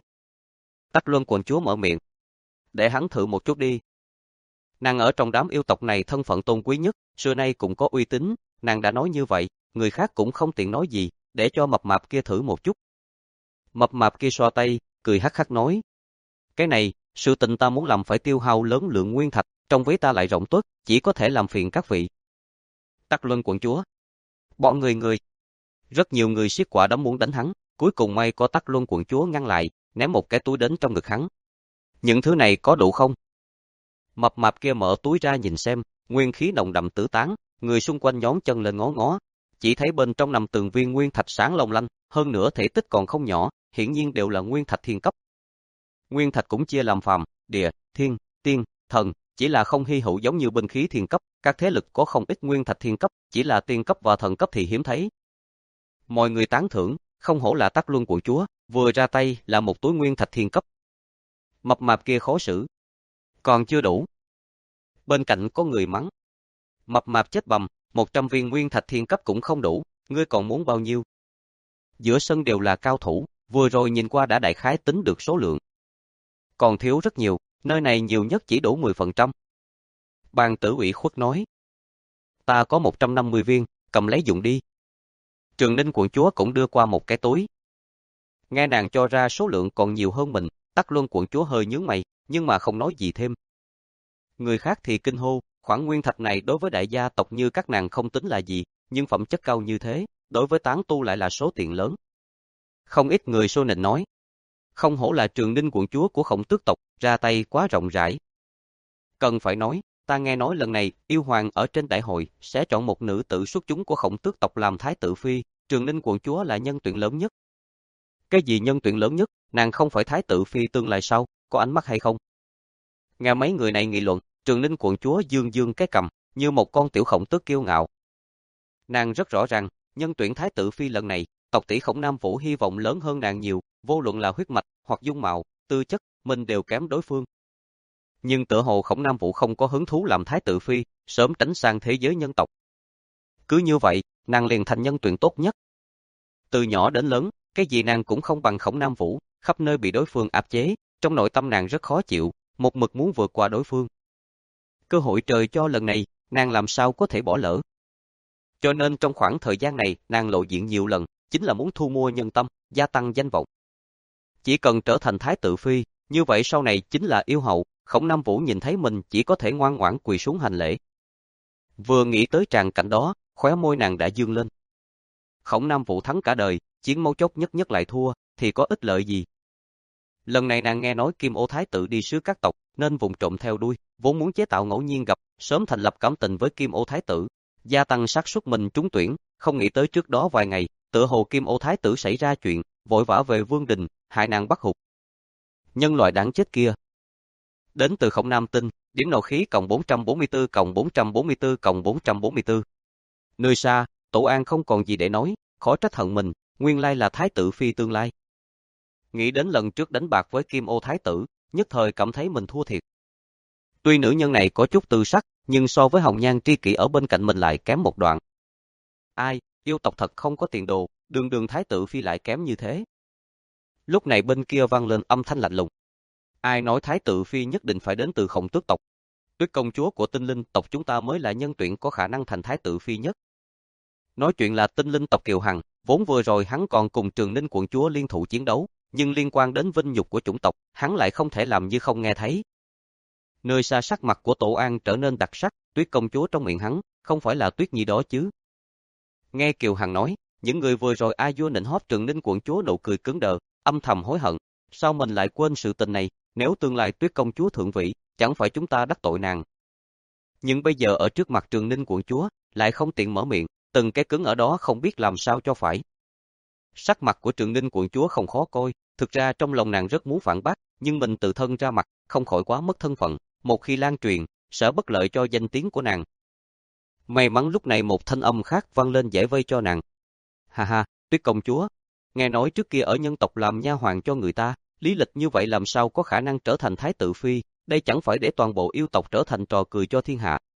Tắc Luân quận chúa mở miệng. Để hắn thử một chút đi. Nàng ở trong đám yêu tộc này thân phận tôn quý nhất, xưa nay cũng có uy tín, nàng đã nói như vậy, người khác cũng không tiện nói gì, để cho mập mạp kia thử một chút. Mập mạp kia xoa tay, cười hắc hắc nói. Cái này, sự tình ta muốn làm phải tiêu hao lớn lượng nguyên thạch, trong ví ta lại rộng tuếch, chỉ có thể làm phiền các vị. Tắc Luân quận chúa. Bọn người người. Rất nhiều người siết quả đấm muốn đánh hắn, cuối cùng may có Tắc Luân quận chúa ngăn lại, ném một cái túi đến trong ngực hắn. Những thứ này có đủ không? Mập mạp kia mở túi ra nhìn xem, nguyên khí nồng đậm tứ tán, người xung quanh nhón chân lên ngó ngó, chỉ thấy bên trong nằm từng viên nguyên thạch sáng long lanh, hơn nữa thể tích còn không nhỏ, hiển nhiên đều là nguyên thạch thiên cấp. Nguyên thạch cũng chia làm phàm, địa, thiên, tiên, thần, chỉ là không hy hữu giống như binh khí thiên cấp, các thế lực có không ít nguyên thạch thiên cấp, chỉ là tiên cấp và thần cấp thì hiếm thấy. Mọi người tán thưởng, không hổ là Tắc Luân quận chúa, vừa ra tay là một túi nguyên thạch thiên cấp. Mập mạp kia khó xử. Còn chưa đủ. Bên cạnh có người mắng. Mập mạp chết bầm, một trăm viên nguyên thạch thiên cấp cũng không đủ, ngươi còn muốn bao nhiêu? Giữa sân đều là cao thủ, vừa rồi nhìn qua đã đại khái tính được số lượng. Còn thiếu rất nhiều, nơi này nhiều nhất chỉ đủ mười phần trăm. Bàn tử ủy khuất nói. Ta có một trăm năm mươi viên, cầm lấy dụng đi. Trường Ninh quận chúa cũng đưa qua một cái túi. Nghe nàng cho ra số lượng còn nhiều hơn mình, Tắc Luân quận chúa hơi nhướng mày, nhưng mà không nói gì thêm. Người khác thì kinh hô, khoản nguyên thạch này đối với đại gia tộc như các nàng không tính là gì, nhưng phẩm chất cao như thế, đối với tán tu lại là số tiền lớn. Không ít người xô nịnh nói. Không hổ là Trường Ninh quận chúa của Khổng Tước tộc, ra tay quá rộng rãi. Cần phải nói, ta nghe nói lần này, yêu hoàng ở trên đại hội, sẽ chọn một nữ tử xuất chúng của Khổng Tước tộc làm thái tử phi, Trường Ninh quận chúa là nhân tuyển lớn nhất. Cái gì nhân tuyển lớn nhất, nàng không phải thái tử phi tương lai sao, có ánh mắt hay không? Nghe mấy người này nghị luận, Trường Ninh quận chúa dương dương cái cầm, như một con tiểu Khổng Tước kiêu ngạo. Nàng rất rõ ràng, nhân tuyển thái tử phi lần này, tộc tỷ Khổng Nam Vũ hy vọng lớn hơn nàng nhiều, vô luận là huyết mạch, hoặc dung mạo, tư chất, mình đều kém đối phương. Nhưng tựa hồ Khổng Nam Vũ không có hứng thú làm thái tử phi, sớm tránh sang thế giới nhân tộc. Cứ như vậy, nàng liền thành nhân tuyển tốt nhất. Từ nhỏ đến lớn, cái gì nàng cũng không bằng Khổng Nam Vũ, khắp nơi bị đối phương áp chế, trong nội tâm nàng rất khó chịu, một mực muốn vượt qua đối phương. Cơ hội trời cho lần này, nàng làm sao có thể bỏ lỡ. Cho nên trong khoảng thời gian này, nàng lộ diện nhiều lần, chính là muốn thu mua nhân tâm, gia tăng danh vọng. Chỉ cần trở thành thái tử phi, như vậy sau này chính là yêu hậu, Khổng Nam Vũ nhìn thấy mình chỉ có thể ngoan ngoãn quỳ xuống hành lễ. Vừa nghĩ tới tràng cảnh đó, khóe môi nàng đã dương lên. Khổng Nam Vũ thắng cả đời, chiến mấu chốt nhất nhất lại thua, thì có ích lợi gì? Lần này nàng nghe nói Kim Ô Thái tử đi sứ các tộc, nên vùng trộm theo đuôi, vốn muốn chế tạo ngẫu nhiên gặp, sớm thành lập cảm tình với Kim Ô Thái tử, gia tăng xác suất mình trúng tuyển, không nghĩ tới trước đó vài ngày, tựa hồ Kim Ô Thái tử xảy ra chuyện, vội vã về Vương Đình, hại nàng bắt hụt. Nhân loại đáng chết kia. Đến từ Khổng Nam Tinh, điểm nộ khí cộng bốn trăm bốn mươi tư cộng bốn trăm bốn mươi tư cộng bốn trăm bốn mươi tư. Nơi xa, Tổ An không còn gì để nói, khó trách hận mình, nguyên lai là thái tử phi tương lai. Nghĩ đến lần trước đánh bạc với Kim Ô Thái tử, nhất thời cảm thấy mình thua thiệt. Tuy nữ nhân này có chút tư sắc, nhưng so với hồng nhan tri kỷ ở bên cạnh mình lại kém một đoạn. Ai, yêu tộc thật không có tiền đồ, đường đường thái tử phi lại kém như thế. Lúc này bên kia vang lên âm thanh lạnh lùng. Ai nói thái tử phi nhất định phải đến từ Khổng Tước tộc? Tuyết công chúa của tinh linh tộc chúng ta mới là nhân tuyển có khả năng thành thái tử phi nhất. Nói chuyện là tinh linh tộc Kiều Hằng, vốn vừa rồi hắn còn cùng Trường Ninh quận chúa liên thủ chiến đấu, nhưng liên quan đến vinh nhục của chủng tộc, hắn lại không thể làm như không nghe thấy. Nơi xa sắc mặt của Tổ An trở nên đặc sắc, Tuyết công chúa trong miệng hắn, không phải là Tuyết Nhi đó chứ. Nghe Kiều Hằng nói, những người vừa rồi ai vua nịnh hót Trường Ninh quận chúa nụ cười cứng đờ, âm thầm hối hận, sao mình lại quên sự tình này, nếu tương lai Tuyết công chúa thượng vị, chẳng phải chúng ta đắc tội nàng. Nhưng bây giờ ở trước mặt Trường Ninh quận chúa, lại không tiện mở miệng, từng cái cứng ở đó không biết làm sao cho phải. Sắc mặt của Trường Ninh quận chúa không khó coi, thực ra trong lòng nàng rất muốn phản bác, nhưng mình tự thân ra mặt, không khỏi quá mất thân phận, một khi lan truyền, sẽ bất lợi cho danh tiếng của nàng. May mắn lúc này một thanh âm khác vang lên giải vây cho nàng. Ha ha, Tuyết công chúa, nghe nói trước kia ở nhân tộc làm nha hoàn cho người ta, lý lịch như vậy làm sao có khả năng trở thành thái tử phi, đây chẳng phải để toàn bộ yêu tộc trở thành trò cười cho thiên hạ.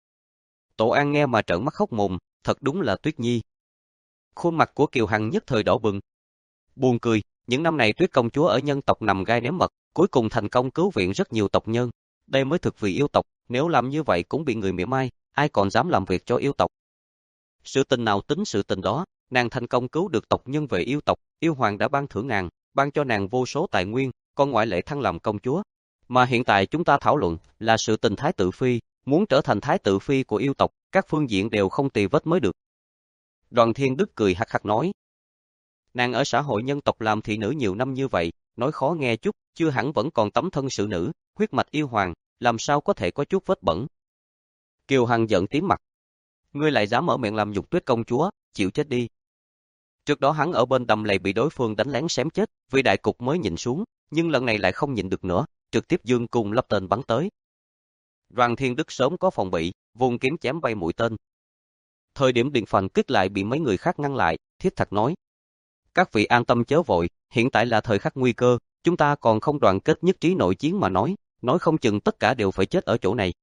Tổ An nghe mà trợn mắt hốc mồm, thật đúng là Tuyết Nhi. Khuôn mặt của Kiều Hằng nhất thời đỏ bừng. Buồn cười, những năm này Tuyết công chúa ở nhân tộc nằm gai ném mật, cuối cùng thành công cứu viện rất nhiều tộc nhân. Đây mới thực vì yêu tộc, nếu làm như vậy cũng bị người mỉa mai, ai còn dám làm việc cho yêu tộc. Sự tình nào tính sự tình đó, nàng thành công cứu được tộc nhân về yêu tộc, yêu hoàng đã ban thưởng nàng, ban cho nàng vô số tài nguyên, còn ngoại lệ thăng làm công chúa. Mà hiện tại chúng ta thảo luận là sự tình thái tử phi, muốn trở thành thái tử phi của yêu tộc, các phương diện đều không tì vết mới được. Đoàn Thiên Đức cười hắc hắc nói. Nàng ở xã hội nhân tộc làm thị nữ nhiều năm như vậy, nói khó nghe chút, chưa hẳn vẫn còn tấm thân sự nữ, huyết mạch yêu hoàng, làm sao có thể có chút vết bẩn. Kiều Hằng giận tím mặt. Ngươi lại dám mở miệng làm nhục Tuyết công chúa, chịu chết đi. Trước đó hắn ở bên đầm lầy bị đối phương đánh lén xém chết, vì đại cục mới nhìn xuống, nhưng lần này lại không nhịn được nữa, trực tiếp dương cung lắp tên bắn tới. Đoàn Thiên Đức sớm có phòng bị, vùng kiếm chém bay mũi tên. Thời điểm điện phành kích lại bị mấy người khác ngăn lại, thiết thật nói. Các vị an tâm chớ vội, hiện tại là thời khắc nguy cơ, chúng ta còn không đoàn kết nhất trí nội chiến mà nói, nói không chừng tất cả đều phải chết ở chỗ này.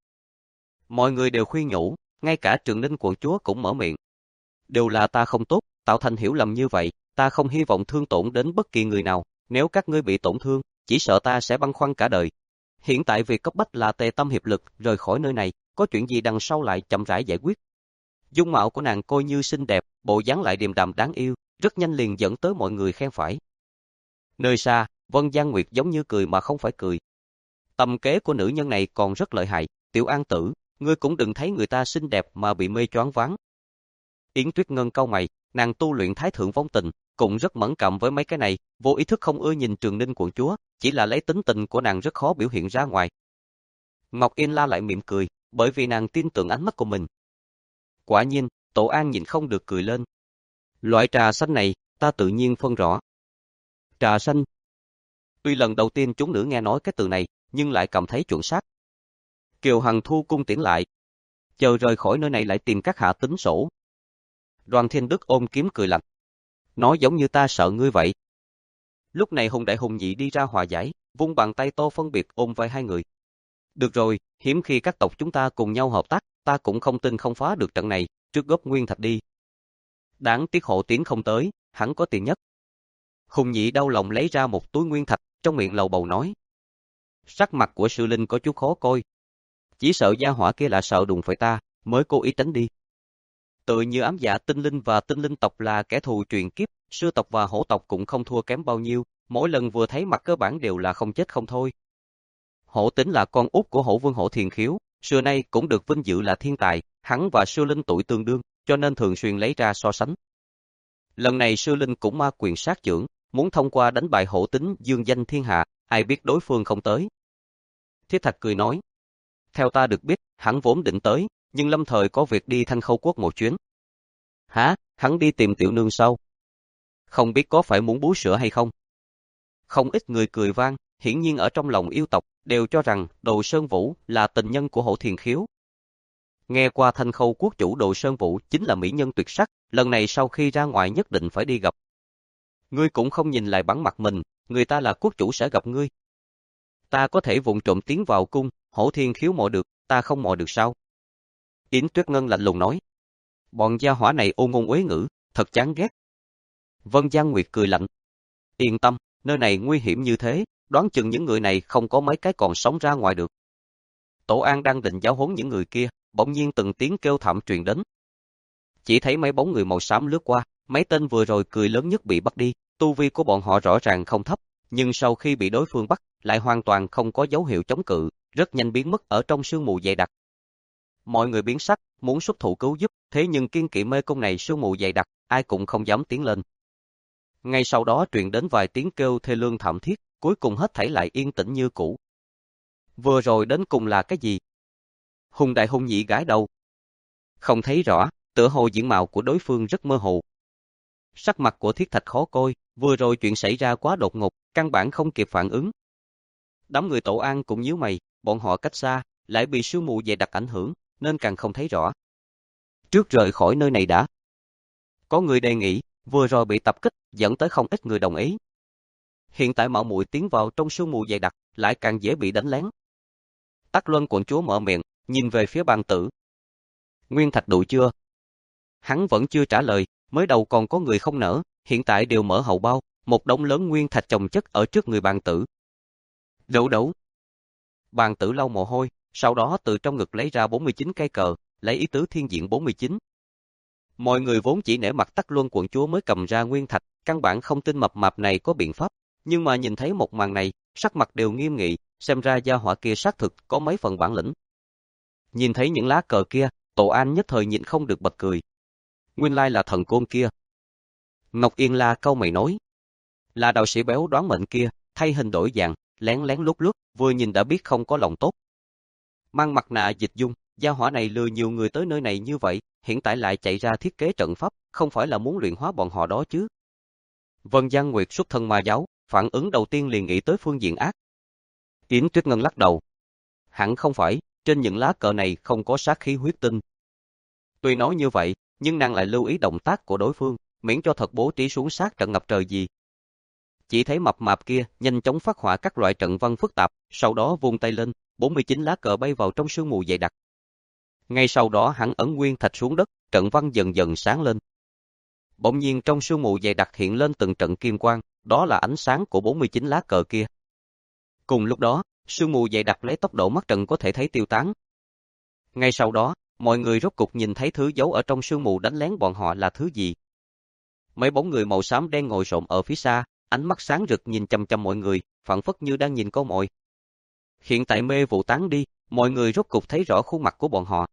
Mọi người đều khuyên nhủ, ngay cả Trường Ninh quận chúa cũng mở miệng. Đều là ta không tốt, tạo thành hiểu lầm như vậy, ta không hy vọng thương tổn đến bất kỳ người nào, nếu các ngươi bị tổn thương, chỉ sợ ta sẽ băn khoăn cả đời. Hiện tại việc cấp bách là tề tâm hiệp lực, rời khỏi nơi này, có chuyện gì đằng sau lại chậm rãi giải quyết. Dung mạo của nàng coi như xinh đẹp, bộ dáng lại điềm đạm đáng yêu, rất nhanh liền dẫn tới mọi người khen phải. Nơi xa, Vân Giang Nguyệt giống như cười mà không phải cười. Tầm kế của nữ nhân này còn rất lợi hại, Tiểu An tử, ngươi cũng đừng thấy người ta xinh đẹp mà bị mê choáng váng. Yến Tuyết Ngân cau mày, nàng tu luyện thái thượng vong tình, cũng rất mẫn cảm với mấy cái này, vô ý thức không ưa nhìn Trường Ninh quận chúa, chỉ là lấy tính tình của nàng rất khó biểu hiện ra ngoài. Ngọc Yên La lại mỉm cười, bởi vì nàng tin tưởng ánh mắt của mình. Quả nhiên, Tổ An nhìn không được cười lên. Loại trà xanh này, ta tự nhiên phân rõ. Trà xanh. Tuy lần đầu tiên chúng nữ nghe nói cái từ này, nhưng lại cảm thấy chuẩn xác. Kiều Hằng thu cung tiễn lại. Chờ rời khỏi nơi này lại tìm các hạ tính sổ. Đoàn Thiên Đức ôm kiếm cười lạnh. Nói giống như ta sợ ngươi vậy. Lúc này Hùng Đại Hùng Nhị đi ra hòa giải, vung bàn tay to phân biệt ôm vai hai người. Được rồi, hiếm khi các tộc chúng ta cùng nhau hợp tác, ta cũng không tin không phá được trận này, trước góp nguyên thạch đi. Đáng tiếc Hộ Tiến không tới, hắn có tiền nhất. Hùng Nhị đau lòng lấy ra một túi nguyên thạch, trong miệng lầu bầu nói. Sắc mặt của Sư Linh có chút khó coi. Chỉ sợ gia hỏa kia là sợ đụng phải ta, mới cố ý tránh đi. Tự như ám dạ tinh linh và tinh linh tộc là kẻ thù truyền kiếp, sư tộc và hổ tộc cũng không thua kém bao nhiêu, mỗi lần vừa thấy mặt cơ bản đều là không chết không thôi. Hổ Tính là con út của Hổ Vương Hổ Thiền Khiếu, xưa nay cũng được vinh dự là thiên tài, hắn và Sư Linh tuổi tương đương, cho nên thường xuyên lấy ra so sánh. Lần này Sư Linh cũng ma quyền sát trưởng, muốn thông qua đánh bại Hổ Tính dương danh thiên hạ, ai biết đối phương không tới. Thiết Thạch cười nói, theo ta được biết, hắn vốn định tới, nhưng lâm thời có việc đi Thanh Khâu Quốc một chuyến. Hả, hắn đi tìm tiểu nương sau. Không biết có phải muốn bú sữa hay không? Không ít người cười vang, hiển nhiên ở trong lòng yêu tộc, đều cho rằng Đồ Sơn Vũ là tình nhân của Hổ Thiền Khiếu. Nghe qua Thanh Khâu Quốc chủ Đồ Sơn Vũ chính là mỹ nhân tuyệt sắc, lần này sau khi ra ngoài nhất định phải đi gặp. Ngươi cũng không nhìn lại bắn mặt mình, người ta là quốc chủ sẽ gặp ngươi. Ta có thể vụng trộm tiến vào cung, Hổ Thiền Khiếu mò được, ta không mò được sao? Yến Tuyết Ngân lạnh lùng nói. Bọn gia hỏa này ôn ngôn uế ngữ, thật chán ghét. Vân Giang Nguyệt cười lạnh. Yên tâm, nơi này nguy hiểm như thế, đoán chừng những người này không có mấy cái còn sống ra ngoài được. Tổ An đang định giáo huấn những người kia, bỗng nhiên từng tiếng kêu thảm truyền đến. Chỉ thấy mấy bóng người màu xám lướt qua, mấy tên vừa rồi cười lớn nhất bị bắt đi, tu vi của bọn họ rõ ràng không thấp, nhưng sau khi bị đối phương bắt, lại hoàn toàn không có dấu hiệu chống cự, rất nhanh biến mất ở trong sương mù dày đặc. Mọi người biến sắc, muốn xuất thủ cứu giúp, thế nhưng kiên kỵ mê cung này sương mù dày đặc, ai cũng không dám tiến lên. Ngay sau đó truyền đến vài tiếng kêu thê lương thảm thiết, cuối cùng hết thảy lại yên tĩnh như cũ. Vừa rồi đến cùng là cái gì? Hùng Đại Hùng Nhị gãi đầu. Không thấy rõ, tựa hồ diện mạo của đối phương rất mơ hồ. Sắc mặt của Thiết Thạch khó coi, vừa rồi chuyện xảy ra quá đột ngột, căn bản không kịp phản ứng. Đám người Tổ An cũng nhíu mày, bọn họ cách xa, lại bị sương mù dày đặc ảnh hưởng, nên càng không thấy rõ. Trước rời khỏi nơi này đã. Có người đề nghị, vừa rồi bị tập kích, dẫn tới không ít người đồng ý. Hiện tại mạo muội tiến vào trong sương mù dày đặc, lại càng dễ bị đánh lén. Tắc Luân quận chúa mở miệng, nhìn về phía bàn tử. Nguyên thạch đủ chưa? Hắn vẫn chưa trả lời, mới đầu còn có người không nở, hiện tại đều mở hậu bao, một đống lớn nguyên thạch chồng chất ở trước người bàn tử. Đủ đủ. Bàn tử lau mồ hôi, sau đó từ trong ngực lấy ra bốn mươi chín cây cờ, lấy ý tứ thiên diện bốn mươi chín. Mọi người vốn chỉ nể mặt Tắc Luân quận chúa mới cầm ra nguyên thạch, căn bản không tin mập mạp này có biện pháp, nhưng mà nhìn thấy một màn này, sắc mặt đều nghiêm nghị, xem ra gia hỏa kia xác thực có mấy phần bản lĩnh. Nhìn thấy những lá cờ kia, Tổ An nhất thời nhịn không được bật cười. Nguyên lai là thần côn kia. Ngọc Yên La câu mày nói, là đạo sĩ béo đoán mệnh kia, thay hình đổi dạng, lén lén lút lút, vừa nhìn đã biết không có lòng tốt. Mang mặt nạ dịch dung, gia hỏa này lừa nhiều người tới nơi này như vậy, hiện tại lại chạy ra thiết kế trận pháp, không phải là muốn luyện hóa bọn họ đó chứ. Vân Giang Nguyệt xuất thân ma giáo, phản ứng đầu tiên liền nghĩ tới phương diện ác. Yến Tuyết Ngân lắc đầu. Hẳn không phải, trên những lá cờ này không có sát khí huyết tinh. Tuy nói như vậy, nhưng nàng lại lưu ý động tác của đối phương, miễn cho thật bố trí xuống sát trận ngập trời gì. Chỉ thấy mập mạp kia nhanh chóng phát họa các loại trận văn phức tạp, sau đó vung tay lên, bốn mươi chín lá cờ bay vào trong sương mù dày đặc. Ngay sau đó hắn ấn nguyên thạch xuống đất, trận văn dần dần sáng lên. Bỗng nhiên trong sương mù dày đặc hiện lên từng trận kim quang, đó là ánh sáng của bốn mươi chín lá cờ kia. Cùng lúc đó, sương mù dày đặc lấy tốc độ mắt trần có thể thấy tiêu tán. Ngay sau đó, mọi người rốt cục nhìn thấy thứ giấu ở trong sương mù đánh lén bọn họ là thứ gì. Mấy bóng người màu xám đen ngồi xổm ở phía xa, ánh mắt sáng rực nhìn chăm chăm mọi người, phảng phất như đang nhìn con mồi. Hiện tại mê vụ tán đi, mọi người rốt cục thấy rõ khuôn mặt của bọn họ.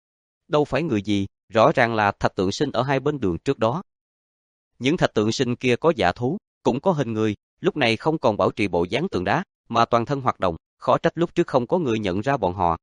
Đâu phải người gì, rõ ràng là thạch tượng sinh ở hai bên đường trước đó. Những thạch tượng sinh kia có dạ thú, cũng có hình người, lúc này không còn bảo trì bộ dáng tượng đá, mà toàn thân hoạt động, khó trách lúc trước không có người nhận ra bọn họ.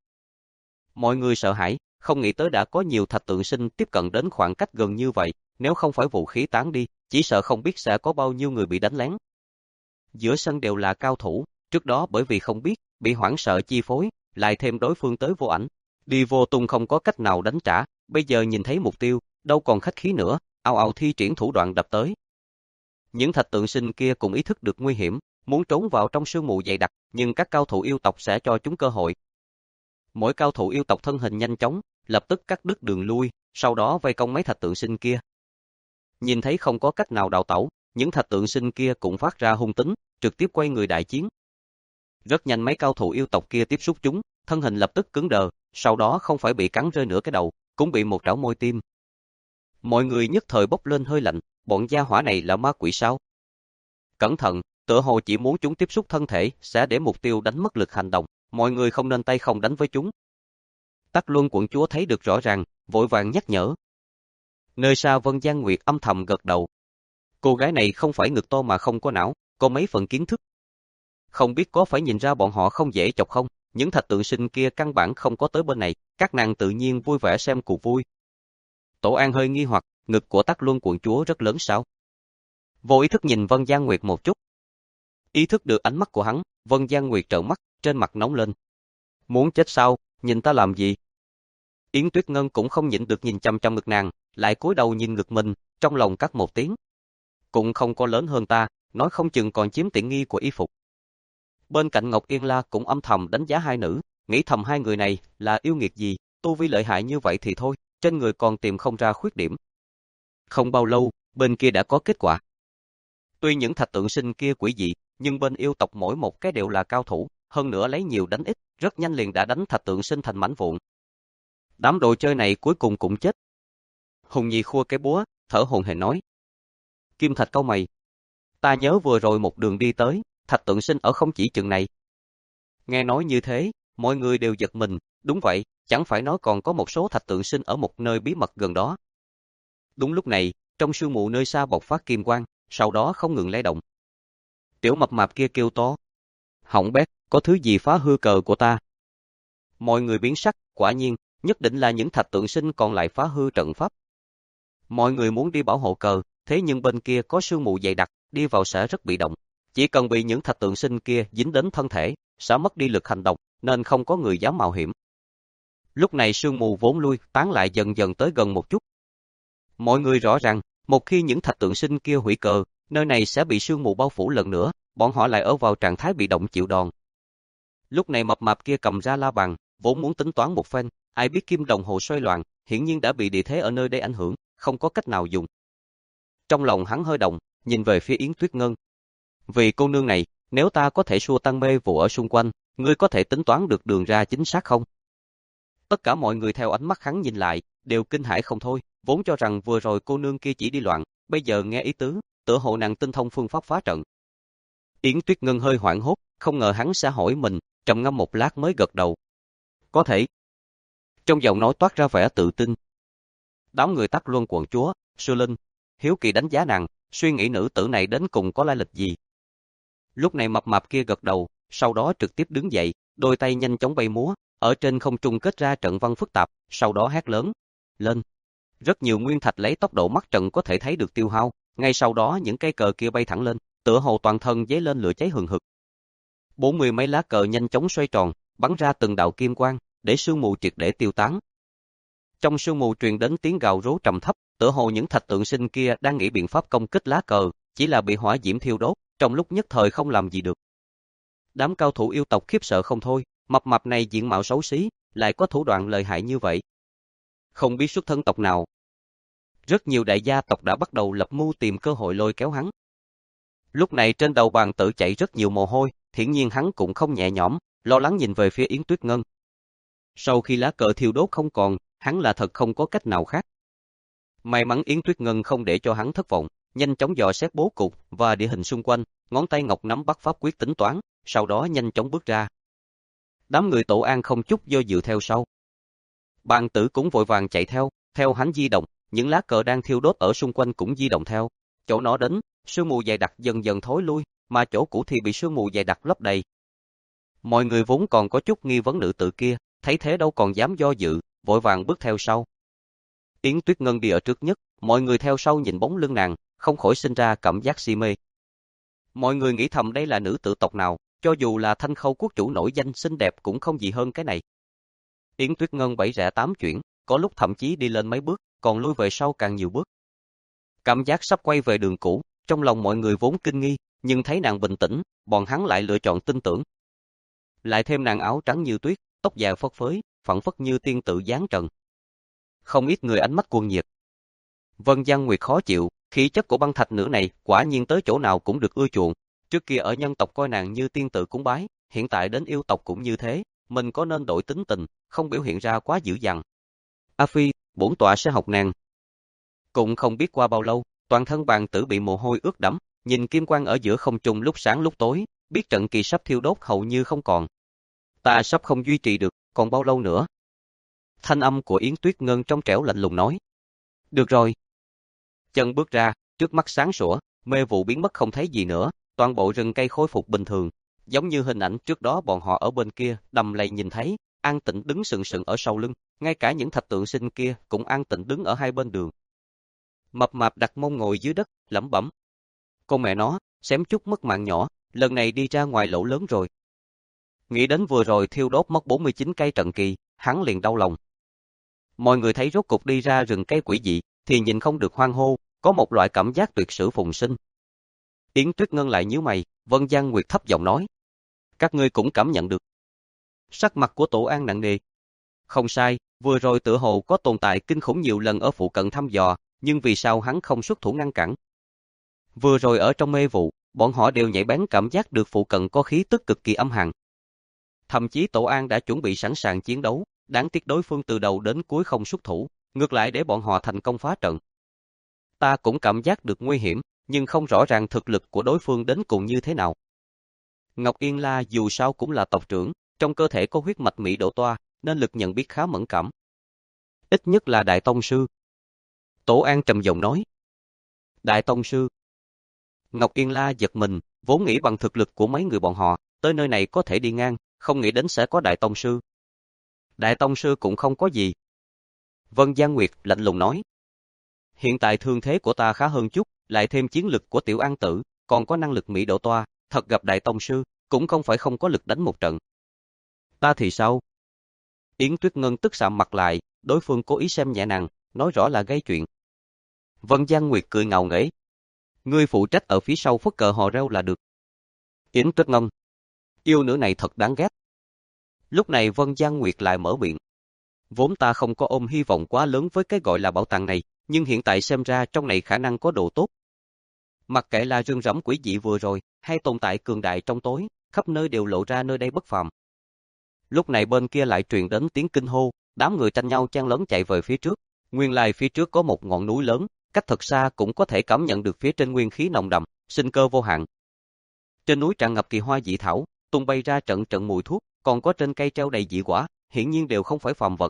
Mọi người sợ hãi, không nghĩ tới đã có nhiều thạch tượng sinh tiếp cận đến khoảng cách gần như vậy, nếu không phải vũ khí tán đi, chỉ sợ không biết sẽ có bao nhiêu người bị đánh lén. Giữa sân đều là cao thủ, trước đó bởi vì không biết, bị hoảng sợ chi phối, lại thêm đối phương tới vô ảnh, đi vô tung không có cách nào đánh trả, bây giờ nhìn thấy mục tiêu, đâu còn khách khí nữa, ào ào thi triển thủ đoạn đập tới. Những thạch tượng sinh kia cũng ý thức được nguy hiểm, muốn trốn vào trong sương mù dày đặc, nhưng các cao thủ yêu tộc sẽ cho chúng cơ hội. Mỗi cao thủ yêu tộc thân hình nhanh chóng, lập tức cắt đứt đường lui, sau đó vây công mấy thạch tượng sinh kia. Nhìn thấy không có cách nào đào tẩu, những thạch tượng sinh kia cũng phát ra hung tính, trực tiếp quay người đại chiến. Rất nhanh mấy cao thủ yêu tộc kia tiếp xúc chúng, thân hình lập tức cứng đờ, sau đó không phải bị cắn rơi nửa cái đầu, cũng bị một trảo môi tim. Mọi người nhất thời bốc lên hơi lạnh, bọn gia hỏa này là ma quỷ sao? Cẩn thận, tựa hồ chỉ muốn chúng tiếp xúc thân thể, sẽ để mục tiêu đánh mất lực hành động, mọi người không nên tay không đánh với chúng. Tắc Luân quận chúa thấy được rõ ràng, vội vàng nhắc nhở. Nơi xa Vân Giang Nguyệt âm thầm gật đầu. Cô gái này không phải ngực to mà không có não, có mấy phần kiến thức. Không biết có phải nhìn ra bọn họ không dễ chọc không, những thạch tượng sinh kia căn bản không có tới bên này, các nàng tự nhiên vui vẻ xem cuộc vui. Tổ An hơi nghi hoặc, ngực của Tắc Luân quận chúa rất lớn sao? Vô ý thức nhìn Vân Giang Nguyệt một chút. Ý thức được ánh mắt của hắn, Vân Giang Nguyệt trợn mắt, trên mặt nóng lên. Muốn chết sao, nhìn ta làm gì? Yến Tuyết Ngân cũng không nhịn được nhìn chăm chăm ngực nàng, lại cúi đầu nhìn ngực mình, trong lòng cắt một tiếng. Cũng không có lớn hơn ta, nói không chừng còn chiếm tiện nghi của y phục. Bên cạnh Ngọc Yên La cũng âm thầm đánh giá hai nữ, nghĩ thầm hai người này là yêu nghiệt gì, tu vi lợi hại như vậy thì thôi, trên người còn tìm không ra khuyết điểm. Không bao lâu, bên kia đã có kết quả. Tuy những thạch tượng sinh kia quỷ dị, nhưng bên yêu tộc mỗi một cái đều là cao thủ, hơn nữa lấy nhiều đánh ít, rất nhanh liền đã đánh thạch tượng sinh thành mảnh vụn. Đám đồ chơi này cuối cùng cũng chết. Hùng Nhi khua cái búa, thở hổn hển nói. Kim Thạch cau mày. Ta nhớ vừa rồi một đường đi tới, thạch tượng sinh ở không chỉ chừng này. Nghe nói như thế, mọi người đều giật mình, đúng vậy, chẳng phải nói còn có một số thạch tượng sinh ở một nơi bí mật gần đó. Đúng lúc này, trong sương mù nơi xa bộc phát kim quang, sau đó không ngừng lay động. Tiểu mập mạp kia kêu to. Hỏng bét, có thứ gì phá hư cờ của ta? Mọi người biến sắc, quả nhiên, nhất định là những thạch tượng sinh còn lại phá hư trận pháp. Mọi người muốn đi bảo hộ cờ, thế nhưng bên kia có sương mù dày đặc, đi vào sẽ rất bị động. Chỉ cần bị những thạch tượng sinh kia dính đến thân thể, sẽ mất đi lực hành động, nên không có người dám mạo hiểm. Lúc này sương mù vốn lui, tán lại dần dần tới gần một chút. Mọi người rõ ràng, một khi những thạch tượng sinh kia hủy cờ, nơi này sẽ bị sương mù bao phủ lần nữa, bọn họ lại ở vào trạng thái bị động chịu đòn. Lúc này mập mạp kia cầm ra la bàn, vốn muốn tính toán một phen, ai biết kim đồng hồ xoay loạn, hiển nhiên đã bị địa thế ở nơi đây ảnh hưởng, không có cách nào dùng. Trong lòng hắn hơi động, nhìn về phía Yến Tuyết Ngân. Vì cô nương này, nếu ta có thể xua tan mê vụ ở xung quanh, ngươi có thể tính toán được đường ra chính xác không? Tất cả mọi người theo ánh mắt hắn nhìn lại, đều kinh hãi không thôi, vốn cho rằng vừa rồi cô nương kia chỉ đi loạn, bây giờ nghe ý tứ, tựa hồ nàng tinh thông phương pháp phá trận. Yến Tuyết Ngân hơi hoảng hốt, không ngờ hắn sẽ hỏi mình, trầm ngâm một lát mới gật đầu. Có thể. Trong giọng nói toát ra vẻ tự tin. Đám người Tắc Luân quận chúa, Sư Linh, hiếu kỳ đánh giá nàng, suy nghĩ nữ tử này đến cùng có lai lịch gì. Lúc này mập mạp kia gật đầu, sau đó trực tiếp đứng dậy, đôi tay nhanh chóng bay múa, ở trên không trung kết ra trận văn phức tạp, sau đó hét lớn, lên. Rất nhiều nguyên thạch lấy tốc độ mắt trận có thể thấy được tiêu hao, ngay sau đó những cây cờ kia bay thẳng lên, tựa hồ toàn thân giấy lên lửa cháy hừng hực. Bốn mươi mấy lá cờ nhanh chóng xoay tròn, bắn ra từng đạo kim quang, để sương mù triệt để tiêu tán. Trong sương mù truyền đến tiếng gào rú trầm thấp, tựa hồ những thạch tượng sinh kia đang nghĩ biện pháp công kích lá cờ, chỉ là bị hỏa diễm thiêu đốt, trong lúc nhất thời không làm gì được. Đám cao thủ yêu tộc khiếp sợ không thôi, mập mạp này diện mạo xấu xí, lại có thủ đoạn lợi hại như vậy. Không biết xuất thân tộc nào. Rất nhiều đại gia tộc đã bắt đầu lập mưu tìm cơ hội lôi kéo hắn. Lúc này trên đầu bàn tử chạy rất nhiều mồ hôi, hiển nhiên hắn cũng không nhẹ nhõm, lo lắng nhìn về phía Yến Tuyết Ngân. Sau khi lá cờ thiêu đốt không còn, hắn là thật không có cách nào khác. May mắn Yến Tuyết Ngân không để cho hắn thất vọng, nhanh chóng dò xét bố cục và địa hình xung quanh, ngón tay ngọc nắm bắt pháp quyết tính toán, sau đó nhanh chóng bước ra. Đám người Tổ An không chút do dự theo sau. Bàn tử cũng vội vàng chạy theo, theo hắn di động, những lá cờ đang thiêu đốt ở xung quanh cũng di động theo. Chỗ nó đến, sương mù dày đặc dần dần thối lui, mà chỗ cũ thì bị sương mù dày đặc lấp đầy. Mọi người vốn còn có chút nghi vấn nữ tử kia, thấy thế đâu còn dám do dự, vội vàng bước theo sau. Yến Tuyết Ngân đi ở trước nhất, mọi người theo sau nhìn bóng lưng nàng, không khỏi sinh ra cảm giác si mê. Mọi người nghĩ thầm đây là nữ tử tộc nào, cho dù là Thanh Khâu quốc chủ nổi danh xinh đẹp cũng không gì hơn cái này. Yến Tuyết Ngân bảy rẽ tám chuyển, có lúc thậm chí đi lên mấy bước, còn lui về sau càng nhiều bước. Cảm giác sắp quay về đường cũ, trong lòng mọi người vốn kinh nghi, nhưng thấy nàng bình tĩnh, bọn hắn lại lựa chọn tin tưởng. Lại thêm nàng áo trắng như tuyết, tóc dài phất phới, phẳng phất như tiên tự dáng trần. Không ít người ánh mắt cuồng nhiệt. Vân Giang Nguyệt khó chịu, khí chất của băng thạch nữ này quả nhiên tới chỗ nào cũng được ưa chuộng. Trước kia ở nhân tộc coi nàng như tiên tự cúng bái, hiện tại đến yêu tộc cũng như thế, mình có nên đổi tính tình, không biểu hiện ra quá dữ dằn. A Phi, bổn tọa sẽ học nàng. Cũng không biết qua bao lâu, toàn thân bàn tử bị mồ hôi ướt đẫm, nhìn kim quang ở giữa không trung lúc sáng lúc tối, biết trận kỳ sắp thiêu đốt hầu như không còn. Ta sắp không duy trì được, còn bao lâu nữa? Thanh âm của Yến Tuyết Ngân trong trẻo lạnh lùng nói. Được rồi. Chân bước ra, trước mắt sáng sủa, mê vụ biến mất không thấy gì nữa, toàn bộ rừng cây khôi phục bình thường, giống như hình ảnh trước đó bọn họ ở bên kia, đầm lầy nhìn thấy, an tĩnh đứng sừng sững ở sau lưng, ngay cả những thạch tượng sinh kia cũng an tĩnh đứng ở hai bên đường. Mập mạp đặt mông ngồi dưới đất, lẩm bẩm. Con mẹ nó, xém chút mất mạng nhỏ, lần này đi ra ngoài lỗ lớn rồi. Nghĩ đến vừa rồi thiêu đốt mất bốn mươi chín cây trận kỳ, hắn liền đau lòng. Mọi người thấy rốt cục đi ra rừng cây quỷ dị, thì nhìn không được hoan hô, có một loại cảm giác tuyệt sử phùng sinh. Yến Tuyết Ngân lại nhíu mày, Vân Giang Nguyệt thấp giọng nói. Các ngươi cũng cảm nhận được. Sắc mặt của Tổ An nặng nề. Không sai, vừa rồi tựa hồ có tồn tại kinh khủng nhiều lần ở phụ cận thăm dò, nhưng vì sao hắn không xuất thủ ngăn cản? Vừa rồi ở trong mê vụ, bọn họ đều nhạy bén cảm giác được phụ cận có khí tức cực kỳ âm hàn. Thậm chí Tổ An đã chuẩn bị sẵn sàng chiến đấu, đáng tiếc đối phương từ đầu đến cuối không xuất thủ, ngược lại để bọn họ thành công phá trận. Ta cũng cảm giác được nguy hiểm, nhưng không rõ ràng thực lực của đối phương đến cùng như thế nào. Ngọc Yên La dù sao cũng là tộc trưởng, trong cơ thể có huyết mạch Mỹ độ toa, nên lực nhận biết khá mẫn cảm. Ít nhất là Đại Tông Sư. Tổ An trầm giọng nói. Đại Tông Sư. Ngọc Yên La giật mình, vốn nghĩ bằng thực lực của mấy người bọn họ, tới nơi này có thể đi ngang, không nghĩ đến sẽ có Đại Tông Sư. Đại Tông Sư cũng không có gì. Vân Giang Nguyệt lạnh lùng nói. Hiện tại thương thế của ta khá hơn chút, lại thêm chiến lực của Tiểu An Tử, còn có năng lực Mỹ độ toa, thật gặp Đại Tông Sư, cũng không phải không có lực đánh một trận. Ta thì sao? Yến Tuyết Ngân tức sạm mặt lại, đối phương cố ý xem nhẹ nàng, nói rõ là gây chuyện. Vân Giang Nguyệt cười ngạo nghễ. Ngươi phụ trách ở phía sau phất cờ hò reo là được. Yến Tuyết Ngân. Yêu nữ này thật đáng ghét. Lúc này Vân Giang Nguyệt lại mở miệng. Vốn ta không có ôm hy vọng quá lớn với cái gọi là bảo tàng này, nhưng hiện tại xem ra trong này khả năng có độ tốt. Mặc kệ là rừng rậm quỷ dị vừa rồi, hay tồn tại cường đại trong tối, khắp nơi đều lộ ra nơi đây bất phàm. Lúc này bên kia lại truyền đến tiếng kinh hô, đám người tranh nhau chen lấn chạy về phía trước. Nguyên lai phía trước có một ngọn núi lớn, cách thật xa cũng có thể cảm nhận được phía trên nguyên khí nồng đậm, sinh cơ vô hạn. Trên núi tràn ngập kỳ hoa dị thảo, tung bay ra trận trận mùi thuốc, còn có trên cây treo đầy dị quả, hiển nhiên đều không phải phàm vật.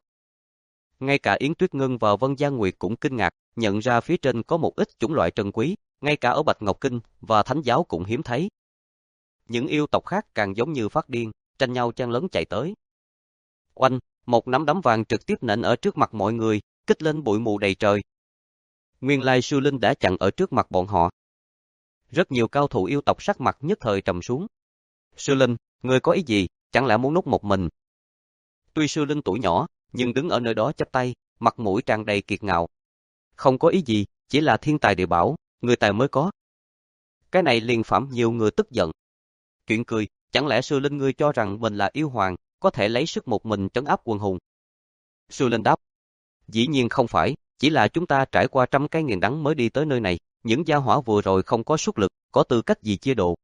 Ngay cả Yến Tuyết Ngân và Vân Giang Nguyệt cũng kinh ngạc, nhận ra phía trên có một ít chủng loại trân quý, ngay cả ở Bạch Ngọc Kinh và Thánh giáo cũng hiếm thấy. Những yêu tộc khác càng giống như phát điên, tranh nhau chen lấn chạy tới. Oanh, một nắm đấm vàng trực tiếp nện ở trước mặt mọi người, kích lên bụi mù đầy trời. Nguyên lai Sư Linh đã chặn ở trước mặt bọn họ. Rất nhiều cao thủ yêu tộc sắc mặt nhất thời trầm xuống. Sư Linh, ngươi có ý gì, chẳng lẽ muốn núp một mình? Tuy Sư Linh tuổi nhỏ, nhưng đứng ở nơi đó chắp tay, mặt mũi tràn đầy kiệt ngạo. Không có ý gì, chỉ là thiên tài địa bảo, người tài mới có. Cái này liền phạm nhiều người tức giận. Chuyện cười, chẳng lẽ Sư Linh ngươi cho rằng mình là yêu hoàng, có thể lấy sức một mình trấn áp quần hùng? Sư Linh đáp. Dĩ nhiên không phải, chỉ là chúng ta trải qua trăm cái nghiền đắng mới đi tới nơi này, những gia hỏa vừa rồi không có xuất lực, có tư cách gì chia độ.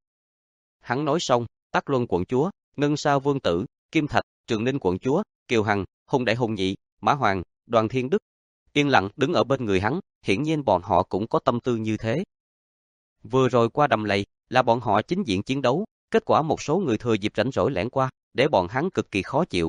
Hắn nói xong, Tắc Luân quận chúa, Ngân Sa vương tử, Kim Thạch, Trường Ninh quận chúa, Kiều Hằng, Hùng Đại Hùng Nhị, Mã Hoàng, Đoàn Thiên Đức, yên lặng đứng ở bên người hắn, hiển nhiên bọn họ cũng có tâm tư như thế. Vừa rồi qua đầm lầy, là bọn họ chính diện chiến đấu, kết quả một số người thừa dịp rảnh rỗi lẻn qua, để bọn hắn cực kỳ khó chịu.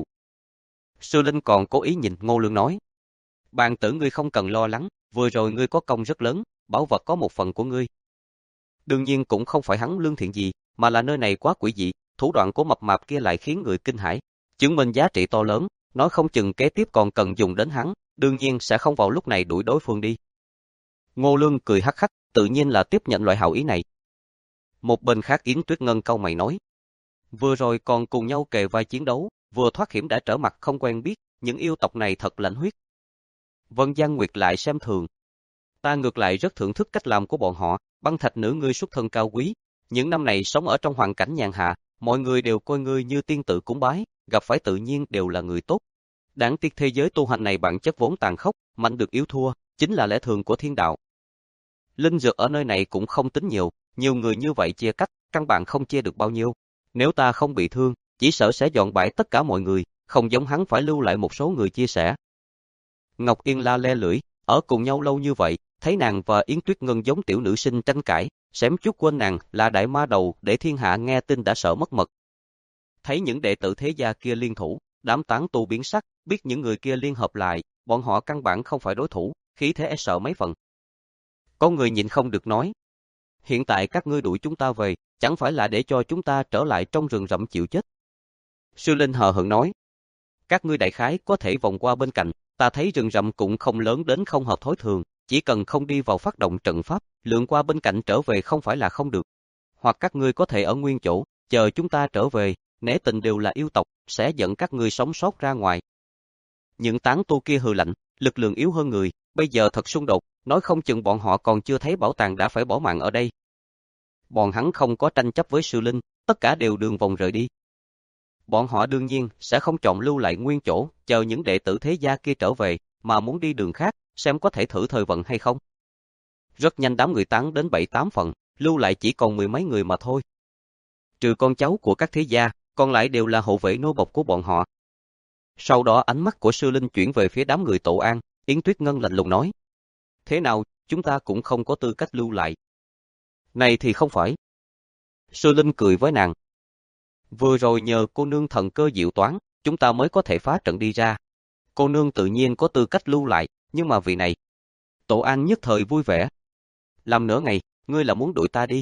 Sư Linh còn cố ý nhìn Ngô Lương nói. Bàn tử ngươi không cần lo lắng, vừa rồi ngươi có công rất lớn, bảo vật có một phần của ngươi. Đương nhiên cũng không phải hắn lương thiện gì, mà là nơi này quá quỷ dị, thủ đoạn của mập mạp kia lại khiến người kinh hãi, chứng minh giá trị to lớn, nói không chừng kế tiếp còn cần dùng đến hắn, đương nhiên sẽ không vào lúc này đuổi đối phương đi. Ngô Lương cười hắc hắc, tự nhiên là tiếp nhận loại hảo ý này. Một bên khác Yến Tuyết Ngân cau mày nói. Vừa rồi còn cùng nhau kề vai chiến đấu, vừa thoát hiểm đã trở mặt không quen biết, những yêu tộc này thật lãnh huyết. Vân Giang Nguyệt lại xem thường. Ta ngược lại rất thưởng thức cách làm của bọn họ, băng thạch nữ ngươi xuất thân cao quý. Những năm này sống ở trong hoàn cảnh nhàn hạ, mọi người đều coi ngươi như tiên tự cúng bái, gặp phải tự nhiên đều là người tốt. Đáng tiếc thế giới tu hành này bản chất vốn tàn khốc, mạnh được yếu thua, chính là lẽ thường của thiên đạo. Linh dược ở nơi này cũng không tính nhiều, nhiều người như vậy chia cắt, căn bản không chia được bao nhiêu. Nếu ta không bị thương, chỉ sợ sẽ dọn bãi tất cả mọi người, không giống hắn phải lưu lại một số người chia sẻ. Ngọc Yên la le lưỡi, ở cùng nhau lâu như vậy, thấy nàng và Yến Tuyết Ngân giống tiểu nữ sinh tranh cãi, xém chút quên nàng là đại ma đầu để thiên hạ nghe tin đã sợ mất mật. Thấy những đệ tử thế gia kia liên thủ, đám tán tu biến sắc, biết những người kia liên hợp lại, bọn họ căn bản không phải đối thủ, khí thế e sợ mấy phần. Có người nhịn không được nói, hiện tại các ngươi đuổi chúng ta về, chẳng phải là để cho chúng ta trở lại trong rừng rậm chịu chết. Sư Linh hờ hững nói, các ngươi đại khái có thể vòng qua bên cạnh, ta thấy rừng rậm cũng không lớn đến không hợp thói thường, chỉ cần không đi vào phát động trận pháp, lượn qua bên cạnh trở về không phải là không được. Hoặc các ngươi có thể ở nguyên chỗ, chờ chúng ta trở về, nể tình đều là yêu tộc, sẽ dẫn các ngươi sống sót ra ngoài. Những tán tu kia hừ lạnh, lực lượng yếu hơn người, bây giờ thật xung đột, nói không chừng bọn họ còn chưa thấy bảo tàng đã phải bỏ mạng ở đây. Bọn hắn không có tranh chấp với sư linh, tất cả đều đường vòng rời đi. Bọn họ đương nhiên sẽ không chọn lưu lại nguyên chỗ, chờ những đệ tử thế gia kia trở về, mà muốn đi đường khác, xem có thể thử thời vận hay không. Rất nhanh đám người tán đến bảy tám phần, lưu lại chỉ còn mười mấy người mà thôi. Trừ con cháu của các thế gia, còn lại đều là hộ vệ nô bộc của bọn họ. Sau đó ánh mắt của sư linh chuyển về phía đám người Tổ An, Yến Tuyết Ngân lạnh lùng nói. Thế nào, chúng ta cũng không có tư cách lưu lại. Này thì không phải. Sư linh cười với nàng. Vừa rồi nhờ cô nương thần cơ diệu toán, chúng ta mới có thể phá trận đi ra. Cô nương tự nhiên có tư cách lưu lại, nhưng mà vì này. Tổ An nhất thời vui vẻ. Làm nửa ngày, ngươi là muốn đuổi ta đi.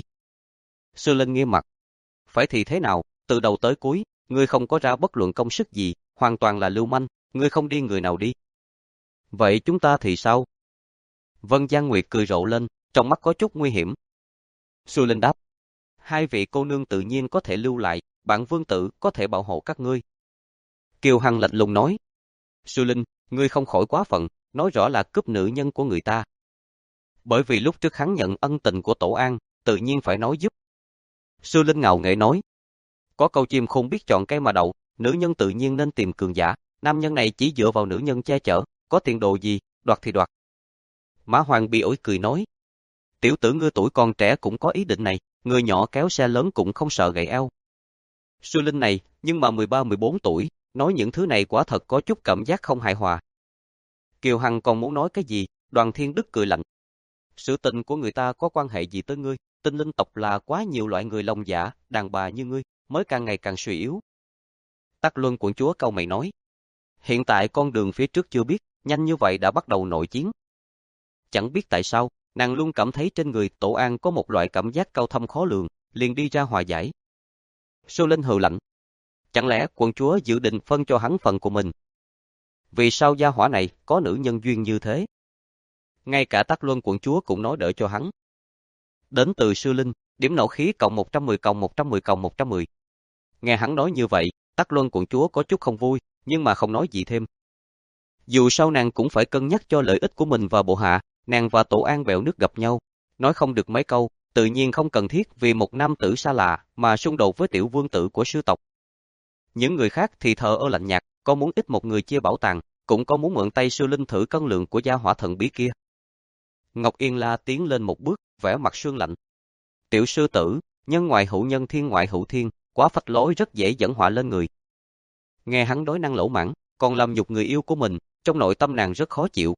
Sư linh nghiêm mặt. Phải thì thế nào, từ đầu tới cuối, ngươi không có ra bất luận công sức gì, hoàn toàn là lưu manh, ngươi không đi người nào đi. Vậy chúng ta thì sao? Vân Giang Nguyệt cười rộ lên, trong mắt có chút nguy hiểm. Sư linh đáp. Hai vị cô nương tự nhiên có thể lưu lại, bản vương tử có thể bảo hộ các ngươi. Kiều Hằng lạnh lùng nói. Sư linh, ngươi không khỏi quá phận, nói rõ là cướp nữ nhân của người ta. Bởi vì lúc trước hắn nhận ân tình của Tổ An, tự nhiên phải nói giúp. Sư linh ngạo nghễ nói. Có câu chim khôn biết chọn cây mà đậu, nữ nhân tự nhiên nên tìm cường giả, nam nhân này chỉ dựa vào nữ nhân che chở, có tiền đồ gì, đoạt thì đoạt. Mã Hoàng bị ổi cười nói. Tiểu tử ngươi tuổi còn trẻ cũng có ý định này, người nhỏ kéo xe lớn cũng không sợ gãy eo. Sư linh này, nhưng mà mười ba mười bốn tuổi, nói những thứ này quả thật có chút cảm giác không hài hòa. Kiều Hằng còn muốn nói cái gì, Đoàn Thiên Đức cười lạnh. Sự tình của người ta có quan hệ gì tới ngươi, tinh linh tộc là quá nhiều loại người lòng dạ, đàn bà như ngươi, mới càng ngày càng suy yếu. Tắc Luân quận chúa cau mày nói. Hiện tại con đường phía trước chưa biết, nhanh như vậy đã bắt đầu nội chiến. Chẳng biết tại sao, nàng luôn cảm thấy trên người Tổ An có một loại cảm giác cao thâm khó lường, liền đi ra hòa giải. Sư Linh hừ lạnh. Chẳng lẽ quận chúa dự định phân cho hắn phần của mình? Vì sao gia hỏa này có nữ nhân duyên như thế? Ngay cả Tắc Luân quận chúa cũng nói đỡ cho hắn. Đến từ Sư Linh, điểm nộ khí cộng một trăm mười cộng một trăm mười cộng một trăm mười. Nghe hắn nói như vậy, Tắc Luân quận chúa có chút không vui, nhưng mà không nói gì thêm. Dù sao nàng cũng phải cân nhắc cho lợi ích của mình và bộ hạ, nàng và Tổ An bèo nước gặp nhau, nói không được mấy câu, tự nhiên không cần thiết vì một nam tử xa lạ mà xung đột với tiểu vương tử của sư tộc. Những người khác thì thờ ơ lạnh nhạt, có muốn ít một người chia bảo tàng, cũng có muốn mượn tay Sư Linh thử cân lượng của gia hỏa thần bí kia. Ngọc Yên La tiến lên một bước, vẻ mặt sương lạnh. Tiểu sư tử, nhân ngoại hữu nhân thiên ngoại hữu thiên, quá phách lối rất dễ dẫn họa lên người. Nghe hắn đối năng lỗ mãng, còn làm nhục người yêu của mình, trong nội tâm nàng rất khó chịu.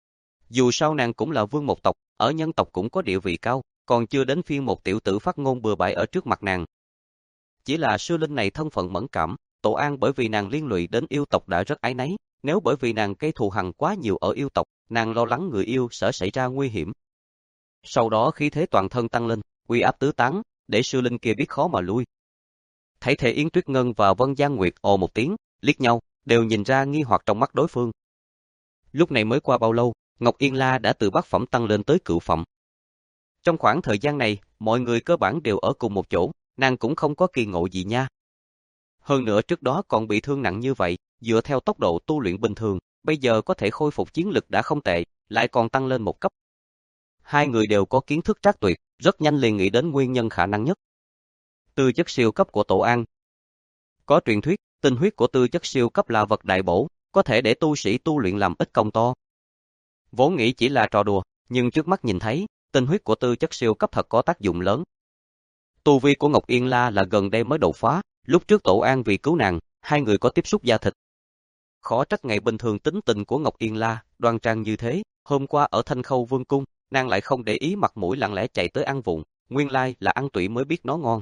Dù sao nàng cũng là vương một tộc, ở nhân tộc cũng có địa vị cao, còn chưa đến phiên một tiểu tử phát ngôn bừa bãi ở trước mặt nàng. Chỉ là Sư Linh này thân phận mẫn cảm, Tổ An bởi vì nàng liên lụy đến yêu tộc đã rất áy náy, nếu bởi vì nàng gây thù hằn quá nhiều ở yêu tộc, nàng lo lắng người yêu sẽ xảy ra nguy hiểm. Sau đó khí thế toàn thân tăng lên, uy áp tứ tán, để Sư Linh kia biết khó mà lui. Thấy thể Yến Tuyết Ngân và Vân Giang Nguyệt ồ một tiếng, liếc nhau, đều nhìn ra nghi hoặc trong mắt đối phương. Lúc này mới qua bao lâu, Ngọc Yên La đã từ bát phẩm tăng lên tới cửu phẩm. Trong khoảng thời gian này, mọi người cơ bản đều ở cùng một chỗ, nàng cũng không có kỳ ngộ gì nha. Hơn nữa trước đó còn bị thương nặng như vậy, dựa theo tốc độ tu luyện bình thường, bây giờ có thể khôi phục chiến lực đã không tệ, lại còn tăng lên một cấp. Hai người đều có kiến thức trác tuyệt, rất nhanh liền nghĩ đến nguyên nhân khả năng nhất. Tư chất siêu cấp của Tổ An. Có truyền thuyết, tinh huyết của tư chất siêu cấp là vật đại bổ, có thể để tu sĩ tu luyện làm ít công to. Vốn nghĩ chỉ là trò đùa, nhưng trước mắt nhìn thấy, tinh huyết của tư chất siêu cấp thật có tác dụng lớn. Tu vi của Ngọc Yên La là gần đây mới đột phá, lúc trước Tổ An vì cứu nàng, hai người có tiếp xúc da thịt. Khó trách ngày bình thường tính tình của Ngọc Yên La, đoan trang như thế, hôm qua ở Thanh Khâu Vương Cung, nàng lại không để ý mặt mũi lặng lẽ chạy tới ăn vụng, nguyên lai là ăn tụy mới biết nó ngon.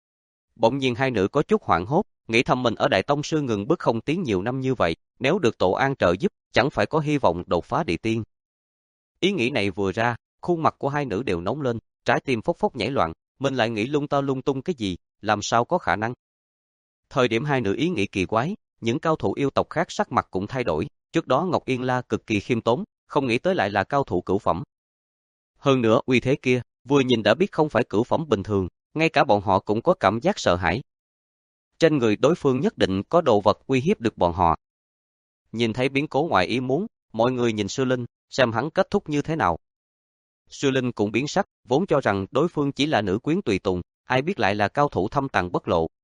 Bỗng nhiên hai nữ có chút hoảng hốt, nghĩ thầm mình ở Đại Tông Sư ngừng bước không tiến nhiều năm như vậy, nếu được Tổ An trợ giúp, chẳng phải có hy vọng đột phá địa tiên. Ý nghĩ này vừa ra, khuôn mặt của hai nữ đều nóng lên, trái tim phốc phốc nhảy loạn, mình lại nghĩ lung ta lung tung cái gì, làm sao có khả năng. Thời điểm hai nữ ý nghĩ kỳ quái, những cao thủ yêu tộc khác sắc mặt cũng thay đổi, trước đó Ngọc Yên La cực kỳ khiêm tốn, không nghĩ tới lại là cao thủ cửu phẩm. Hơn nữa uy thế kia, vừa nhìn đã biết không phải cửu phẩm bình thường, ngay cả bọn họ cũng có cảm giác sợ hãi. Trên người đối phương nhất định có đồ vật uy hiếp được bọn họ. Nhìn thấy biến cố ngoài ý muốn, mọi người nhìn Sư Linh, xem hắn kết thúc như thế nào. Sư Linh cũng biến sắc, vốn cho rằng đối phương chỉ là nữ quyến tùy tùng, ai biết lại là cao thủ thâm tàng bất lộ.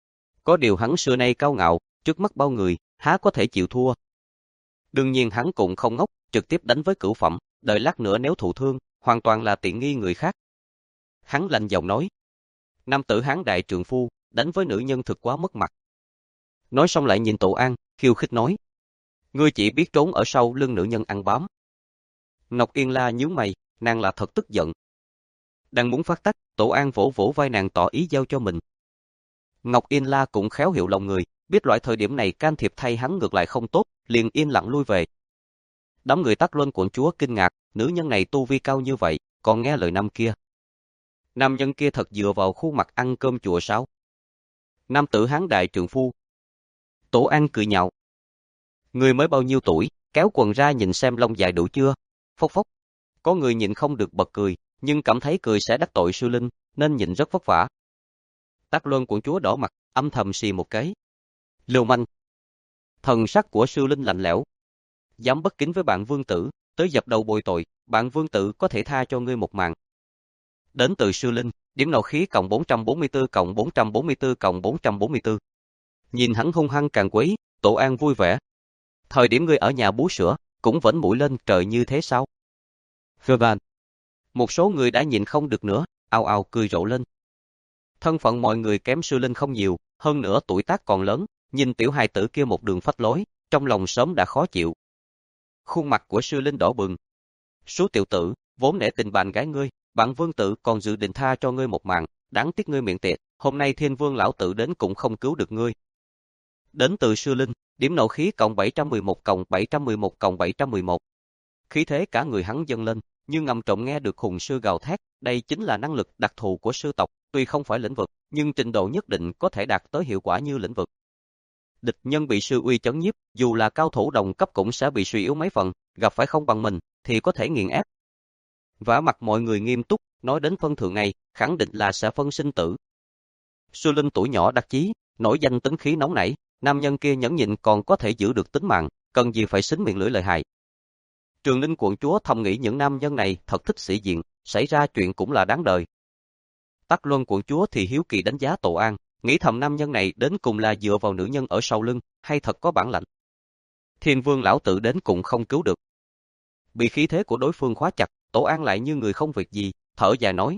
Có điều hắn xưa nay cao ngạo, trước mắt bao người, há có thể chịu thua. Đương nhiên hắn cũng không ngốc, trực tiếp đánh với cửu phẩm, đợi lát nữa nếu thụ thương, hoàn toàn là tiện nghi người khác. Hắn lạnh giọng nói, nam tử hán đại trượng phu, đánh với nữ nhân thực quá mất mặt. Nói xong lại nhìn Tổ An, khiêu khích nói, ngươi chỉ biết trốn ở sau lưng nữ nhân ăn bám. Ngọc Yên La nhướng mày, nàng là thật tức giận. Đang muốn phát tác, Tổ An vỗ vỗ vai nàng tỏ ý giao cho mình. Ngọc Yên La cũng khéo hiểu lòng người, biết loại thời điểm này can thiệp thay hắn ngược lại không tốt, liền yên lặng lui về. Đám người Tắc Luân quận chúa kinh ngạc, nữ nhân này tu vi cao như vậy, còn nghe lời nam kia. Nam nhân kia thật dựa vào khuôn mặt ăn cơm chùa sao? Nam tử hán đại trượng phu. Tổ An cười nhạo. Người mới bao nhiêu tuổi, kéo quần ra nhìn xem lông dài đủ chưa? Phốc phốc. Có người nhịn không được bật cười, nhưng cảm thấy cười sẽ đắc tội Sư Linh, nên nhịn rất vất vả. Tắc Luân quận chúa đỏ mặt, âm thầm xì một cái. Lưu manh. Thần sắc của Sư Linh lạnh lẽo. Dám bất kính với bạn vương tử, tới dập đầu bồi tội, bạn vương tử có thể tha cho ngươi một mạng. Đến từ Sư Linh, điểm nộ khí cộng bốn trăm bốn mươi tư cộng bốn trăm bốn mươi tư cộng bốn trăm bốn mươi tư. Nhìn hắn hung hăng càng quấy, Tổ An vui vẻ. Thời điểm ngươi ở nhà bú sữa, cũng vẫn mũi lên trời như thế sao? Phơ bàn. Một số người đã nhìn không được nữa, ào ào cười rộ lên. Thân phận mọi người kém Sư Linh không nhiều, hơn nữa tuổi tác còn lớn, nhìn tiểu hài tử kia một đường phách lối, trong lòng sớm đã khó chịu. Khuôn mặt của Sư Linh đỏ bừng. Số tiểu tử, vốn để tình bạn gái ngươi, bạn vương tử còn dự định tha cho ngươi một mạng, đáng tiếc ngươi miệng tiệt, hôm nay Thiên Vương lão tử đến cũng không cứu được ngươi. Đến từ Sư Linh, điểm nộ khí cộng bảy trăm mười một cộng bảy trăm mười một cộng bảy trăm mười một. Khí thế cả người hắn dâng lên, nhưng ngầm trộm nghe được hùng sư gào thét, đây chính là năng lực đặc thù của sư tộc, tuy không phải lĩnh vực, nhưng trình độ nhất định có thể đạt tới hiệu quả như lĩnh vực. Địch nhân bị sư uy chấn nhiếp, dù là cao thủ đồng cấp cũng sẽ bị suy yếu mấy phần, gặp phải không bằng mình, thì có thể nghiền ép. Vả mặt mọi người nghiêm túc, nói đến phân thượng này, khẳng định là sẽ phân sinh tử. Sư Linh tuổi nhỏ đặc chí, nổi danh tính khí nóng nảy, nam nhân kia nhẫn nhịn còn có thể giữ được tính mạng, cần gì phải xính miệng lưỡi lợi hại. Trường Linh quận chúa thầm nghĩ những nam nhân này thật thích sĩ diện, xảy ra chuyện cũng là đáng đời. Tắc Luân quận chúa thì hiếu kỳ đánh giá Tổ An, nghĩ thầm nam nhân này đến cùng là dựa vào nữ nhân ở sau lưng, hay thật có bản lãnh. Thiên Vương lão tử đến cũng không cứu được. Bị khí thế của đối phương khóa chặt, Tổ An lại như người không việc gì, thở dài nói.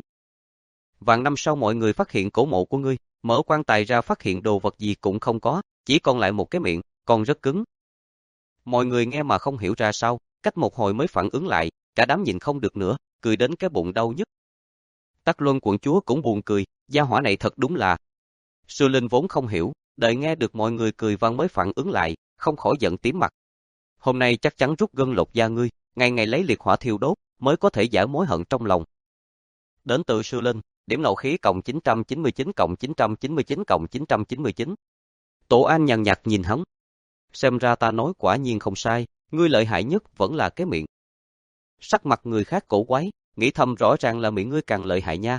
Vạn năm sau mọi người phát hiện cổ mộ của ngươi, mở quan tài ra phát hiện đồ vật gì cũng không có, chỉ còn lại một cái miệng, còn rất cứng. Mọi người nghe mà không hiểu ra sao, cách một hồi mới phản ứng lại, cả đám nhìn không được nữa, cười đến cái bụng đau nhức. Tắc Luân quận chúa cũng buồn cười, gia hỏa này thật đúng là. Sư Linh vốn không hiểu, đợi nghe được mọi người cười vang mới phản ứng lại, không khỏi giận tím mặt. Hôm nay chắc chắn rút gân lột da ngươi, ngày ngày lấy liệt hỏa thiêu đốt, mới có thể giải mối hận trong lòng. Đến từ Sư Linh, điểm nộ khí cộng chín trăm chín mươi chín cộng chín trăm chín mươi chín cộng chín trăm chín mươi chín. Tổ An nhàn nhạt nhìn hắn. Xem ra ta nói quả nhiên không sai, ngươi lợi hại nhất vẫn là cái miệng. Sắc mặt người khác cổ quái, nghĩ thầm rõ ràng là miệng ngươi càng lợi hại nha.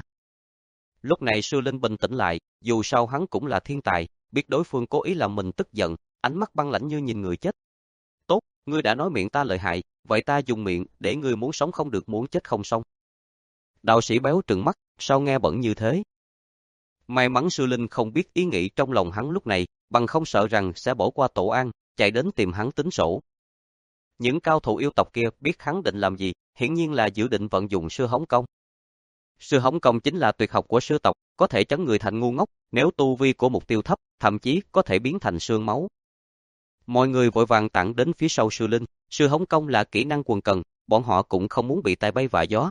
Lúc này Sư Linh bình tĩnh lại, dù sao hắn cũng là thiên tài, biết đối phương cố ý làm mình tức giận, ánh mắt băng lãnh như nhìn người chết. Tốt, ngươi đã nói miệng ta lợi hại, vậy ta dùng miệng để ngươi muốn sống không được muốn chết không xong. Đạo sĩ béo trừng mắt, sao nghe bẩn như thế? May mắn Sư Linh không biết ý nghĩ trong lòng hắn lúc này, bằng không sợ rằng sẽ bỏ qua Tổ An, chạy đến tìm hắn tính sổ. Những cao thủ yêu tộc kia biết hắn định làm gì, hiển nhiên là dự định vận dụng sư hống công. Sư hống công chính là tuyệt học của sư tộc, có thể chấn người thành ngu ngốc, nếu tu vi của mục tiêu thấp, thậm chí có thể biến thành xương máu. Mọi người vội vàng tản đến phía sau sư linh, sư hống công là kỹ năng quần cần, bọn họ cũng không muốn bị tai bay vạ gió.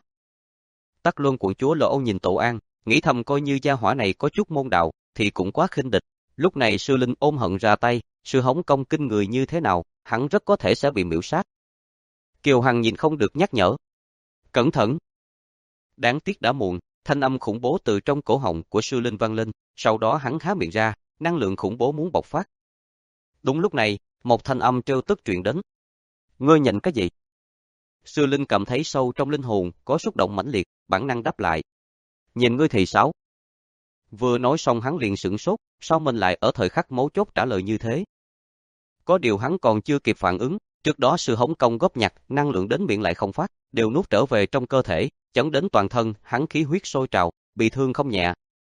Tắc Luân quận chúa Lỗ Âu nhìn Tổ An, nghĩ thầm coi như gia hỏa này có chút môn đạo, thì cũng quá khinh địch. Lúc này sư linh ôm hận ra tay, sư hống công kinh người như thế nào, hắn rất có thể sẽ bị miễu sát. Kiều Hằng nhìn không được nhắc nhở. Cẩn thận! Đáng tiếc đã muộn, thanh âm khủng bố từ trong cổ họng của sư linh vang lên, sau đó hắn há miệng ra, năng lượng khủng bố muốn bộc phát. Đúng lúc này, một thanh âm trêu tức truyền đến. Ngươi nhận cái gì? Sư linh cảm thấy sâu trong linh hồn có xúc động mãnh liệt, bản năng đáp lại. Nhìn ngươi thì sao? Vừa nói xong hắn liền sửng sốt, sao mình lại ở thời khắc mấu chốt trả lời như thế? Có điều hắn còn chưa kịp phản ứng, trước đó sư hống công góp nhặt, năng lượng đến miệng lại không phát, đều nuốt trở về trong cơ thể, chấn đến toàn thân, hắn khí huyết sôi trào, bị thương không nhẹ.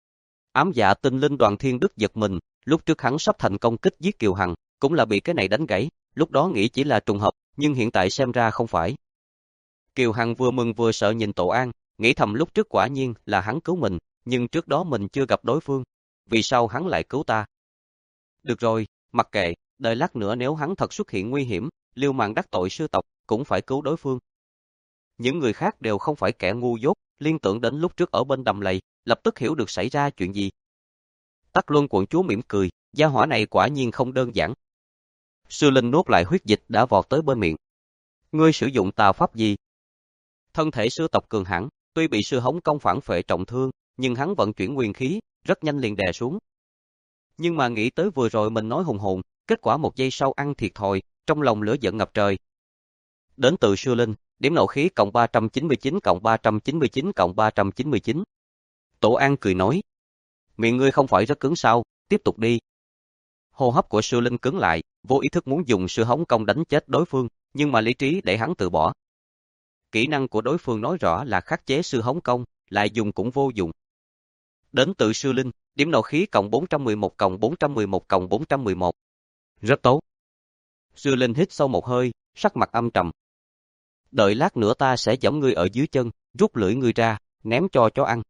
Ám dạ tinh linh Đoàn Thiên Đức giật mình, lúc trước hắn sắp thành công kích giết Kiều Hằng, cũng là bị cái này đánh gãy, lúc đó nghĩ chỉ là trùng hợp, nhưng hiện tại xem ra không phải. Kiều Hằng vừa mừng vừa sợ nhìn Tổ An, nghĩ thầm lúc trước quả nhiên là hắn cứu mình, nhưng trước đó mình chưa gặp đối phương, vì sao hắn lại cứu ta? Được rồi, mặc kệ, đợi lát nữa nếu hắn thật xuất hiện nguy hiểm, liều mạng đắc tội sư tộc, cũng phải cứu đối phương. Những người khác đều không phải kẻ ngu dốt, liên tưởng đến lúc trước ở bên đầm lầy, lập tức hiểu được xảy ra chuyện gì. Tắc Luân quận chúa mỉm cười, gia hỏa này quả nhiên không đơn giản. Sư linh nuốt lại huyết dịch đã vọt tới bên miệng. Ngươi sử dụng tà pháp gì? Thân thể sư tộc cường hãn, tuy bị sư hống công phản phệ trọng thương, nhưng hắn vận chuyển nguyên khí, rất nhanh liền đè xuống. Nhưng mà nghĩ tới vừa rồi mình nói hùng hồn, kết quả một giây sau ăn thiệt thòi, trong lòng lửa giận ngập trời. Đến từ sư linh, điểm nộ khí cộng ba trăm chín mươi chín cộng ba trăm chín mươi chín cộng ba trăm chín mươi chín. Tổ An cười nói. Miệng ngươi không phải rất cứng sao, tiếp tục đi. Hô hấp của sư linh cứng lại, vô ý thức muốn dùng sư hống công đánh chết đối phương, nhưng mà lý trí để hắn từ bỏ. Kỹ năng của đối phương nói rõ là khắc chế sư hống công, lại dùng cũng vô dụng. Đến từ sư linh, điểm nộ khí cộng bốn trăm mười một cộng bốn trăm mười một cộng bốn trăm mười một. Rất tốt. Sư linh hít sâu một hơi, sắc mặt âm trầm. Đợi lát nữa ta sẽ giẫm ngươi ở dưới chân, rút lưỡi ngươi ra, ném cho chó ăn.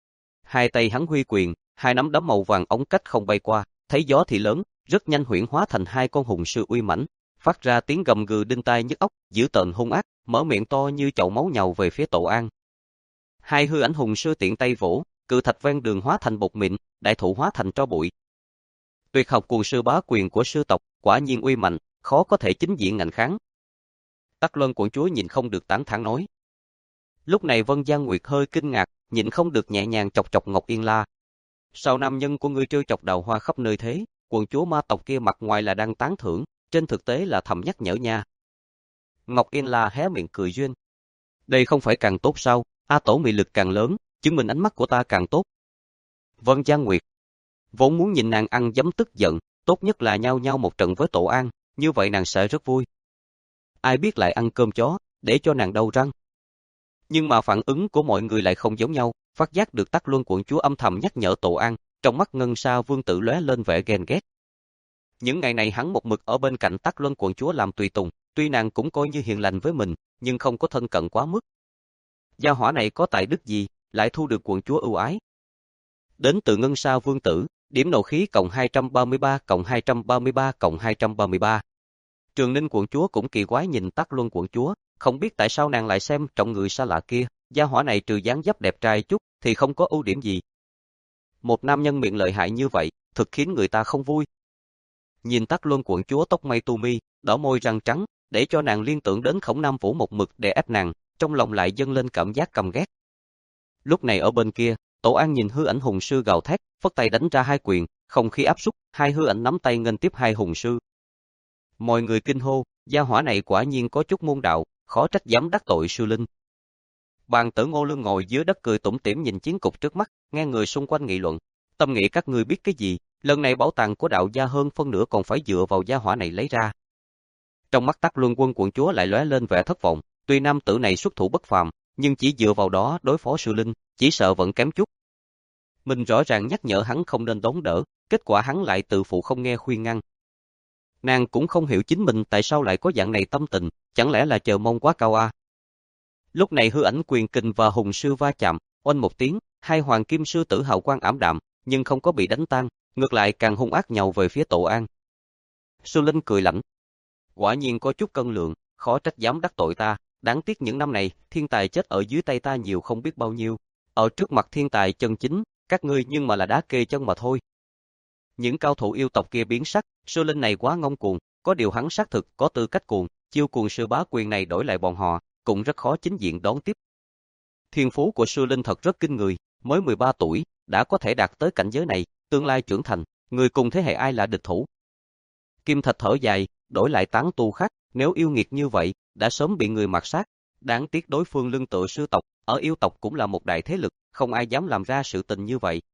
Hai tay hắn huy quyền, hai nắm đấm màu vàng ống cách không bay qua, thấy gió thì lớn, rất nhanh huyễn hóa thành hai con hùng sư uy mãnh, phát ra tiếng gầm gừ đinh tai nhức óc, dữ tợn hung ác, mở miệng to như chậu máu nhào về phía Tổ An. Hai hư ảnh hùng sư tiện tay vỗ, cự thạch ven đường hóa thành bột mịn, đại thụ hóa thành tro bụi. Tuyệt học cuồng sư bá quyền của sư tộc, quả nhiên uy mạnh, khó có thể chính diện ngạnh kháng. Tắc Luân quận chúa nhìn không được tán thán nói. Lúc này Vân Giang Nguyệt hơi kinh ngạc, nhịn không được nhẹ nhàng chọc chọc Ngọc Yên La. Sao nam nhân của ngươi trêu chọc đào hoa khắp nơi thế? Quận chúa ma tộc kia mặt ngoài là đang tán thưởng, trên thực tế là thầm nhắc nhở nha. Ngọc Yên La hé miệng cười duyên. Đây không phải càng tốt sao? A Tổ mị lực càng lớn, chứng minh ánh mắt của ta càng tốt. Vân Giang Nguyệt vốn muốn nhìn nàng ăn dấm tức giận, tốt nhất là nhau nhau một trận với Tổ An, như vậy nàng sẽ rất vui. Ai biết lại ăn cơm chó, để cho nàng đau răng. Nhưng mà phản ứng của mọi người lại không giống nhau, phát giác được Tắc Luân quận chúa âm thầm nhắc nhở Tổ An, trong mắt Ngân Sa Vương tử lóe lên vẻ ghen ghét. Những ngày này hắn một mực ở bên cạnh Tắc Luân quận chúa làm tùy tùng, tuy nàng cũng coi như hiền lành với mình, nhưng không có thân cận quá mức. Gia hỏa này có tài đức gì, lại thu được quận chúa ưu ái. Đến từ Ngân Sa Vương tử, điểm nộ khí cộng hai trăm ba mươi ba cộng hai trăm ba mươi ba cộng hai trăm ba mươi ba. Trường Ninh quận chúa cũng kỳ quái nhìn Tắc Luân quận chúa, không biết tại sao nàng lại xem trọng người xa lạ kia, gia hỏa này trừ dáng dấp đẹp trai chút thì không có ưu điểm gì. Một nam nhân miệng lợi hại như vậy, thực khiến người ta không vui. Nhìn Tắc Luân quận chúa tóc mây tu mi, đỏ môi răng trắng, để cho nàng liên tưởng đến Khổng Nam Vũ một mực đè ép nàng, trong lòng lại dâng lên cảm giác căm ghét. Lúc này ở bên kia, Tổ An nhìn hư ảnh hùng sư gào thét, phất tay đánh ra hai quyền, không khí áp xúc, hai hư ảnh nắm tay nghênh tiếp hai hùng sư. Mọi người kinh hô, gia hỏa này quả nhiên có chút môn đạo, khó trách dám đắc tội sư linh. Bàn Tử Ngô Lương ngồi dưới đất cười tủm tỉm nhìn chiến cục trước mắt, nghe người xung quanh nghị luận, tâm nghĩ các ngươi biết cái gì, lần này bảo tàng của đạo gia hơn phân nửa còn phải dựa vào gia hỏa này lấy ra. Trong mắt Tắc Luân quân quận chúa lại lóe lên vẻ thất vọng, tuy nam tử này xuất thủ bất phàm, nhưng chỉ dựa vào đó đối phó sư linh, chỉ sợ vẫn kém chút. Mình rõ ràng nhắc nhở hắn không nên đón đỡ, kết quả hắn lại tự phụ không nghe khuyên ngăn. Nàng cũng không hiểu chính mình tại sao lại có dạng này tâm tình, chẳng lẽ là chờ mong quá cao a? Lúc này hư ảnh quyền kình và hùng sư va chạm, oanh một tiếng, hai hoàng kim sư tử hào quang ảm đạm, nhưng không có bị đánh tan, ngược lại càng hung ác nhào về phía Tổ An. Sư Linh cười lạnh, quả nhiên có chút cân lượng, khó trách dám đắc tội ta, đáng tiếc những năm này, thiên tài chết ở dưới tay ta nhiều không biết bao nhiêu, ở trước mặt thiên tài chân chính, các ngươi nhưng mà là đá kê chân mà thôi. Những cao thủ yêu tộc kia biến sắc, Sư Linh này quá ngông cuồng, có điều hắn xác thực có tư cách cuồng, chiêu cuồng sư bá quyền này đổi lại bọn họ, cũng rất khó chính diện đón tiếp. Thiên phú của Sư Linh thật rất kinh người, mới mười ba tuổi, đã có thể đạt tới cảnh giới này, tương lai trưởng thành, người cùng thế hệ ai là địch thủ. Kim Thạch thở dài, đổi lại tán tu khác, nếu yêu nghiệt như vậy, đã sớm bị người mạt sát. Đáng tiếc đối phương lưng tựa sư tộc, ở yêu tộc cũng là một đại thế lực, không ai dám làm ra sự tình như vậy.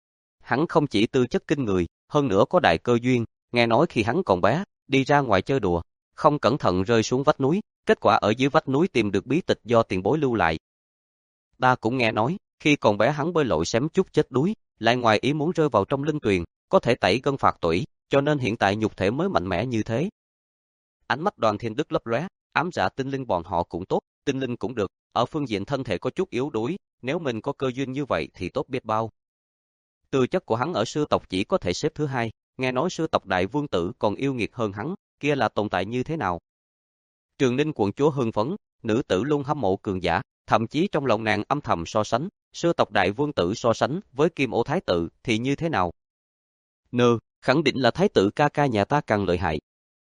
Hắn không chỉ tư chất kinh người, hơn nữa có đại cơ duyên, nghe nói khi hắn còn bé, đi ra ngoài chơi đùa, không cẩn thận rơi xuống vách núi, kết quả ở dưới vách núi tìm được bí tịch do tiền bối lưu lại. Ta cũng nghe nói, khi còn bé hắn bơi lội xém chút chết đuối, lại ngoài ý muốn rơi vào trong linh tuyền, có thể tẩy gân phạt tủy, cho nên hiện tại nhục thể mới mạnh mẽ như thế. Ánh mắt Đoàn Thiên Đức lấp lóe, ám dạ tinh linh bọn họ cũng tốt, tinh linh cũng được, ở phương diện thân thể có chút yếu đuối, nếu mình có cơ duyên như vậy thì tốt biết bao. Tư chất của hắn ở sư tộc chỉ có thể xếp thứ hai, nghe nói sư tộc đại vương tử còn yêu nghiệt hơn hắn, kia là tồn tại như thế nào? Trường Ninh quận chúa hưng phấn, nữ tử luôn hâm mộ cường giả, thậm chí trong lòng nàng âm thầm so sánh, sư tộc đại vương tử so sánh với Kim Ô thái tử thì như thế nào? Nơ, khẳng định là thái tử ca ca nhà ta càng lợi hại.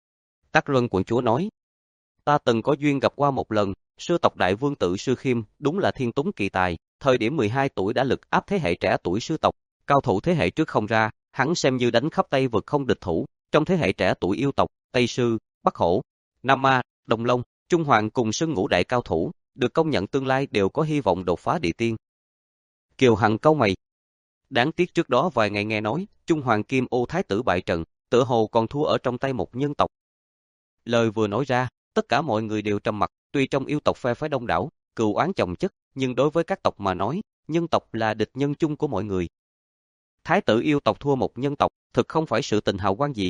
Tắc Luân quận chúa nói, ta từng có duyên gặp qua một lần, sư tộc đại vương tử Sư Khiêm đúng là thiên túng kỳ tài, thời điểm mười hai tuổi đã lực áp thế hệ trẻ tuổi sư tộc, cao thủ thế hệ trước không ra, hắn xem như đánh khắp Tây vực không địch thủ, trong thế hệ trẻ tuổi yêu tộc, Tây Sư, Bắc Hổ, Nam Ma, Đồng Long, Trung Hoàng cùng xưng ngũ đại cao thủ, được công nhận tương lai đều có hy vọng đột phá địa tiên. Kiều Hằng cau mày. Đáng tiếc trước đó vài ngày nghe nói, Trung Hoàng Kim Ô thái tử bại trận, tựa hồ còn thua ở trong tay một nhân tộc. Lời vừa nói ra, tất cả mọi người đều trầm mặc, tuy trong yêu tộc phe phái đông đảo, cừu oán chồng chất, nhưng đối với các tộc mà nói, nhân tộc là địch nhân chung của mọi người. Thái tử yêu tộc thua một nhân tộc, thực không phải sự tình hào quang gì.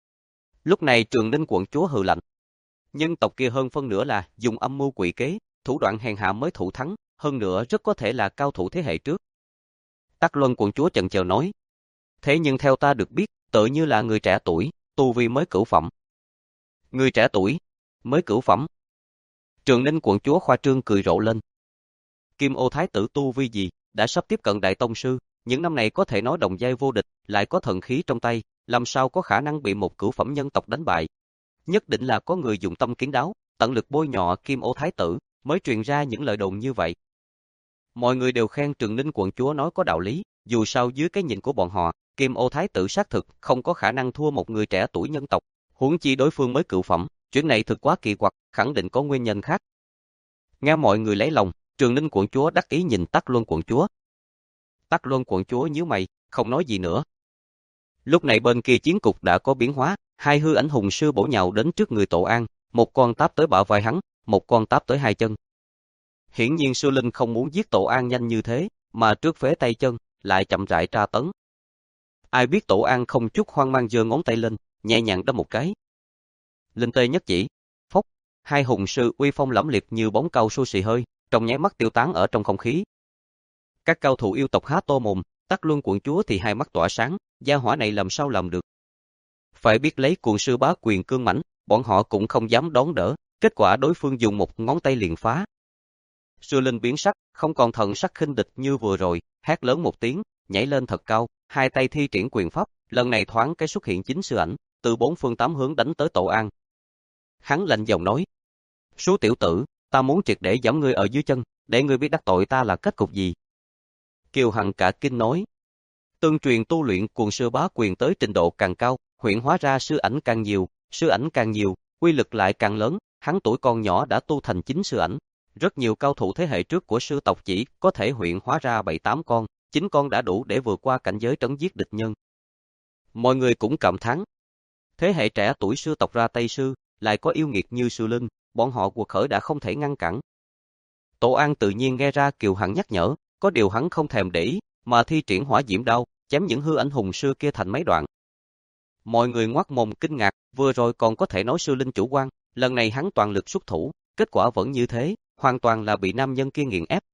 Lúc này Trường Ninh quận chúa hừ lạnh. Nhân tộc kia hơn phân nửa là dùng âm mưu quỷ kế, thủ đoạn hèn hạ mới thủ thắng, hơn nữa rất có thể là cao thủ thế hệ trước. Tắc Luân quận chúa chần chờ nói. Thế nhưng theo ta được biết, tự như là người trẻ tuổi, tu vi mới cửu phẩm. Người trẻ tuổi, mới cửu phẩm. Trường Ninh quận chúa khoa trương cười rộ lên. Kim Ô thái tử tu vi gì, đã sắp tiếp cận đại tông sư, những năm này có thể nói đồng giai vô địch, lại có thần khí trong tay, làm sao có khả năng bị một cửu phẩm nhân tộc đánh bại. Nhất định là có người dụng tâm kiến đáo, tận lực bôi nhọ Kim Ô thái tử, mới truyền ra những lời đồn như vậy. Mọi người đều khen Trường Ninh quận chúa nói có đạo lý, dù sao dưới cái nhìn của bọn họ, Kim Ô thái tử xác thực không có khả năng thua một người trẻ tuổi nhân tộc, huống chi đối phương mới cửu phẩm, chuyện này thực quá kỳ quặc, khẳng định có nguyên nhân khác. Nghe mọi người lấy lòng, Trường Ninh quận chúa đắc ý nhìn Tắc Luân quận chúa. Tắc Luân quận chúa nhíu mày, không nói gì nữa. Lúc này bên kia chiến cục đã có biến hóa, hai hư ảnh hùng sư bổ nhào đến trước người Tổ An, một con táp tới bả vai hắn, một con táp tới hai chân. Hiển nhiên Sư Linh không muốn giết Tổ An nhanh như thế, mà trước phế tay chân, lại chậm rãi tra tấn. Ai biết Tổ An không chút hoang mang giơ ngón tay lên, nhẹ nhàng đâm một cái. Linh tê nhất chỉ, phốc, hai hùng sư uy phong lẫm liệt như bóng cao su xì hơi, trong nháy mắt tiêu tán ở trong không khí. Các cao thủ yêu tộc há to mồm, Tắc Luân quận chúa thì hai mắt tỏa sáng, gia hỏa này làm sao làm được. Phải biết lấy cuồng sư bá quyền cương mãnh, bọn họ cũng không dám đón đỡ, kết quả đối phương dùng một ngón tay liền phá. Sư Linh biến sắc, không còn thần sắc khinh địch như vừa rồi, hét lớn một tiếng, nhảy lên thật cao, hai tay thi triển quyền pháp, lần này thoáng cái xuất hiện chính sư ảnh, từ bốn phương tám hướng đánh tới Tổ An. Hắn lạnh giọng nói, số tiểu tử, ta muốn triệt để giẫm ngươi ở dưới chân, để ngươi biết đắc tội ta là kết cục gì. Kiều Hằng cả kinh nói, tương truyền tu luyện cuồng sư bá quyền tới trình độ càng cao, huyễn hóa ra sư ảnh càng nhiều, sư ảnh càng nhiều, uy lực lại càng lớn, hắn tuổi còn nhỏ đã tu thành chính sư ảnh. Rất nhiều cao thủ thế hệ trước của sư tộc chỉ có thể huyễn hóa ra bảy tám con, chín con đã đủ để vượt qua cảnh giới trấn giết địch nhân. Mọi người cũng cảm thán. Thế hệ trẻ tuổi sư tộc ra Tây Sư, lại có yêu nghiệt như Sư Linh, bọn họ cuộc khởi đã không thể ngăn cản. Tổ An tự nhiên nghe ra Kiều Hằng nhắc nhở, có điều hắn không thèm để ý, mà thi triển hỏa diễm đao, chém những hư ảnh hùng sư kia thành mấy đoạn. Mọi người ngoác mồm kinh ngạc, vừa rồi còn có thể nói sư linh chủ quan, lần này hắn toàn lực xuất thủ, kết quả vẫn như thế, hoàn toàn là bị nam nhân kia nghiền ép.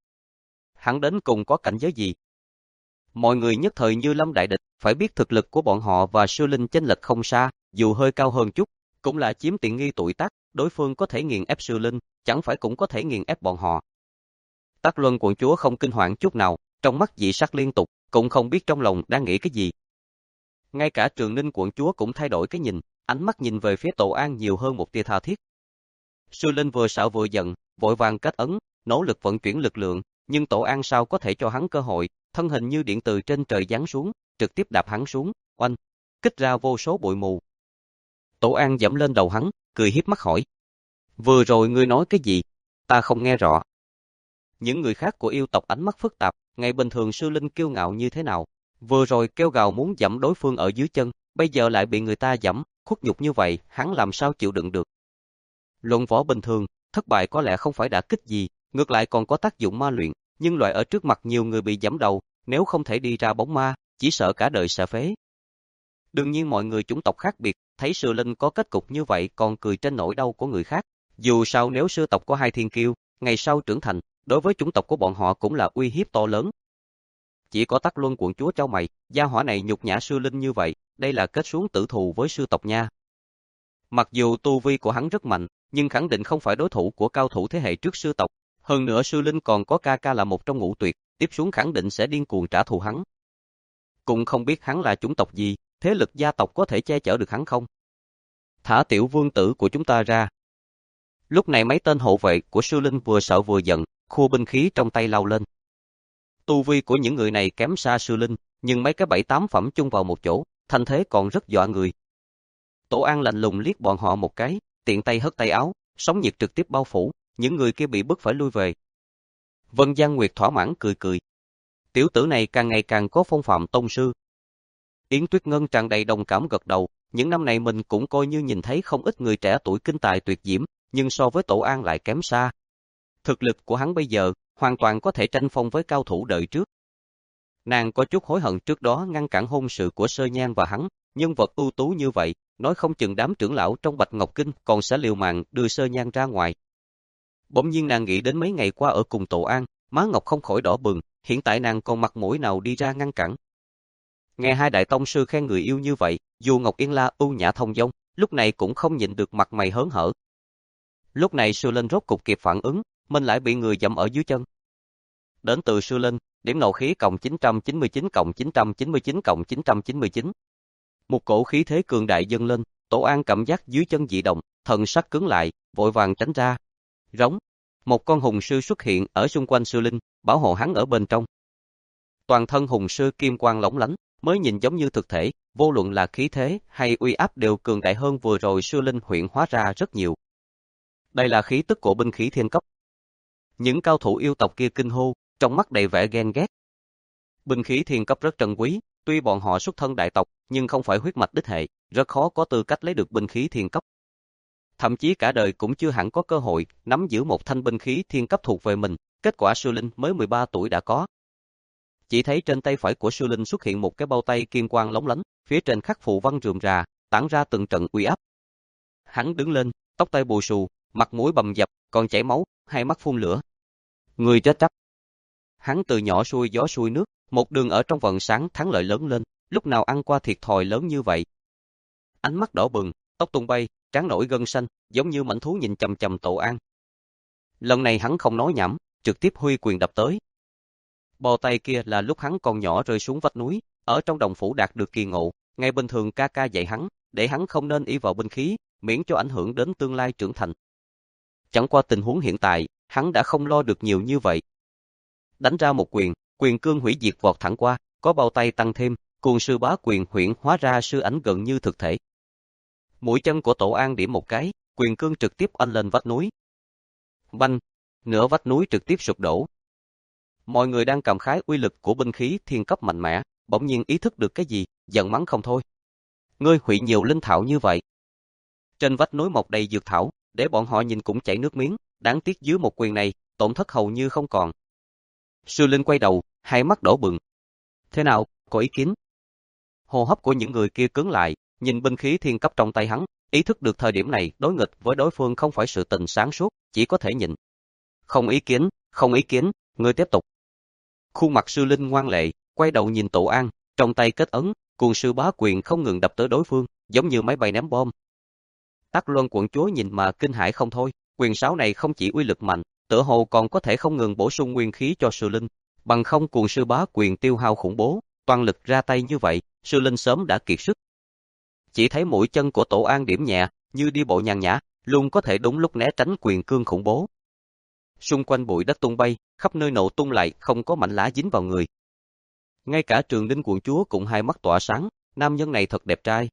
Hắn đến cùng có cảnh giới gì? Mọi người nhất thời như lâm đại địch, phải biết thực lực của bọn họ và sư linh chênh lệch không xa, dù hơi cao hơn chút, cũng là chiếm tiện nghi tuổi tác, đối phương có thể nghiền ép sư linh, chẳng phải cũng có thể nghiền ép bọn họ. Tắc Luân quận chúa không kinh hoàng chút nào, trong mắt dị sắc liên tục, cũng không biết trong lòng đang nghĩ cái gì. Ngay cả Trường Ninh quận chúa cũng thay đổi cái nhìn, ánh mắt nhìn về phía Tổ An nhiều hơn một tia tha thiết. Sư linh vừa sợ vừa giận, vội vàng kết ấn, nỗ lực vận chuyển lực lượng, nhưng Tổ An sao có thể cho hắn cơ hội, thân hình như điện từ trên trời giáng xuống, trực tiếp đạp hắn xuống, oanh, kích ra vô số bụi mù. Tổ An dẫm lên đầu hắn, cười hiếp mắt hỏi: "Vừa rồi ngươi nói cái gì? Ta không nghe rõ." Những người khác của yêu tộc ánh mắt phức tạp, ngày bình thường sư linh kiêu ngạo như thế nào, vừa rồi kêu gào muốn dẫm đối phương ở dưới chân, bây giờ lại bị người ta dẫm, khuất nhục như vậy, hắn làm sao chịu đựng được. Luận võ bình thường, thất bại có lẽ không phải đả kích gì, ngược lại còn có tác dụng ma luyện, nhưng loại ở trước mặt nhiều người bị dẫm đầu, nếu không thể đi ra bóng ma, chỉ sợ cả đời sẽ phế. Đương nhiên mọi người chủng tộc khác biệt, thấy sư linh có kết cục như vậy còn cười trên nỗi đau của người khác. Dù sao nếu sư tộc có hai thiên kiêu, ngày sau trưởng thành, đối với chủng tộc của bọn họ cũng là uy hiếp to lớn. Chỉ có Tắc Luân quận chúa trao mày, gia hỏa này nhục nhã sư linh như vậy, đây là kết xuống tử thù với sư tộc nha. Mặc dù tu vi của hắn rất mạnh, nhưng khẳng định không phải đối thủ của cao thủ thế hệ trước sư tộc. Hơn nữa sư linh còn có ca ca là một trong ngũ tuyệt, tiếp xuống khẳng định sẽ điên cuồng trả thù hắn. Cũng không biết hắn là chủng tộc gì, thế lực gia tộc có thể che chở được hắn không? Thả tiểu vương tử của chúng ta ra. Lúc này mấy tên hộ vệ của sư linh vừa sợ vừa giận, khua binh khí trong tay lao lên. Tu vi của những người này kém xa sư linh, nhưng mấy cái bảy tám phẩm chung vào một chỗ, thành thế còn rất dọa người. Tổ An lạnh lùng liếc bọn họ một cái, tiện tay hất tay áo, sóng nhiệt trực tiếp bao phủ, những người kia bị bức phải lui về. Vân Giang Nguyệt thỏa mãn cười cười. Tiểu tử này càng ngày càng có phong phạm tông sư. Yến Tuyết Ngân tràn đầy đồng cảm gật đầu, những năm này mình cũng coi như nhìn thấy không ít người trẻ tuổi kinh tài tuyệt diễm, nhưng so với Tổ An lại kém xa. Thực lực của hắn bây giờ, hoàn toàn có thể tranh phong với cao thủ đời trước. Nàng có chút hối hận trước đó ngăn cản hôn sự của Sơ Nhan và hắn, nhân vật ưu tú như vậy, nói không chừng đám trưởng lão trong Bạch Ngọc Kinh còn sẽ liều mạng đưa Sơ Nhan ra ngoài. Bỗng nhiên nàng nghĩ đến mấy ngày qua ở cùng Tổ An, má ngọc không khỏi đỏ bừng, hiện tại nàng còn mặt mũi nào đi ra ngăn cản. Nghe hai đại tông sư khen người yêu như vậy, dù Ngọc Yên La ưu nhã thông dong, lúc này cũng không nhịn được mặt mày hớn hở. Lúc này Sư Linh rốt cục kịp phản ứng, mình lại bị người dẫm ở dưới chân. Đến từ Sư Linh, điểm nộ khí cộng chín trăm chín mươi chín cộng chín trăm chín mươi chín cộng chín trăm chín mươi chín. Một cổ khí thế cường đại dâng lên, Tổ An cảm giác dưới chân dị động, thần sắc cứng lại, vội vàng tránh ra. Rống, một con hùng sư xuất hiện ở xung quanh Sư Linh, bảo hộ hắn ở bên trong. Toàn thân hùng sư kim quang lóng lánh, mới nhìn giống như thực thể, vô luận là khí thế hay uy áp đều cường đại hơn vừa rồi Sư Linh huyện hóa ra rất nhiều. Đây là khí tức của binh khí thiên cấp. Những cao thủ yêu tộc kia kinh hô, trong mắt đầy vẻ ghen ghét. Binh khí thiên cấp rất trân quý, tuy bọn họ xuất thân đại tộc, nhưng không phải huyết mạch đích hệ, rất khó có tư cách lấy được binh khí thiên cấp. Thậm chí cả đời cũng chưa hẳn có cơ hội nắm giữ một thanh binh khí thiên cấp thuộc về mình, kết quả Sư Linh mới mười ba tuổi đã có. Chỉ thấy trên tay phải của Sư Linh xuất hiện một cái bao tay kim quang lóng lánh, phía trên khắc phù văn rườm rà, tản ra từng trận uy áp. Hắn đứng lên, tóc tai bù xù, mặt mũi bầm dập, còn chảy máu, hai mắt phun lửa. Người chết chắc. Hắn từ nhỏ xuôi gió xuôi nước, một đường ở trong vận sáng thắng lợi lớn lên, lúc nào ăn qua thiệt thòi lớn như vậy. Ánh mắt đỏ bừng, tóc tung bay, trán nổi gân xanh, giống như mãnh thú nhìn chằm chằm Tổ An. Lần này hắn không nói nhảm, trực tiếp huy quyền đập tới. Bò tay kia là lúc hắn còn nhỏ rơi xuống vách núi, ở trong đồng phủ đạt được kỳ ngộ, ngày bình thường ca ca dạy hắn, để hắn không nên ỷ vào binh khí, miễn cho ảnh hưởng đến tương lai trưởng thành. Chẳng qua tình huống hiện tại, hắn đã không lo được nhiều như vậy. Đánh ra một quyền, quyền cương hủy diệt vọt thẳng qua, có bao tay tăng thêm, cuồng sư bá quyền huyễn hóa ra sư ảnh gần như thực thể. Mũi chân của Tổ An điểm một cái, quyền cương trực tiếp oanh lên vách núi. Banh, nửa vách núi trực tiếp sụp đổ. Mọi người đang cảm khái uy lực của binh khí thiên cấp mạnh mẽ, bỗng nhiên ý thức được cái gì, giận mắng không thôi. Ngươi hủy nhiều linh thảo như vậy. Trên vách núi mọc đầy dược thảo, để bọn họ nhìn cũng chảy nước miếng, đáng tiếc dưới một quyền này, tổn thất hầu như không còn. Sư Linh quay đầu, hai mắt đỏ bừng. Thế nào, có ý kiến? Hô hấp của những người kia cứng lại, nhìn binh khí thiên cấp trong tay hắn, ý thức được thời điểm này đối nghịch với đối phương không phải sự tình sáng suốt, chỉ có thể nhịn. Không ý kiến, không ý kiến, ngươi tiếp tục. Khuôn mặt Sư Linh ngoan lệ, quay đầu nhìn Tổ An, trong tay kết ấn, cuồng sư bá quyền không ngừng đập tới đối phương, giống như máy bay ném bom. Tắc Luân quận chúa nhìn mà kinh hãi không thôi, quyền sáo này không chỉ uy lực mạnh, tựa hồ còn có thể không ngừng bổ sung nguyên khí cho Sư Linh, bằng không cuồng sư bá quyền tiêu hao khủng bố, toàn lực ra tay như vậy, Sư Linh sớm đã kiệt sức. Chỉ thấy mũi chân của Tổ An điểm nhẹ, như đi bộ nhàn nhã, luôn có thể đúng lúc né tránh quyền cương khủng bố. Xung quanh bụi đất tung bay, khắp nơi nổ tung lại, không có mảnh lá dính vào người. Ngay cả Trường Linh quận chúa cũng hai mắt tỏa sáng, nam nhân này thật đẹp trai.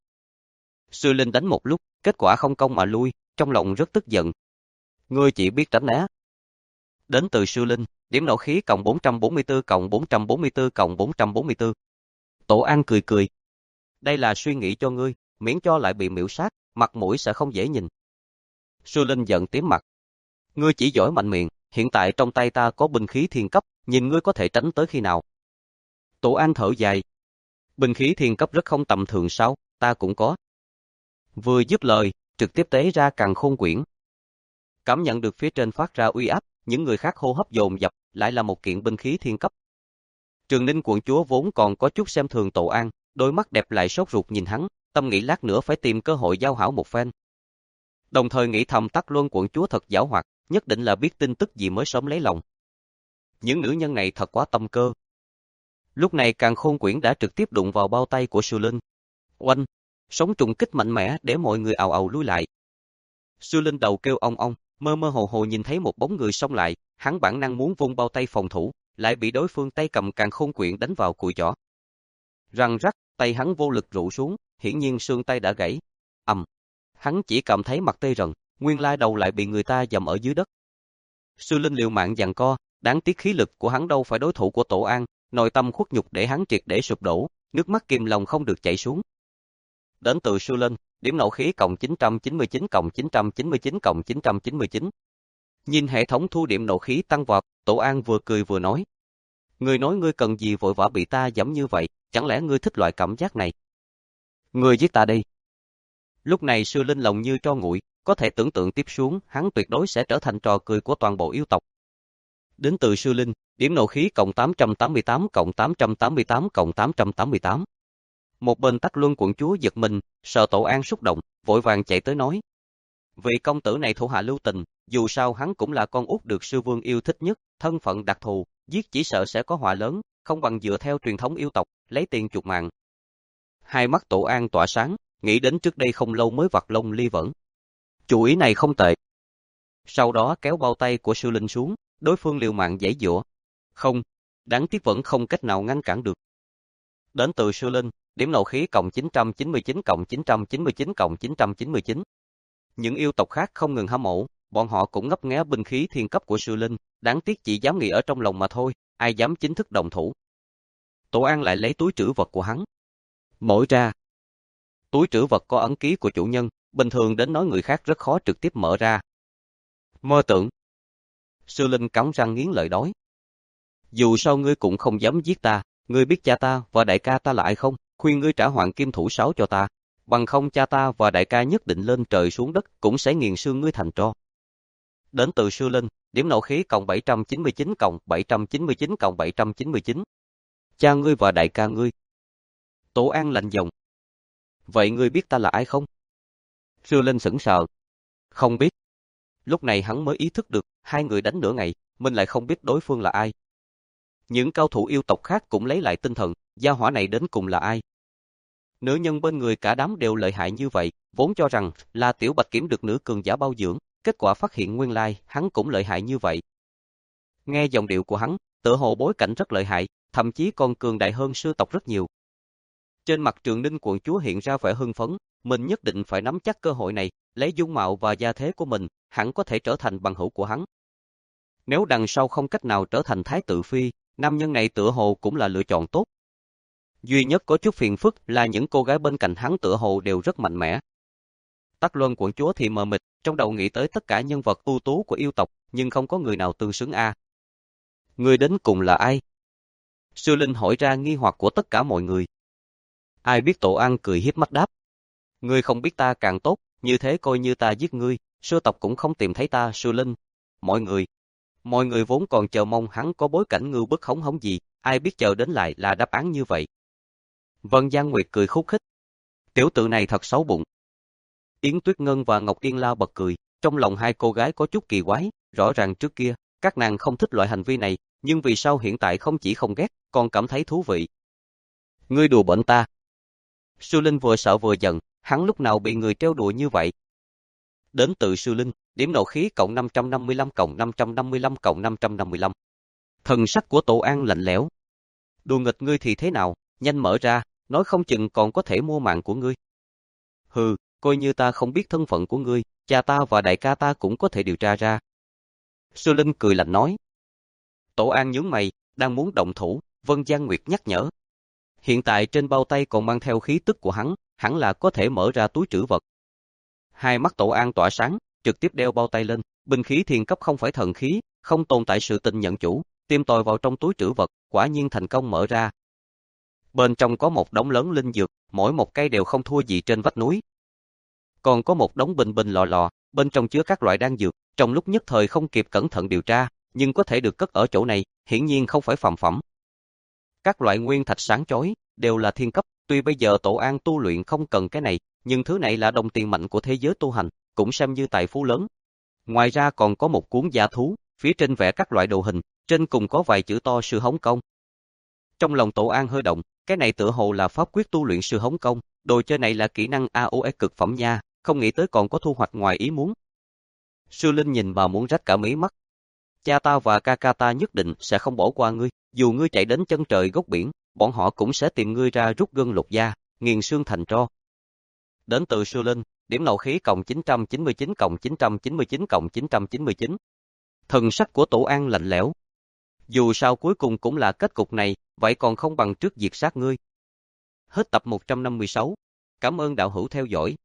Sư Linh đánh một lúc, kết quả không công mà lui, trong lòng rất tức giận. Ngươi chỉ biết tránh né. Đến từ Sư Linh, điểm nộ khí cộng bốn trăm bốn mươi tư cộng bốn trăm bốn mươi tư cộng bốn trăm bốn mươi tư. Tổ An cười cười. Đây là suy nghĩ cho ngươi, miễn cho lại bị miễu sát, mặt mũi sẽ không dễ nhìn. Sư Linh giận tím mặt. Ngươi chỉ giỏi mạnh miệng, hiện tại trong tay ta có binh khí thiên cấp, nhìn ngươi có thể tránh tới khi nào. Tổ An thở dài. Binh khí thiên cấp rất không tầm thường sao, ta cũng có. Vừa dứt lời, trực tiếp tế ra càn khôn quyển. Cảm nhận được phía trên phát ra uy áp, những người khác hô hấp dồn dập, lại là một kiện binh khí thiên cấp. Trường Ninh quận chúa vốn còn có chút xem thường Tổ An, đôi mắt đẹp lại sốt ruột nhìn hắn, tâm nghĩ lát nữa phải tìm cơ hội giao hảo một phen. Đồng thời nghĩ thầm Tắc Luân quận chúa thật giảo hoạt, nhất định là biết tin tức gì mới sớm lấy lòng. Những nữ nhân này thật quá tâm cơ. Lúc này càn khôn quyển đã trực tiếp đụng vào bao tay của Sư Linh. Oanh! Sóng trùng kích mạnh mẽ để mọi người ào ào lui lại. Sư Linh đầu kêu ong ong, mơ mơ hồ hồ nhìn thấy một bóng người xông lại, hắn bản năng muốn vung bao tay phòng thủ, lại bị đối phương tay cầm càn khôn quyển đánh vào cùi chỏ. Răng rắc, tay hắn vô lực rũ xuống, hiển nhiên xương tay đã gãy. Ầm, hắn chỉ cảm thấy mặt tê rần, nguyên lai đầu lại bị người ta dầm ở dưới đất. Sư Linh liều mạng giằng co, đáng tiếc khí lực của hắn đâu phải đối thủ của Tổ An, nội tâm khuất nhục để hắn triệt để sụp đổ, nước mắt kìm lòng không được chảy xuống. Đến từ Sư Linh, điểm nộ khí cộng chín trăm chín mươi chín cộng chín trăm chín mươi chín cộng chín trăm chín mươi chín. Nhìn hệ thống thu điểm nộ khí tăng vọt, Tổ An vừa cười vừa nói. Ngươi nói ngươi cần gì vội vã bị ta giẫm như vậy, chẳng lẽ ngươi thích loại cảm giác này? Ngươi giết ta đi. Lúc này Sư Linh lòng như tro nguội, có thể tưởng tượng tiếp xuống, hắn tuyệt đối sẽ trở thành trò cười của toàn bộ yêu tộc. Đến từ Sư Linh, điểm nộ khí cộng tám trăm tám mươi tám cộng tám trăm tám mươi tám cộng tám trăm tám mươi tám. Một bên Tắc Luân quận chúa giật mình, sợ Tổ An xúc động, vội vàng chạy tới nói. Vị công tử này thủ hạ lưu tình, dù sao hắn cũng là con út được sư vương yêu thích nhất, thân phận đặc thù, giết chỉ sợ sẽ có họa lớn, không bằng dựa theo truyền thống yêu tộc, lấy tiền chuộc mạng. Hai mắt Tổ An tỏa sáng, nghĩ đến trước đây không lâu mới vặt lông ly vẫn. Chủ ý này không tệ. Sau đó kéo bao tay của Sư Linh xuống, đối phương liều mạng giãy giụa. Không, đáng tiếc vẫn không cách nào ngăn cản được. Đến từ Sư Linh, điểm nộ khí cộng chín trăm chín mươi chín cộng chín trăm chín mươi chín cộng chín trăm chín mươi chín. Những yêu tộc khác không ngừng hâm mộ, bọn họ cũng ngấp nghé binh khí thiên cấp của Sư Linh, đáng tiếc chỉ dám nghĩ ở trong lòng mà thôi, ai dám chính thức đồng thủ. Tổ An lại lấy túi trữ vật của hắn. Mở ra. Túi trữ vật có ấn ký của chủ nhân, bình thường đến nói người khác rất khó trực tiếp mở ra. Mơ tưởng. Sư Linh cắn răng nghiến lợi nói. Dù sao ngươi cũng không dám giết ta, ngươi biết cha ta và đại ca ta là ai không, khuyên ngươi trả Hoàng Kim Thủ Sáo cho ta, bằng không cha ta và đại ca nhất định lên trời xuống đất cũng sẽ nghiền xương ngươi thành tro. Đến từ Sư Linh, điểm nộ khí cộng bảy trăm chín mươi chín cộng bảy trăm chín mươi chín cộng bảy trăm chín mươi chín. Cha ngươi và đại ca ngươi. Tổ An lạnh giọng. Vậy ngươi biết ta là ai không? Sư Linh sững sờ. Không biết. Lúc này hắn mới ý thức được, hai người đánh nửa ngày, mình lại không biết đối phương là ai. Những cao thủ yêu tộc khác cũng lấy lại tinh thần, gia hỏa này đến cùng là ai? Nữ nhân bên người cả đám đều lợi hại như vậy, vốn cho rằng là Tiểu Bạch Kiểm được nữ cường giả bao dưỡng, kết quả phát hiện nguyên lai hắn cũng lợi hại như vậy. Nghe giọng điệu của hắn, tựa hồ bối cảnh rất lợi hại, thậm chí còn cường đại hơn sư tộc rất nhiều. Trên mặt Trường Ninh quận chúa hiện ra vẻ hưng phấn, mình nhất định phải nắm chắc cơ hội này, lấy dung mạo và gia thế của mình, hẳn có thể trở thành bằng hữu của hắn. Nếu đằng sau không cách nào trở thành thái tử phi, nam nhân này tựa hồ cũng là lựa chọn tốt. Duy nhất có chút phiền phức là những cô gái bên cạnh hắn tựa hồ đều rất mạnh mẽ. Tắc Luân quận chúa thì mờ mịt, trong đầu nghĩ tới tất cả nhân vật ưu tú của yêu tộc, nhưng không có người nào tương xứng a. Người đến cùng là ai? Sư Linh hỏi ra nghi hoặc của tất cả mọi người. Ai biết Tổ An cười hiếp mắt đáp. Ngươi không biết ta càng tốt, như thế coi như ta giết ngươi, sư tộc cũng không tìm thấy ta. Sư Linh. Mọi người. Mọi người vốn còn chờ mong hắn có bối cảnh ngưu bức hống hống gì, ai biết chờ đến lại là đáp án như vậy. Vân Giang Nguyệt cười khúc khích. Tiểu tử này thật xấu bụng. Yến Tuyết Ngân và Ngọc Yên La bật cười, trong lòng hai cô gái có chút kỳ quái, rõ ràng trước kia, các nàng không thích loại hành vi này, nhưng vì sao hiện tại không chỉ không ghét, còn cảm thấy thú vị. Ngươi đùa bỡn ta. Sư Linh vừa sợ vừa giận, hắn lúc nào bị người trêu đùa như vậy. Đến từ Sư Linh, điểm nộ khí cộng năm trăm năm mươi lăm cộng năm trăm năm mươi lăm cộng năm trăm năm mươi lăm. Thần sắc của Tổ An lạnh lẽo. Đùa nghịch ngươi thì thế nào, nhanh mở ra, nói không chừng còn có thể mua mạng của ngươi. Hừ, coi như ta không biết thân phận của ngươi, cha ta và đại ca ta cũng có thể điều tra ra. Sư Linh cười lạnh nói. Tổ An nhướng mày, đang muốn động thủ, Vân Giang Nguyệt nhắc nhở. Hiện tại trên bao tay còn mang theo khí tức của hắn, hẳn là có thể mở ra túi trữ vật. Hai mắt Tổ An tỏa sáng, trực tiếp đeo bao tay lên, binh khí thiền cấp không phải thần khí, không tồn tại sự tình nhận chủ, tiêm tòi vào trong túi trữ vật, quả nhiên thành công mở ra. Bên trong có một đống lớn linh dược, mỗi một cây đều không thua gì trên vách núi. Còn có một đống bình bình lò lò, bên trong chứa các loại đan dược, trong lúc nhất thời không kịp cẩn thận điều tra, nhưng có thể được cất ở chỗ này, hiển nhiên không phải phàm phẩm. Các loại nguyên thạch sáng chói đều là thiên cấp, tuy bây giờ Tổ An tu luyện không cần cái này, nhưng thứ này là đồng tiền mạnh của thế giới tu hành, cũng xem như tài phú lớn. Ngoài ra còn có một cuốn gia thú, phía trên vẽ các loại đồ hình, trên cùng có vài chữ to sư hống công. Trong lòng Tổ An hơi động, cái này tựa hồ là pháp quyết tu luyện sư hống công, đồ chơi này là kỹ năng a o e cực phẩm nha, không nghĩ tới còn có thu hoạch ngoài ý muốn. Sư Linh nhìn mà muốn rách cả mí mắt. Cha ta và ca ca ta nhất định sẽ không bỏ qua ngươi, dù ngươi chạy đến chân trời góc biển, bọn họ cũng sẽ tìm ngươi ra rút gân lột da, nghiền xương thành tro. Đến từ Sư Linh, điểm nộ khí cộng chín trăm chín mươi chín cộng chín trăm chín mươi chín cộng chín trăm chín mươi chín. Thần sắc của Tổ An lạnh lẽo. Dù sao cuối cùng cũng là kết cục này, vậy còn không bằng trước diệt sát ngươi. Hết tập một trăm năm mươi sáu. Cảm ơn đạo hữu theo dõi.